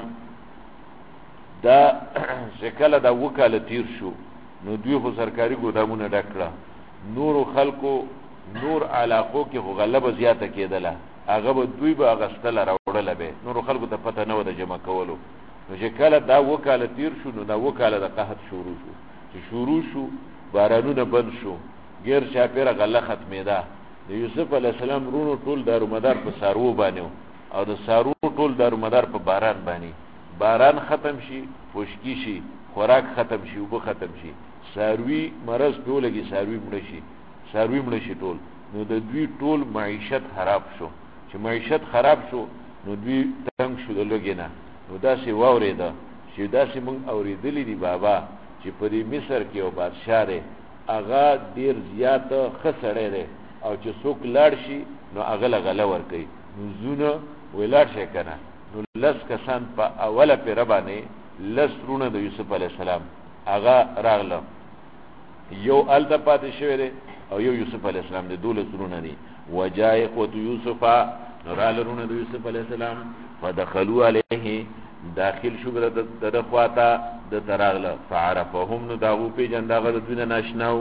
Speaker 2: دا شکل دا وکاله تیر شو نو دوی خو سرکاري ګودامونه ډک کړه نور خلکو نور علاقو کې خو غلبه زیاته کېدله هغه به دوی به اغستله راوړله به نور خلکو ته پته نه و د جمع کولو نو چې کله دا وکاله تیر شو نو دا وکاله د قحط شروع شو چې شروع شو بارانونه بند شو غیر چاپیره غله ختمېده د یوسف علیه السلام رونو ټول دارومدار په څاروو باندې او د څاروو ټول دارومدار په باران باندې باران ختم شي خشکی شي خوراک ختم شي اوبه ختم شي څاروي مرض په لګي څاروي مړ شي ټول نو د دوی ټول معیشت خراب شو چې معیشت خراب شو نو دوی تنگ شو د لګي نه نو داسې واورېده چې داسې مونږ اورېدلی دي بابا چې په دې مصر کې یو بادشاه دی هغه ډېر زیات ښه سړی دی او چې څوک لاړ شي نو هغه له غله ورکوي نو زونه وی لاړ شي که نه نو 10 کسان په اوله پیره باندې 10 رونه د یوسف علیه السلام هغه راغله یو هلته پاتې شوی دی او یو یوسف علیه السلام دی 12 رونه دي وجاء اخوة یوسف نو راغله رونه د یوسف علیه السلام فدخلوا علیه داخل شو د خواته د تراغله فعرفهم نو داغو پیژند هغه د دوی نه ناشناو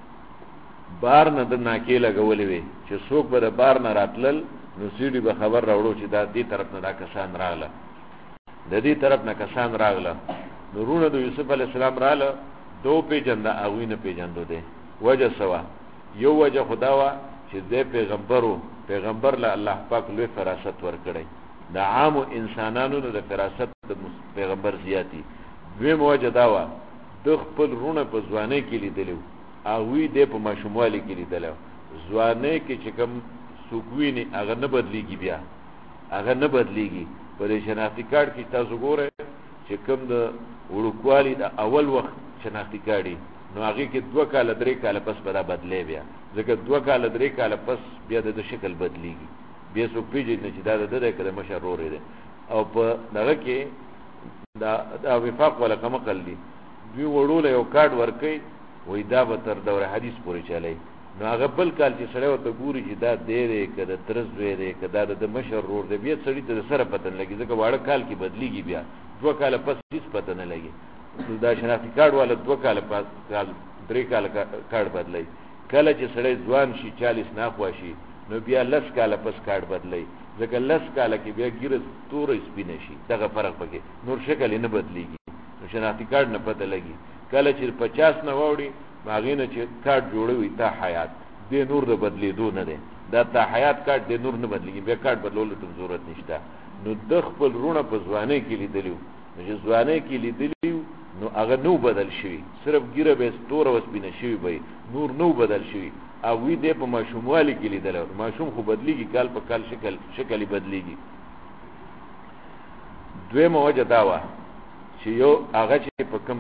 Speaker 2: بار نه د ناکې لګولې وي چې څوک به د بار نه راتلل نو سیډي به خبر راوړو چې دا دې طرف نه دا کسان راغله د دې طرف نه کسان راغله نو رونه د یوسف علیه السلام راغله دو پیژنده هغوی نه پیژندو دی وجه سوا یو وجه خدا وه چې دی پیغمبر له الله پاک لوی فراست ورکړی د عامو انسانانو نه د فراست د پیغمبر زیاتی دویم وجه دا وه د خپل رونه په ځوانۍ کې لیدلی هغوی دی په ماشوموالي کې لیدلی ځوانۍ کې چې کوم څوک ویني هغه نه بدلیږي بیا هغه نه بدلیږي په دې شناختي کارت کې تاسو ګورئ چې کوم د وړوکوالي د اول وخت شناختي کارت نو هغې کې 2 کاله 3 کاله پس به دا بدلی بیا ځکه 2 کاله 3 کاله پس بیا د شکل بدلیږي بیا څوک پیژني چې دا د ده که د مشر ورور دی او په دغه کې دا وفاق ولا کمقل دي دوی وړوله یو کارت ورکوي وایي دا به تر دوره حدیث پورې چلی نو هغه بل کال چې سړی ورته ګوري چې دا دی دی که د تره زوی دی که دا د مشر ورور دی بیا سړي ته د سره پته نه لګي ځکه واړه کال کې بدلیږي بیا 2 کاله پس هېڅ پته نه لګي نو دا شناختي کارت والا 2 کاله پس 3 کاله کارت بدلی کله چې سړی ځوان شي 40 ناخوا شي نو بیا 10 کاله پس کارت بدلی ځکه 10 کاله کې بیا ګیره توره سپینه شي دغه فرق پکې نور شکل یې نه بدلیږي نو شناختي کارت نه پته لګي کله چې 50 نه واوړي هغې نه چې کارت جوړوي تا حیات دې نور د بدلېدو نه دی دا تا حیات کارت دې نور نه بدلېږي بیا کارت بدلولو ته ضرورت نشته نو د خپل رونه په ځوانۍ کې لیدلی نو چې ځوانۍ کې لیدلی نو هغه نو بدل شوي صرف ګیره به توره وسپینه شوي به نور نو بدل شوي هغوی دی په ماشوموالي کې لیدلی ماشوم خو بدلیږي کال په کال شکل یې بدلیږي دویمه وجه دا وه چې یو هغه چې په کوم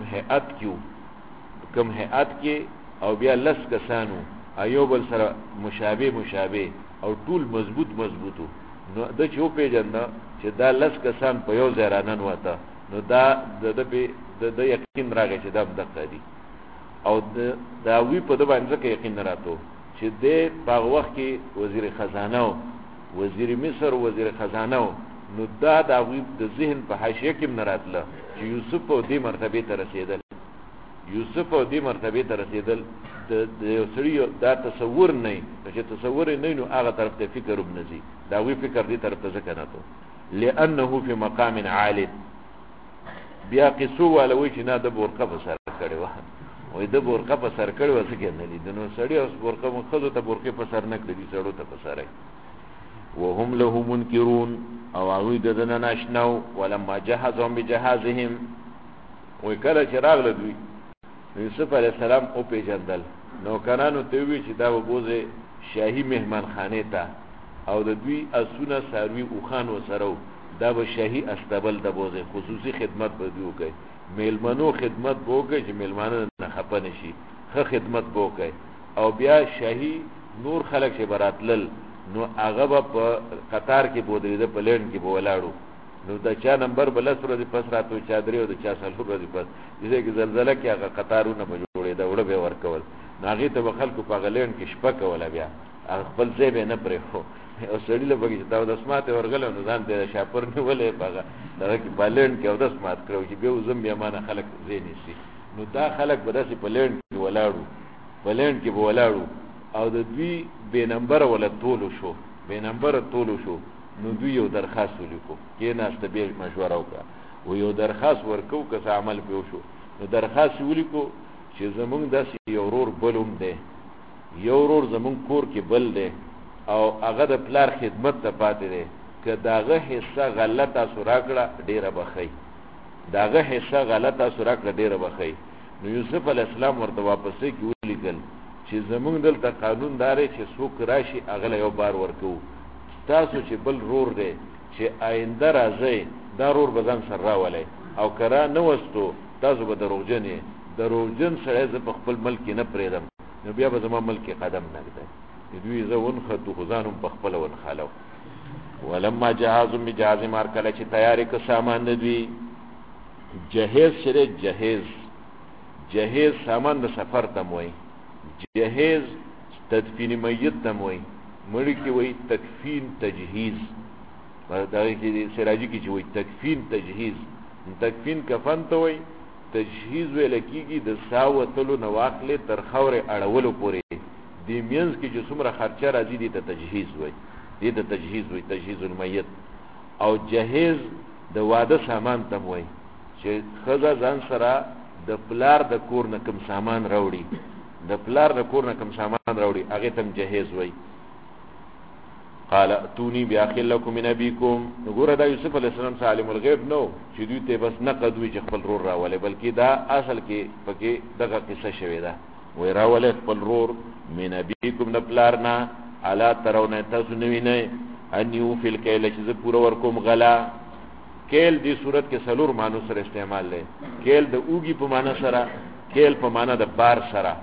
Speaker 2: هیئت کې او بیا 10 کسانو ایو بل سره مشابه او ټول مضبوطو نو د چې وپېژنده چې دا 10 کسان په یو ځای رانن وته نو دا د یقین راغی چې دا دقه دي او د هغوی په ده باندې ځکه یقین نه راتو چې دی په هغه وخت کې وزیر خزانه و وزیر مصر وزیر خزانه و نو دا د هغوی د ذهن په حاشیه کې هم نه راتله چې یوسف او دې مرتبې ته رسېدل د یو سړي دا تصور نه چې تصور نه نو هغه طرف ته فکر هم نه ځي د هغوی فکر دې طرف ته ځکه نه تو لأنه فی مقام عال بیا قصو والا وایي چې نه د بورقه په سر کړې وه وایي د بورقه په سر کړې وه څه کې نه لید نو سړي اوس بورقه ښځو ته بورقې په سر نه کړي سړو ته په سر وهم له منکرون او هغوی د ده نه ناشنا و ولما جهزهم بجهازهم وایي کله چې راغله دوی یوسف علیه السلام وپېژندل نوکرانو ته وویل چې دا به بوځې شاهي مهمان خانې ته او د دوی اسونه څاروي اوښان ورسره و دا به شاهي استبل ته بوځې خصوصي خدمت به دوی وکړي میلمنو خدمت بوکي چې میلمانه نه خپه نشي ښه خدمت بوکي او بیا شاهي نور خلک چې براتلل نو هغه په قطار کې بودریده په لین کې بولاړو نو د چا نمبر بل سره د پس راتو چادرې او د چا سلو ورځې پس دې کې زلزلہ کې هغه قطارونه په جوړې دا وړه به ورکول ناغي ته خلکو په غلین کې شپه کوله بیا خپل ځای به نه پرې خو او سړی له بګی دا د سماعت ورغله نو ځان ته شاپر نه ولې پاګه دا کې بالین کې او د سماعت کړو چې به وزم بیا مانه خلک زینې سي نو دا خلک به داسې پلین کې ولاړو پلین کې ولاړو او د دوی به نمبر ولا طول شو به نمبر طول شو نو دوی یو درخواست ولیکو کې ناشته به مشوره وکړه و یو درخواست ورکو که عمل به وشو نو درخواست ولیکو چې زمونږ داسې یو ورور بلوم دی یو ورور زمونږ کور کې بل دی او هغه د پلار خدمت ته پاتې دی که داغه حصہ غلطه سورا کړه ډیره بخی داغه حصہ غلطه سورا کړه ډیره بخی نو یوسف علی السلام ورته واپسې کې ولیکل چې زمونږ دلته قانون داري چې څوک راشي هغه یو بار ورکو تاسو چې بل رور دی چې آینده راځي دا رور بزن سره راولای او کرا نه وستو تاسو به دروغجن سره ز په خپل ملک نه پریدم نو بیا به زما ملک قدم نه کړي دوی زون خطو خزانم په خپل ون خالو ولما جهازم بجهاز مار کله چې تیاری کو سامان دوی جهیز شری جهیز سامان د سفر تموي جهیز تدفین میت تموي مړی کی وای تکفین تجهیز دا کې سراجی کی چې وای تکفین تجهیز تکفین کفن ته وای تجهیز ویل کیږي د ساوتلو نواخله تر خوره اړولو پورې د مینز کې چې څومره خرچه راځي دي ته تجهیز وای دي ته تجهیز وای تجهیز المیت او جهیز د واده سامان تم وای چې خزه ځان سره د پلار د کور نه کوم سامان راوړي هغه تم جهیز وای قال اتوني باخل لكم من ابيكم وګوره دا یوسف علی السلام عالم الغیب نو چې دوی ته بس نقد وی چې خپل رور راولې بلکې دا اصل کې پکې دغه قصه شوی ده وی راولې خپل رور من ابيكم نبلارنا الا ترون تاسو نوینه ان یو فل کله چې پورا ورکوم غلا کېل دی صورت کې سلور مانو سره استعمال لې کېل د اوږي په معنا سره کېل په معنا د بار سره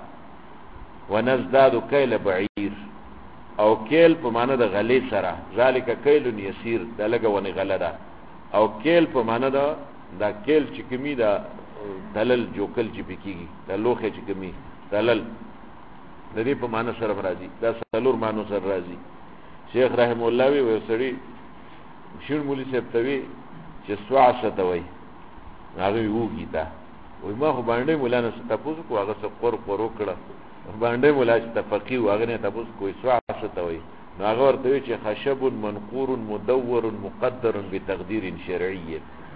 Speaker 2: ونزداد کېل بعیر او کېل په معنا د غلې سره ذالک کېل یسیر د لګونه غله ده او کېل په معنا دا کېل چې کمی دا دلل جوکل چې پکېږي د لوخه چې کمی دلل د دې په معنا سره راځي دا سلور مانو سره راځي شیخ رحم الله وی وسړي شیر مولوی صاحب توی چې سوعه توي هغه وګی تا وای ما خو باندې مولانا ستاسو کو هغه څو قرو کړه باندې مولا چې تفقی واغ نه تاسو کوئی سوعه توي نو هغه ورته چې خشب منقور مدور مقدر بتقدیر شرعي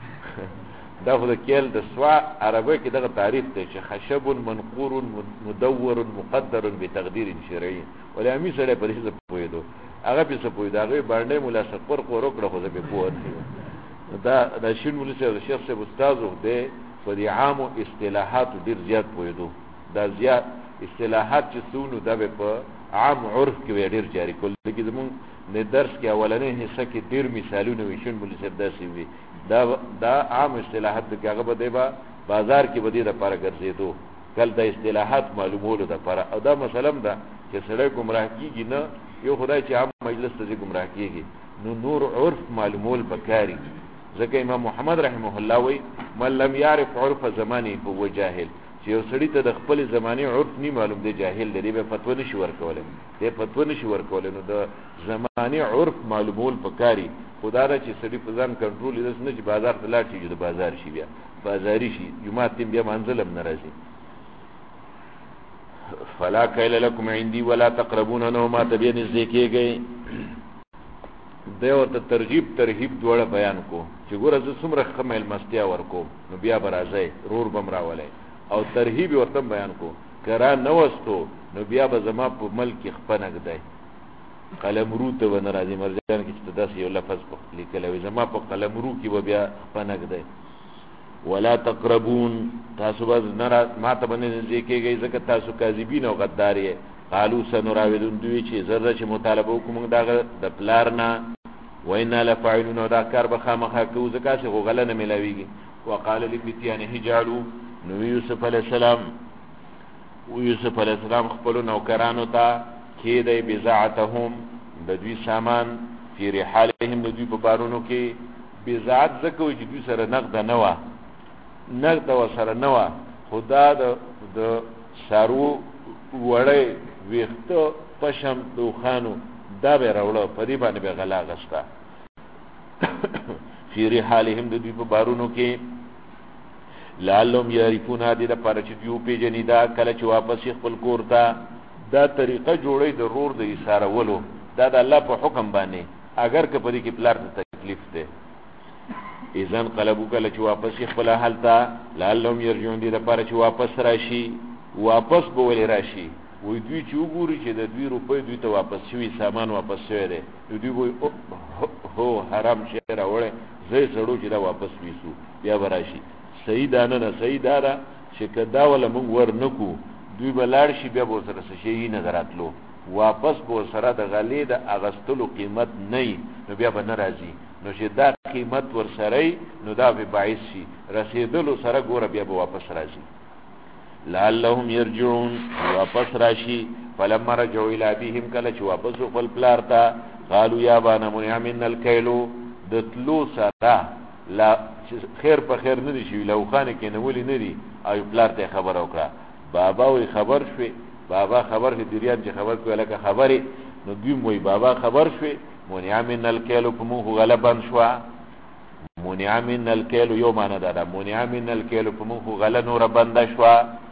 Speaker 2: دا خو د کېل د سوعه عربی کې دغه تعریف دی چې خشب منقور مدور مقدر بتقدیر شرعي ولې امي سره په دې څه پوهېدو هغه په څه پوهېدو هغه باندې مولا سفر قرو کړه خو به پوه نه دا شین مولوی صاحب شیخ صاحب استاد دی په دې عام اصطلاحات ډیر زیات پوهېدو دا زیات اصطلاحات چې څونو دا په عام عرف کې ډیر جاری کول کې زمون نه درس کې اولنې حصہ کې ډیر مثالونه وشین مولوی صاحب داسې وي دا عام اصطلاحات کې هغه به با بازار کې به دې لپاره ګرځېدو کله د اصطلاحات معلومولو لپاره او دا مثلا دا چې سړی گمراه کیږي نه یو خدای چې عام مجلس ته گمراه کیږي نور عرف معلومول بکاري ځکه امام محمد رحمه الله وی من لم يعرف عرف زمانه فهو جاهل چې یو سړی ته د خپل زمانه عرف نه معلوم دی جاهل دی به فتوا نشي ورکوله نو د زمانه عرف معلومول پکاري خدا را چې سړی په ځان کنټرول لري نه چې بازار ته لاړ شي د بازار شي بیا بازاري شي جمعه تیم بیا منزلم ناراضي فلا کیل لكم عندي ولا تقربون انه ما تبين ذکیږي دیو ته ترغیب دوړه بیان کو چې ګوره زه څومره خمل مستیا ورکو نو بیا برازي رور بمراولای او ترغیب ورته بیان کو کرا نوستو نو بیا به زما په ملک خپنګ دی قلمرو ته و ناراضي مرجان کې چې داس یو لفظ په لیکل وي زما په قلمرو کې و بیا خپنګ دی ولا تقربون تاسو باز ناراض ما ته باندې ځکهږي ځکه تاسو کاذبین او غداری قالو سنراودون دوی چې زره چې مطالبه وکوم دا د پلارنا وینا لفاعلون دا کار به خامخا کو ځکه چې غلنه ملاویږي وقال لفتيانه جعلوا نو یوسف علیہ السلام خپل نوکرانو ته کېدی بضاعتهم د دوی سامان فی رحالهم د دوی په بارونو کې بضاعت ځکه چې دوی سره نقد سره نه وه خدا د سارو وړی ویښته پشم دوخانو دا به راوړه په دې باندې به غلا غسته فی رحالهم د دوی په بارونو کې لعلهم یعرفون دې دپاره چې دوی وپېژني دا کله چې واپس خپل کور ته دا طریقه جوړی د رور د ایسارولو دا د الله په حکم باندې اگر که په دې کې پلار ته تکلیف دی اذن قلبو کله چې واپس خپل حال ته لعلهم یرجعون دې دپاره چې واپس راشي واپس به ولې راشي وی دوی چې وګوري چې د دوی روپۍ دوی ته واپس شوي سامان واپس شوی دی نو دوی وایي هو حرام شی راوړی زه یې سړو چې دا واپس ویسو بیا به راشي صحیح دا نه صحیح دا ده چې که دا وله موږ ور نه کړو دوی به لاړ شي بیا به ورسره څه شی نه راتلو واپس به ورسره د غلې د اغستلو قیمت نه نو بیا به نه راځي نو چې دا قیمت ورسره نو دا به باعث شي رسېدلو سره ګوره بیا به واپس راځي لعلهم یرجعون واپس راشي فلما رجعوا الى ابيهم کله چې واپس خپل پلار ته قالوا یا ابانا منع منا الكيل د تلو سره لا خیر په خیر نه دي شي لو خانه کې نه ولي نه دي او پلار ته خبر وکړه بابا وی خبر شوي بابا خبر دې دیریان چې خبر کوي لکه خبري نو دوی وی بابا خبر شوي منع منا الكيل په موږ غلبان شو منع منا الكيل یوم انا دا منع منا الكيل په موږ غل نور بند شو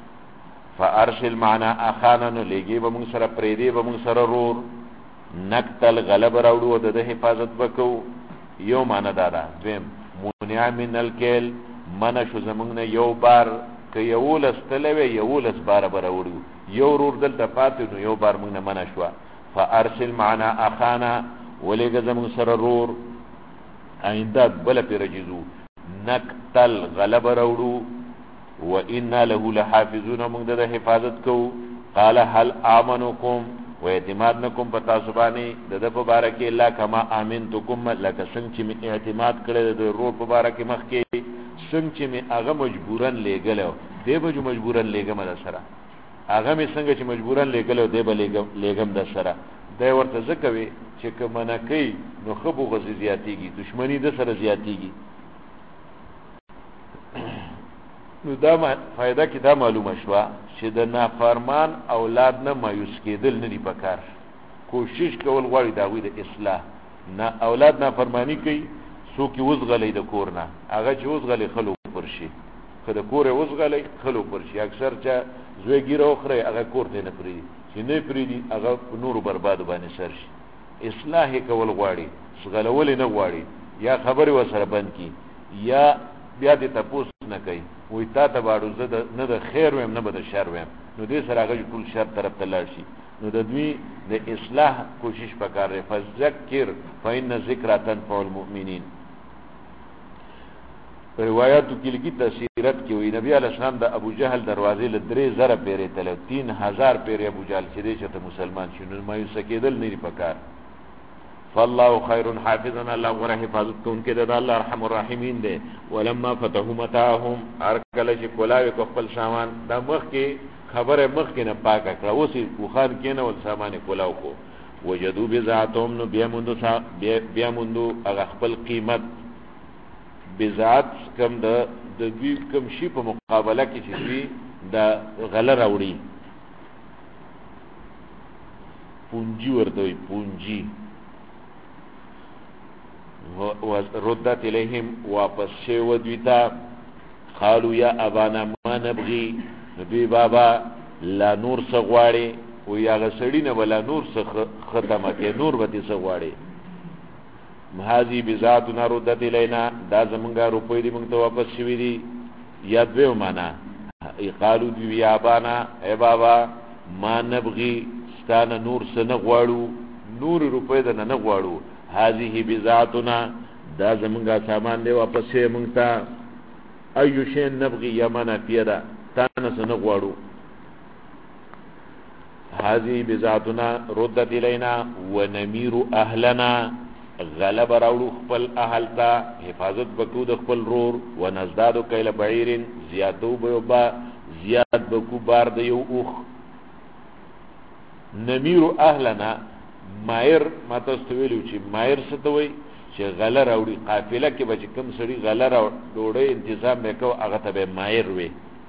Speaker 2: فارسل معنا اخانا نو لګي به موږ سره پریدي به موږ سره رور نقتل غلب راوړو د حفاظت وکړو یو معنا دا دویم منع من الکیل منع شو زمونږ نه یو بار که یولس تلوي یولس بار راوړو یو رور دلته پاتې نو یو بار موږ نه منع شو فارسل معنا اخانا ولګي زمونږ سره رور آینده بل پیرجزو نقتل غلب راوړو وإنا له لحافظون من ده حفاظت کو قال هل آمنكم واعتماد نکم پتا سبانی ده په بارکه الله کما امنتکم لکه څنګه چې می اعتماد کړی د روح په بارکه مخ کې څنګه چې می هغه مجبورن لګلو دی به مجبورن لګم د سره هغه می څنګه چې مجبورن لګلو دی به لګم د سره دا ورته ځکوي چې کمنه کوي نو خبو غزي زیاتیږي دشمنی د سره زیاتیږي نو دا فائدہ کی دا معلومه شوا چې د نافرمان اولاد نه مایوس کېدل نه دی پکار کوشش کول غواړي دا وی د اصلاح نه اولاد نافرمانی کوي سو کی وزغلې د کور نه هغه چې وزغلې خلو پرشي خله کور وزغلې خلو پرشي اکثر چې زوی ګیره اخره هغه کور ته نه پری چې نه پری دي هغه نور برباد باندې سر شي اصلاح کول غواړي سغلول نه غواړي یا خبره وسره بند کی یا بیا دې تاسو نه کوي وې تا ته باړو زه نه د خیر ویم نه د شر ویم نو دې سره هغه ټول شر طرف ته لاړ شي نو د دوی د اصلاح کوشش وکړي فذکر فإن الذکر تنفع المؤمنین روایتو کې لګي تفسیرات کې وی نبی علیہ السلام د ابو جهل دروازې له 3000 پیرې تل 3000 پیرې ابو جهل چې دې ته مسلمان شونه مایوس کېدل نه پکار فالله خير حافظا الله غره حفاظت کوونکې د الله ارحم الراحمین دی ولما فتحوا متاعهم ارکل چې کولاوي خپل سامان د مخ کې خبره مخ کې نه پاک کړه اوسې بوخان کې نه ول سامان کولاو کو وجدوا بذاتهم نو بیا مندو هغه خپل قیمت بذات کم د دوی کم شي په مقابله کې چې دوی د غله راوړي پونجي ورته پونجي ردت الیهم واپس شو دویتا قالوا یا ابانا ما نبغي نبی بابا لا نور سغواړي و یا غسړی نه ولا نور ختمه کې نور به سغواړي مهازی بذاتنا ردت الینا دا زمونږه روپې دې موږ ته واپس شوې دي یا دوی معنا قالوا یا ابانا ای بابا ما نبغي ستانه نور سن غواړو نور روپې ده نه غواړو هذه بذاتنا دا زمونږه سامان دی واپس یې مونږ ته ايو شی نبغي یمنا پیدا تانه سن غواړو هذه بذاتنا ردت الینا ونمیر اهلنا غلب راوړو خپل اهل ته حفاظت بکو د خپل رور ونزداد کیل بعیر زیاتو با زیات بکو بار د یو اوخ نمیر اهلنا مایر ما تاسو ویلو چې مایر څه ته وایي چې غله راوړي قافله کې به چې کوم سړي غله ډوډۍ انتظام وکړو هغه ته به مایر وي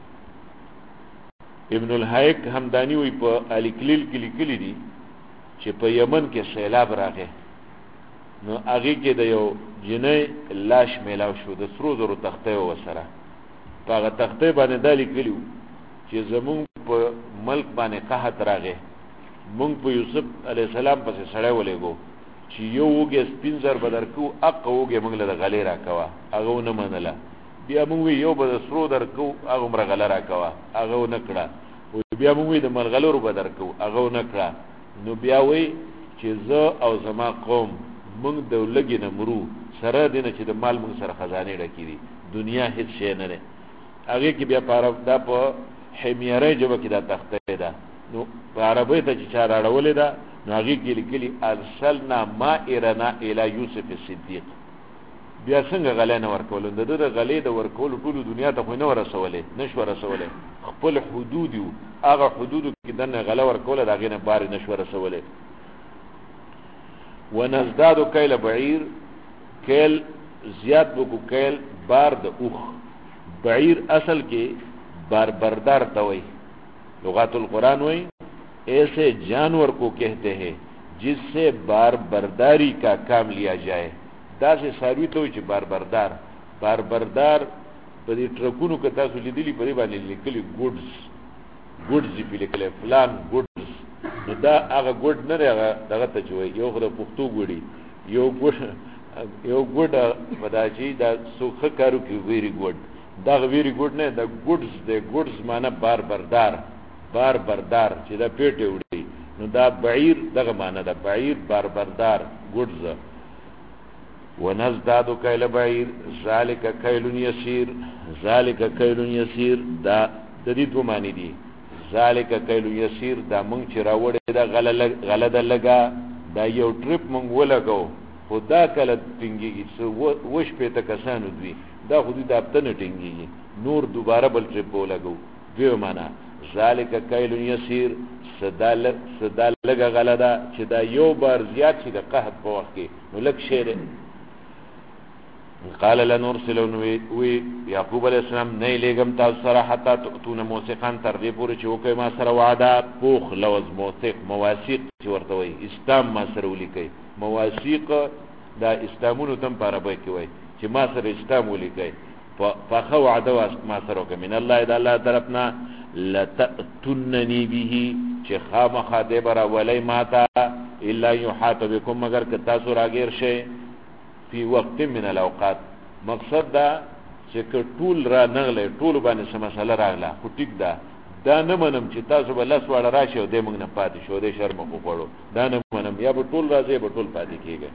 Speaker 2: ابن الحیک همدانی وی په الیکلیل کې لیکلی دي چې په یمن کې سیلاب راغی نو هغه کې د یو جنې لاش میلاو شو د سرو زرو تخته وسره هغه تخته باندې د لیکلیو چې زمون په ملک باندې قحط راغی مونږ په یوسف علی السلام پسې سړی ولېګو چې یو وګه سپینزر بدرکو اق وګه مونږ له غلې راکوا هغه نه منله بیا مونږ یو به سرو درکو هغه مر غلې راکوا هغه نه کړه بیا مونږ د ملغلورو بدرکو هغه نه کړه نو بیا وی چې زه او زما قوم مونږ د لګي نه مرو سره دینه چې د مال مونږ سره خزانه ډکې دي دنیا هیڅ شی نه ده هغه کې بیا پاره دا په حمیره جوه کې دا تخته ده نو عربی ته چې چا راړولې ده نو هغه کې لیکلي ارسلنا مائرنا الی یوسف الصدیق بیا څنګه غلې نه ورکول د دې غلې د ورکول ټول دنیا ته خو نه ورسولې نشو رسولې خپل حدود یو هغه حدود کې دنه غلې ورکول دا غینه بار نشو رسولې ونزداد کیل بعیر کیل زیات بو کیل بار د اوخ بعیر اصل کې بار بردار توي لغات القرآن وی ایسے جانور کو کہتے ہیں جس سے بار برداری کا کام لیا جائے دا سے ساروی تو چې بار بردار په دې ټرکونو کې تاسو لیدلی په دې باندې لیکلي ګوډز په لیکلي فلان ګوډز نو دا هغه ګوډ نه هغه دغه ته جوړي یو خو د پښتو ګوډي یو ګوډ بداجی دا سوخه کارو کې ویری ګوډ دا ویری ګوډ نه دا ګوډز معنی بار بردار چې دا پیټه وړي نو دا بعیر دغه معنی دا بعیر بار بردار ګوډز ونزداد کیل بعیر ذالک کیل یسیر دا د دې دوه معنی دي ذالک کیل یسیر دا مونږ چې راوړې دا غلط لگا دا یو ټریپ مونږ ولګو خدا کله ټینګيږي څو وش په تکسانو دوی دا خو دې دابتنه ټینګيږي نور دوباره بل ټریپ ولګو دیو معنا ذالک کیل یسیر صدا لگا غلدا چې دا یو بار زیات شي د قحط په وخت کې نو لک شعر قال لنرسلون وی یعقوب علیہ السلام نه لګم تاسو سره حتا تون موثقان تر دې پورې چې وکي ما سره وعده پوخ لوز موثق مواثیق چې ورته وي اسلام ما سره ولیکي مواثیق دا اسلامونو تم پر به کې وي چې ما سره اسلام ولیکي فخو وعده ما سره وکي من الله اذا الله طرفنا لتأتنني به چې خامخا دې برا ولای ماتا الا يحاط بكم مگر که تاسو راګیر شئ فی وقت من الاوقات مقصد دا چې ټول را نغله ټول باندې سم مسله راغله خو ټیک دا نه منم چې تاسو به لاس وړ راشي او دې موږ نه پاتې شو دې شرم کو پړو دا نه منم یا به ټول راځي به ټول پاتې کیږي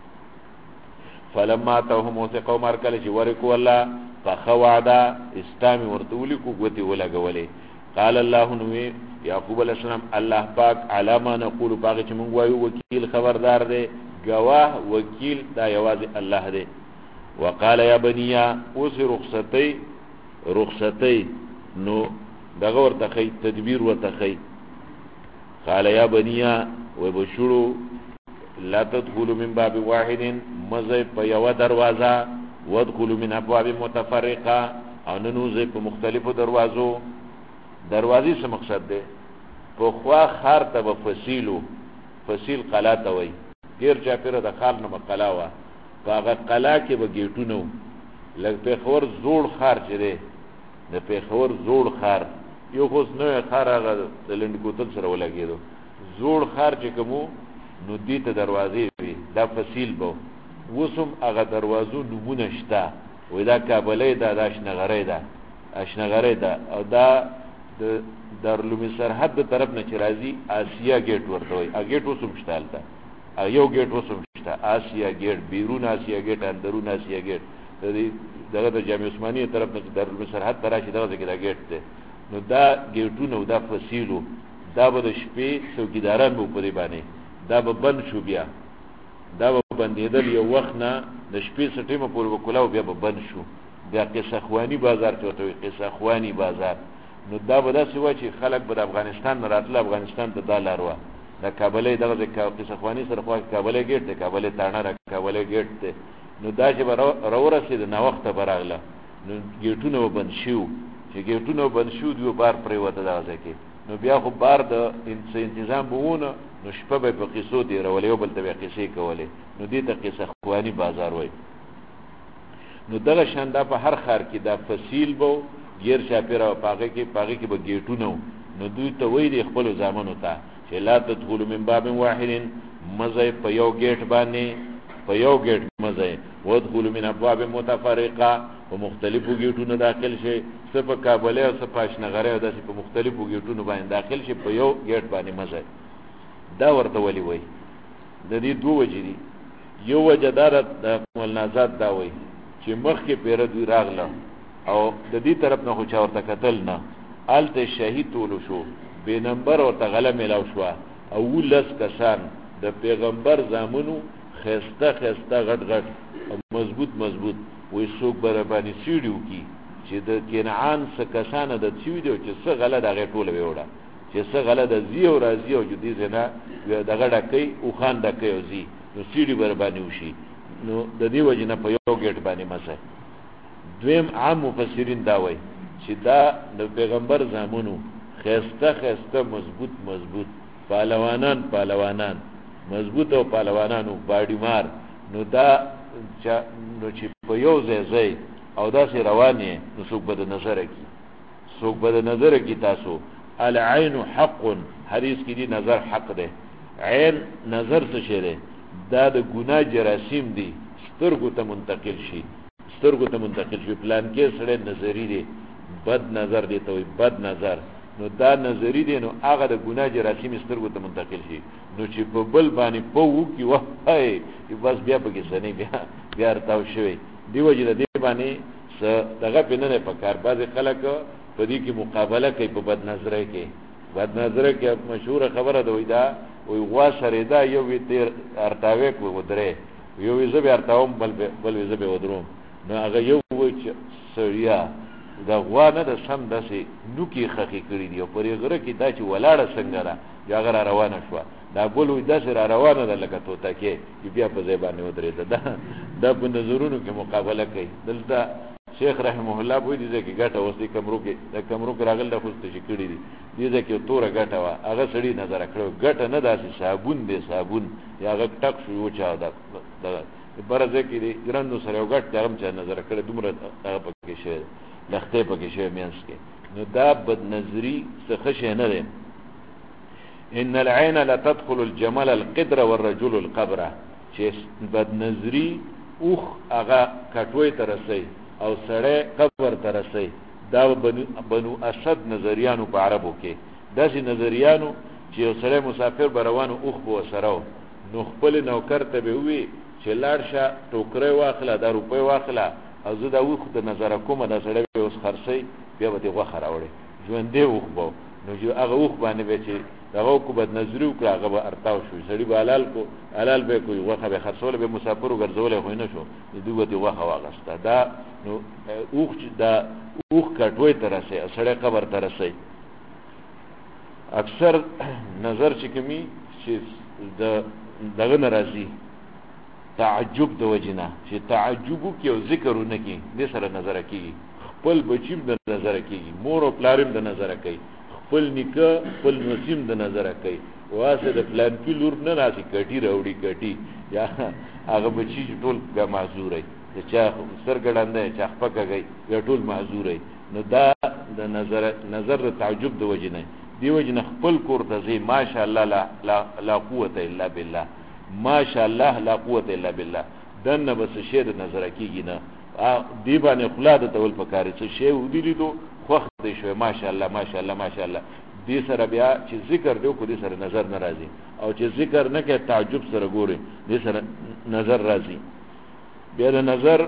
Speaker 2: فلما تهم وثقوا مرکل چې ورکو الله فخوعدا استامي ورتولي کو غوتي ولګولې قال الله نو یعقوب علیہ السلام الله پاک علامه نقول باغ چې موږ وایو وکیل خبردار دی گواه وکیل دا یوازې الله دی وقال یا بنیا اوس رخصتي نو دغه ورته خی تدبیر ورته خی قال یا بنیا وبشروا لا تدخلوا من باب واحد مزه په یو دروازه وادخلوا من ابواب متفرقه او ننوزه په مختلفو دروازې څه مقصد ده په خوا خار ته فصیل قلا ته وای غیر چا پیره د خال نه مقلا وا هغه قلا کې به گیټونو لږ په خور زوړ خار چره د په خور زوړ خار یو خوس نه خار هغه د لند کوتل سره ولګیدو زوړ خار چې کومو نو دې ته دروازې وي دا فصیل بو وسم هغه دروازو نمونه شته وای دا کابلې دا اشنغری ده او دا د دارالعلوم سرحد د طرف نه چې راځي آسیا گیټ ورته وای ا گیټ وسم شتالته یو گیټ وسم شته آسیا گیټ بیرون آسیا گیټ اندرون آسیا گیټ دغه د جامع عثمانیه طرف نه دارالعلوم سرحد تراشي دغه کې دا گیټ ده نو دا گیټونو دا فصیلو دا به د شپې څوکیداران مو پرې باندې دا به بند شو بیا دا به بندېدل یو وخت نه د شپې سټیمه پورې به کلاو بیا به بند شو بیا قصه خوانی بازار چې ورته وي قصه خوانی بازار نو دا به داسې وای چې خلک به د افغانستان نه راتله افغانستان ته دا لار وه د کابلۍ دغه قصه خوانی سره خوا کابلۍ ګیټ دی کابلۍ تاڼه را کابلۍ ګیټ دی نو دا چې به راورسېد ناوخته به راغله نو ګیټونه به بند شي چې ګیټونه بند شو دوی بار پرېوته دغه ځای کې نو بیا خو بار د انتظام به وونه نو شپه به په قصو تېرولې یو بل ته به قصې کولې نو دې ته قصه خوانی بازار وایي نو دغه شان دا په هر ښار کې دا فصیل به غیر چاپېره پاغه کې به ګیټونه نو دوی ته وایي د خپلو زامنو ته چې لا تدخلوا من باب واحد مزه په یو ګیټ باندې په یو ګیټ مزه وادخلوا من ابواب متفرقه په مختلفو ګیټونو داخل شي څه په کابل او څه په اشنغره او داسې په مختلفو ګیټونو باندې داخل شي په یو ګیټ باندې مزه دا ورته ولي وای د دې دوه وجې دي یو وجه دا د مولنازات دا وای چې مخکې پیره دوی راغله او د دې طرف نه خو چا ورته کتل نه آلته شهید تولو شو بې نمبر ورته غله میلاو شوه او 12 کسان د پیغمبر زامنو خسته غټ او مضبوط وې څوک برابرې سیډیو کی چې د کنعان څخه کسانه د سیډیو چې څه غله دغه ټوله ویوړه چې څه غله د زیو راځي او جدي زنه دغه ډکې او خان ډکې او زی نو سیډي برابرې وشي نو د دې وجنه په یو ګټ باندې مسه دویم عام مفسرین دا وایي چې دا د پیغمبر زامنو خسته مضبوط پهلوانان مضبوط او پهلوانانو باډی مار نو دا نو چې په یو ځای او داسې روانې نو څوک به د نظر کی تاسو العين حق حدیث کې دی نظر حق ده عین نظر څه شی ده دا د ګناه جراثیم دي سترګو ته منتقل شي پلان کې سره نظری دي بد نظر دی ته بد نظر نو دا نظری دی نو هغه د ګناه جراثیم سترګو ته منتقل شي نو چې په بل باندې په وو کې وای بس بیا په کې سنې بیا ارتاو شوی دی وجه د دې باندې دغه پینې په کار باز خلک په دې کې مقابله کوي په بد نظر کې مشهور خبره ده وای دا وای غوا سره دا یو وی تیر ارتاوي کو ودره یو وی زبې ارتاوم بل وی زبې ودروم نو هغه یو وای چې سړیا دا غوا نه د سم داسې نوکي خخې کړی دی او پرې غره کې دا چې ولاړه څنګه ده یا غره روانه شو دا بل وی داسې روانه ده لکه توته کې بیا په ځای باندې ودرېده دا په نظرونو کې مقابله کوي دلته شیخ رحمه الله په دې کې ګټه اوس دې کمرو کې راغل د خوسته چې کړی دی دې کې توره ګټه وا هغه سړی نظر کړو ګټه نه داسې صابون یا هغه ټک شو چا دا برزه کې دی ګرانو سره یو ګټ ترم چا نظر کړو دومره هغه پکې شه لخته پکې شه مینس کې نو دا بد نظری څه شي نه ده ان العين لا تدخل الجمال القدر والرجل القبر چې بد نظری اوخ هغه کټوي ترسي او سړی قبر ترسي دا بنو اسد نظریانو په عربو کې داسې نظریانو چې یو سړی مسافر بروانو اوخ بو سره نو خپل نوکر ته به وي چې لاړ شه ټوکرې واخله دا روپۍ واخله او زه دا اوخ د نظر کومه دا سړی به اوس خرڅي بیا به دې غوښه راوړي ژوندې اوخ به نو چې هغه اوخ باندې به چې دغه کو بد نظری وکړه هغه به ارتاو شو سړی به حلال به کوي غوښه به خرڅول به مسافر وګرځول خو نه شو دوی به غوښه واغسته دا نو اوخ کټوي ترسه سړی قبر ترسه اکثر نظر چې کمی چې دغه ناراضي تعجب د وجنه چې تعجب کې او ذکرونه کې د سره نظر کوي خپل بچیم د نظر کوي مور او پلاریم د نظر کوي خپل نکاح خپل نسیم د نظر کوي واسه د پلان کې لور نه راځي کټي راوړي یا هغه بچی ټول به معذور وي چې سرګړندې چې خپکږي یا ټول معذور وي نو دا د نظر د تعجب د وجنه دی وجنه خپل کور ته زی ماشاء الله لا قوت الا بالله ماشاء الله لا قوت الا بالله دنه بس شی د نظر کیږي نه دی باندې خلاص ته ول پکاري چې شی ودی لیدو خوخ دی شو ماشاء الله دې سره بیا چې ذکر دی کو دې سره نظر ناراضي او چې ذکر نه کې تعجب سره ګوري دې سره نظر راضي بیا د نظر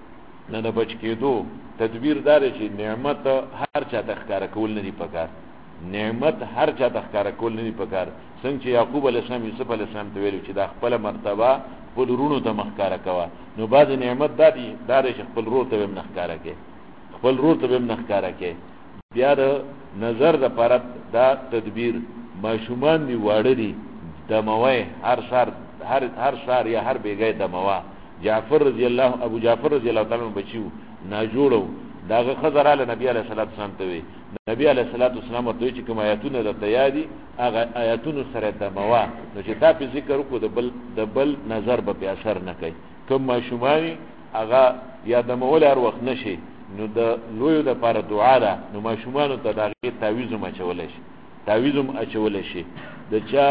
Speaker 2: نه بچ کېدو تدبیر دار چې نعمت هر چا تخکار کول نه دی پکار نعمت هر چا تخکار کول نه پکار څنګه چې یعقوب علیه السلام یوسف علیه السلام ته ویلو چې دا خپل مرتبه خپل رونو ته مخکاره کوا نو بعض نعمت داري چې خپل رور ته مخکاره کې خپل رور ته مخکاره کې بیا د نظر د پاره دا تدبیر ماشومان دی واړه دي دموي هر سار یا هر بیګای دموا جعفر رضی الله ابو جعفر رضی الله تعالی عنہ بچیو نا جوړو داغه خضر علی نبی علیہ الصلوۃ والسلام ته وی نبی علیہ الصلوۃ والسلام ورته چې کوم آیاتونه د تیادی هغه آیاتونو سره دموا نو چې تا په ذکر وکړو د بل نظر به اثر نه کوي کوم ماشومانی هغه یا دمول هر وخت نشي نو د لوی د پر دعا ده نو ماشومان ته دغه تعویذ اچول شي د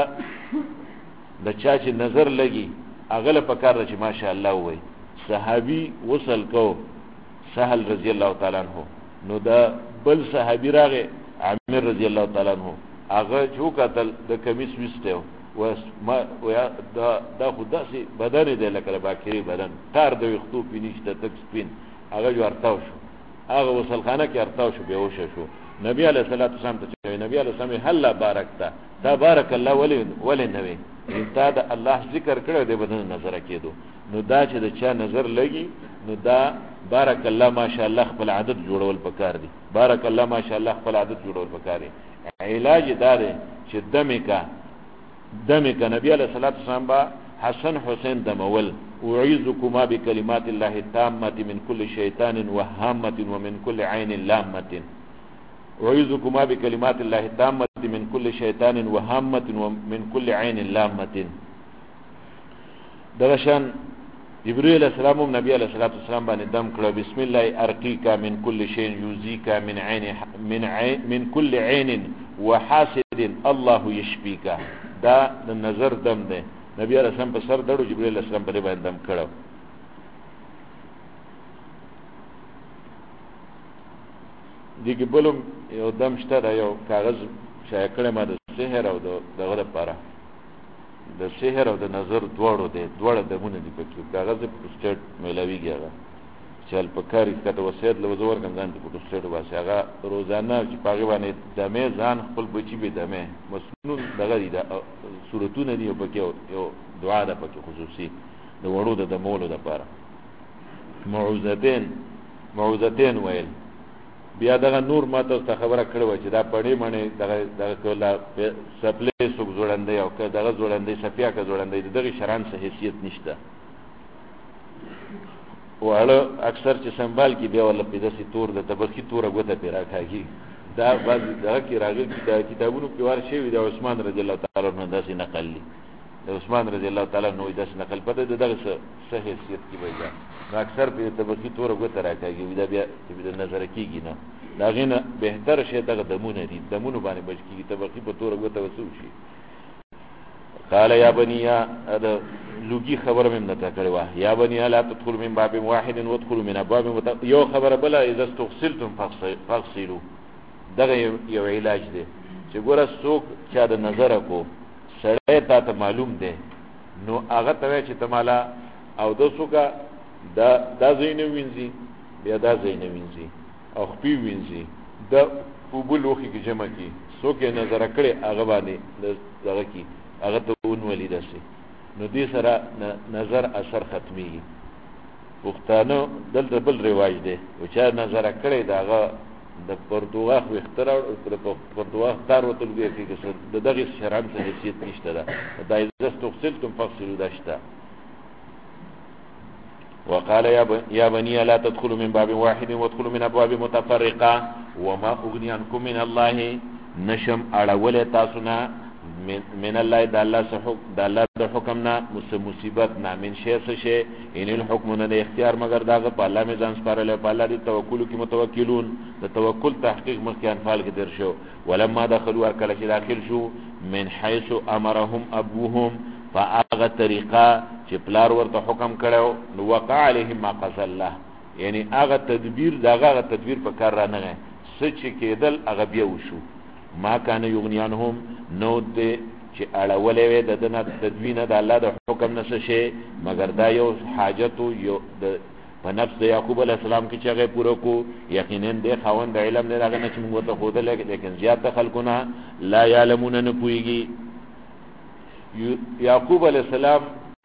Speaker 2: چا چې نظر لګي اغله پکار چې ماشاء الله وای صحابي وصل کو سهل رضی الله تعالی عنہ نو دا بل صحابي راغه عامر رضی الله تعالی عنہ هغه جو قتل د کمیس وسته وس ما دا خداسي بدن دی لکه باکری بدن تار د وختو پینشته تک سپین هغه ورتاو شو هغه وصل خانه کې ارتاو شو بیهوش شو نبی علیہ الصلوۃ والسلام ته نبی علیہ السلام هلا بارکتا تبارک الله ولی نبی انت دا الله ذکر کړو د بدن نظر کېدو نو دا چې د چا نظر لګي نو دا بارک الله ماشاء الله خپل عادت جوړول پکار دي بارک الله ماشاء الله خپل عادت جوړول پکار دي علاج دار چې دمک نبی علیہ الصلوۃ والسلام با حسن حسین دمول اعوذکما بکلمات الله التامه من كل شیطان وهامه ومن كل عین لامه اعوذکما بکلمات الله التامه من كل شیطان وهامه ومن كل عین لامه درشان جبريل علیہ السلام نبی علیہ الصلوۃ والسلام باندې دم کړو بسم الله ارقیک من كل شيء یوزیک من كل عین وحاسد الله یشفیک دا د نظر دم ده نبی علیہ السلام په سر دړو جبريل علیہ السلام په باندې دم کړو دیګ بلوم یو دم شته دا یو کاغذ شای کړه ما د سحر او دغه لپاره د سحر او د نظر دواړه دمونه دي پکې کاغذ په سټیټ ملويږي هغه چل په کاری کته وسید له وزور ګنځان ته په سټیټ واسه هغه روزانه چې پاغي باندې دمه ځان خپل بچي به دمه مسنون دغه دي صورتونه دي پکې یو دعا ده پکې خصوصي د وړو د دمولو لپاره معوذتين ویل بیا دغه نور ماته ته خبره کړو چې دا پړې معنی دغه کولا سپلې سوق جوړندې او که دغه جوړندې سفیا کا جوړندې دغه شران څه حیثیت نشته واړه اکثر چې سنبال کې بیا ول په داسې تور د تبخي توره غوته پیرا کاږي دا بعض دغه کې راغلي کتابونو کې ور شوی د عثمان رضی الله تعالی عنہ داسې نقل دي د عثمان رضی الله تعالی عنہ داسې نقل پته دغه څه حیثیت کې وایي اکثر په تبخي توره غوته راکاږي دا بیا چې د نظر کېږي نه دا غینه بهتر شي دغه دمونه دي دمونه باندې بچ کیږي تبخي په توره غوته وسو شي قال يا بني هذا لوګي خبره مم نته کړوا یا بني لا تدخل من باب واحد وادخلوا من ابواب یو خبره بلا اذا استغسلتم فاغسلوا دغه یو علاج دی چې ګوره څوک چا د نظر کو سړی ته معلوم دی نو هغه ته چې تمالا او د څوکا دا زین وینځي بیا دا زین وینځي او خپې وینځي د وبلوخي کې جمع کی څوک نظر کړي هغه باندې دغه کی هغه ته ونولې داسي نو دې سره نظر اثر ختمي پښتانه دلته بل رواج دی او چې نظر کړي داغه د پردوغه اختراع او پردوغه تار وتل کې دغه شرعن څه حیثیت نشته دا اذا استغسلتم فاغسلوا داشتا وقال يا بني لا تدخلوا من باب واحد وادخلوا من ابواب متفرقه وما اغني عنكم من الله نشم اړول تاسو نه من الله د الله حکم د الله د حکمنا مصیبت نه من شی ان الحكم نه اختیار مگر داغه په الله میزان سپارل په الله دی توکل کی متوکلون د توکل تحقیق مخکې انفال کې در شو ولما دخلوا کله چې داخل شو من حيث امرهم ابوهم فاغه طریقه چې پلار ورته حکم کړو نو وقع عليهم ما قضى الله یعنی هغه تدبیر په کار را نه سچ کېدل هغه بیا وشو ما کان یغنیانهم نو دې چې اړولې وې د دنه تدوینه د الله د حکم نشه شي مگر دا یو حاجت یو د په نفس د یعقوب علیه السلام کې چې هغه پوره کو یقینا د خاوند د علم نه هغه نه چې موږ ته خوده لیکن زیات د خلقونه لا یعلمون نه پويږي. یعقوب علیه السلام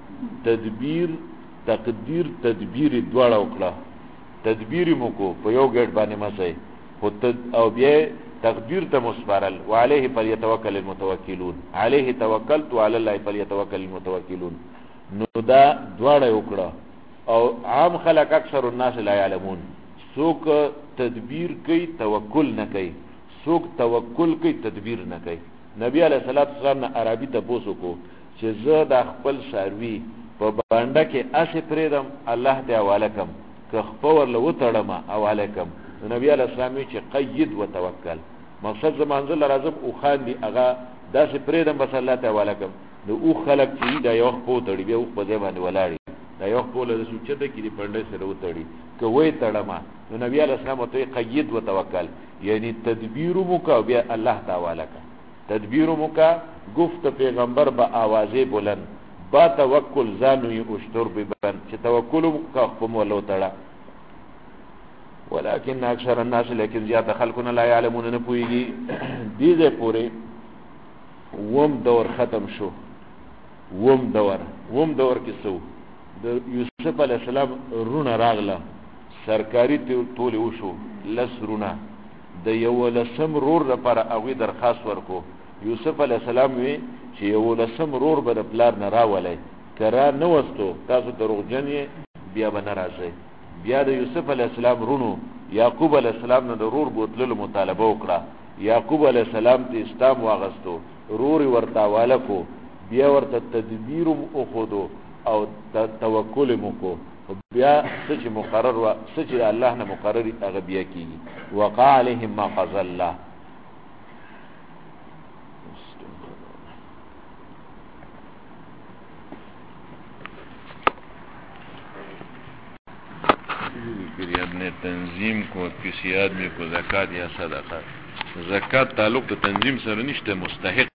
Speaker 2: تقدیر تدبیر دواړه وکړه. تدبیر مو کو په یو ګډ باندې مسئ خود او بیا تقدیر ته مسپارل وعليه فليتوکل المتوکلون عليه توکلت وعلى الله فليتوکل المتوکلون. نو دا دواړه وکړه او عام خلق اکثر الناس لا يعلمون. سوک تدبیر کوي توکل نه کوي، سوک توکل کوي تدبیر نه کوي. نبی علیہ الصلوۃ والسلام نه عربی ته پوښتنه کو چې زه د خپل ساروی په باندې کې اسې پریدم الله ته حواله کم که خپور له وتړم حواله کم. نبی علیہ السلام چې قید وتوکل مقصد زمانځل راځم او خان دی هغه داسې پریدم بس الله ته حواله کم. نو او خلق چې دا یو خپو تړي به او په ځای باندې ولاړی دا یو خپل د سوچته کې دی پندې سره وتړي که وای تړم. نو نبی علیہ السلام ته قید وتوکل یعنی تدبیر مو کا بیا الله تعالی کا تدبیر مو کا گفت پیغمبر با آوازه بلند با توکل زانوی اشتر ببند چې توکل مو کا خپل ولو تړه. ولكن اکثر الناس لیکن زیاد خلقنا لا يعلمون نه پويږي. دې پورې وم دور ختم شو. وم دور کې سو د یوسف علی السلام رونه راغله سرکاري ټول وشو لسرونه د یو لسم رور لپاره هغه درخواست ورکو. یوسف علی السلام وی چې یو لسم رور به د پلار نه راولای کرا نه وستو تاسو دروغجن بیا به ناراضي. بیا د یوسف علی السلام رونو یعقوب علی السلام نه د رور بوتلو مطالبه وکړه. یعقوب علی السلام ته اسلام واغستو رور ورته والا کو بیا ورته تدبیر او خودو او توکل مو کو بیا سچ مقرر و سچ الله نه مقرر هغه بیا کیږي. وقع عليهم ما قضى الله. فریاد نے تنظیم کو کسی آدمی کو زکات یا صدقہ زکات تعلق تو تنظیم سره نشته مستحق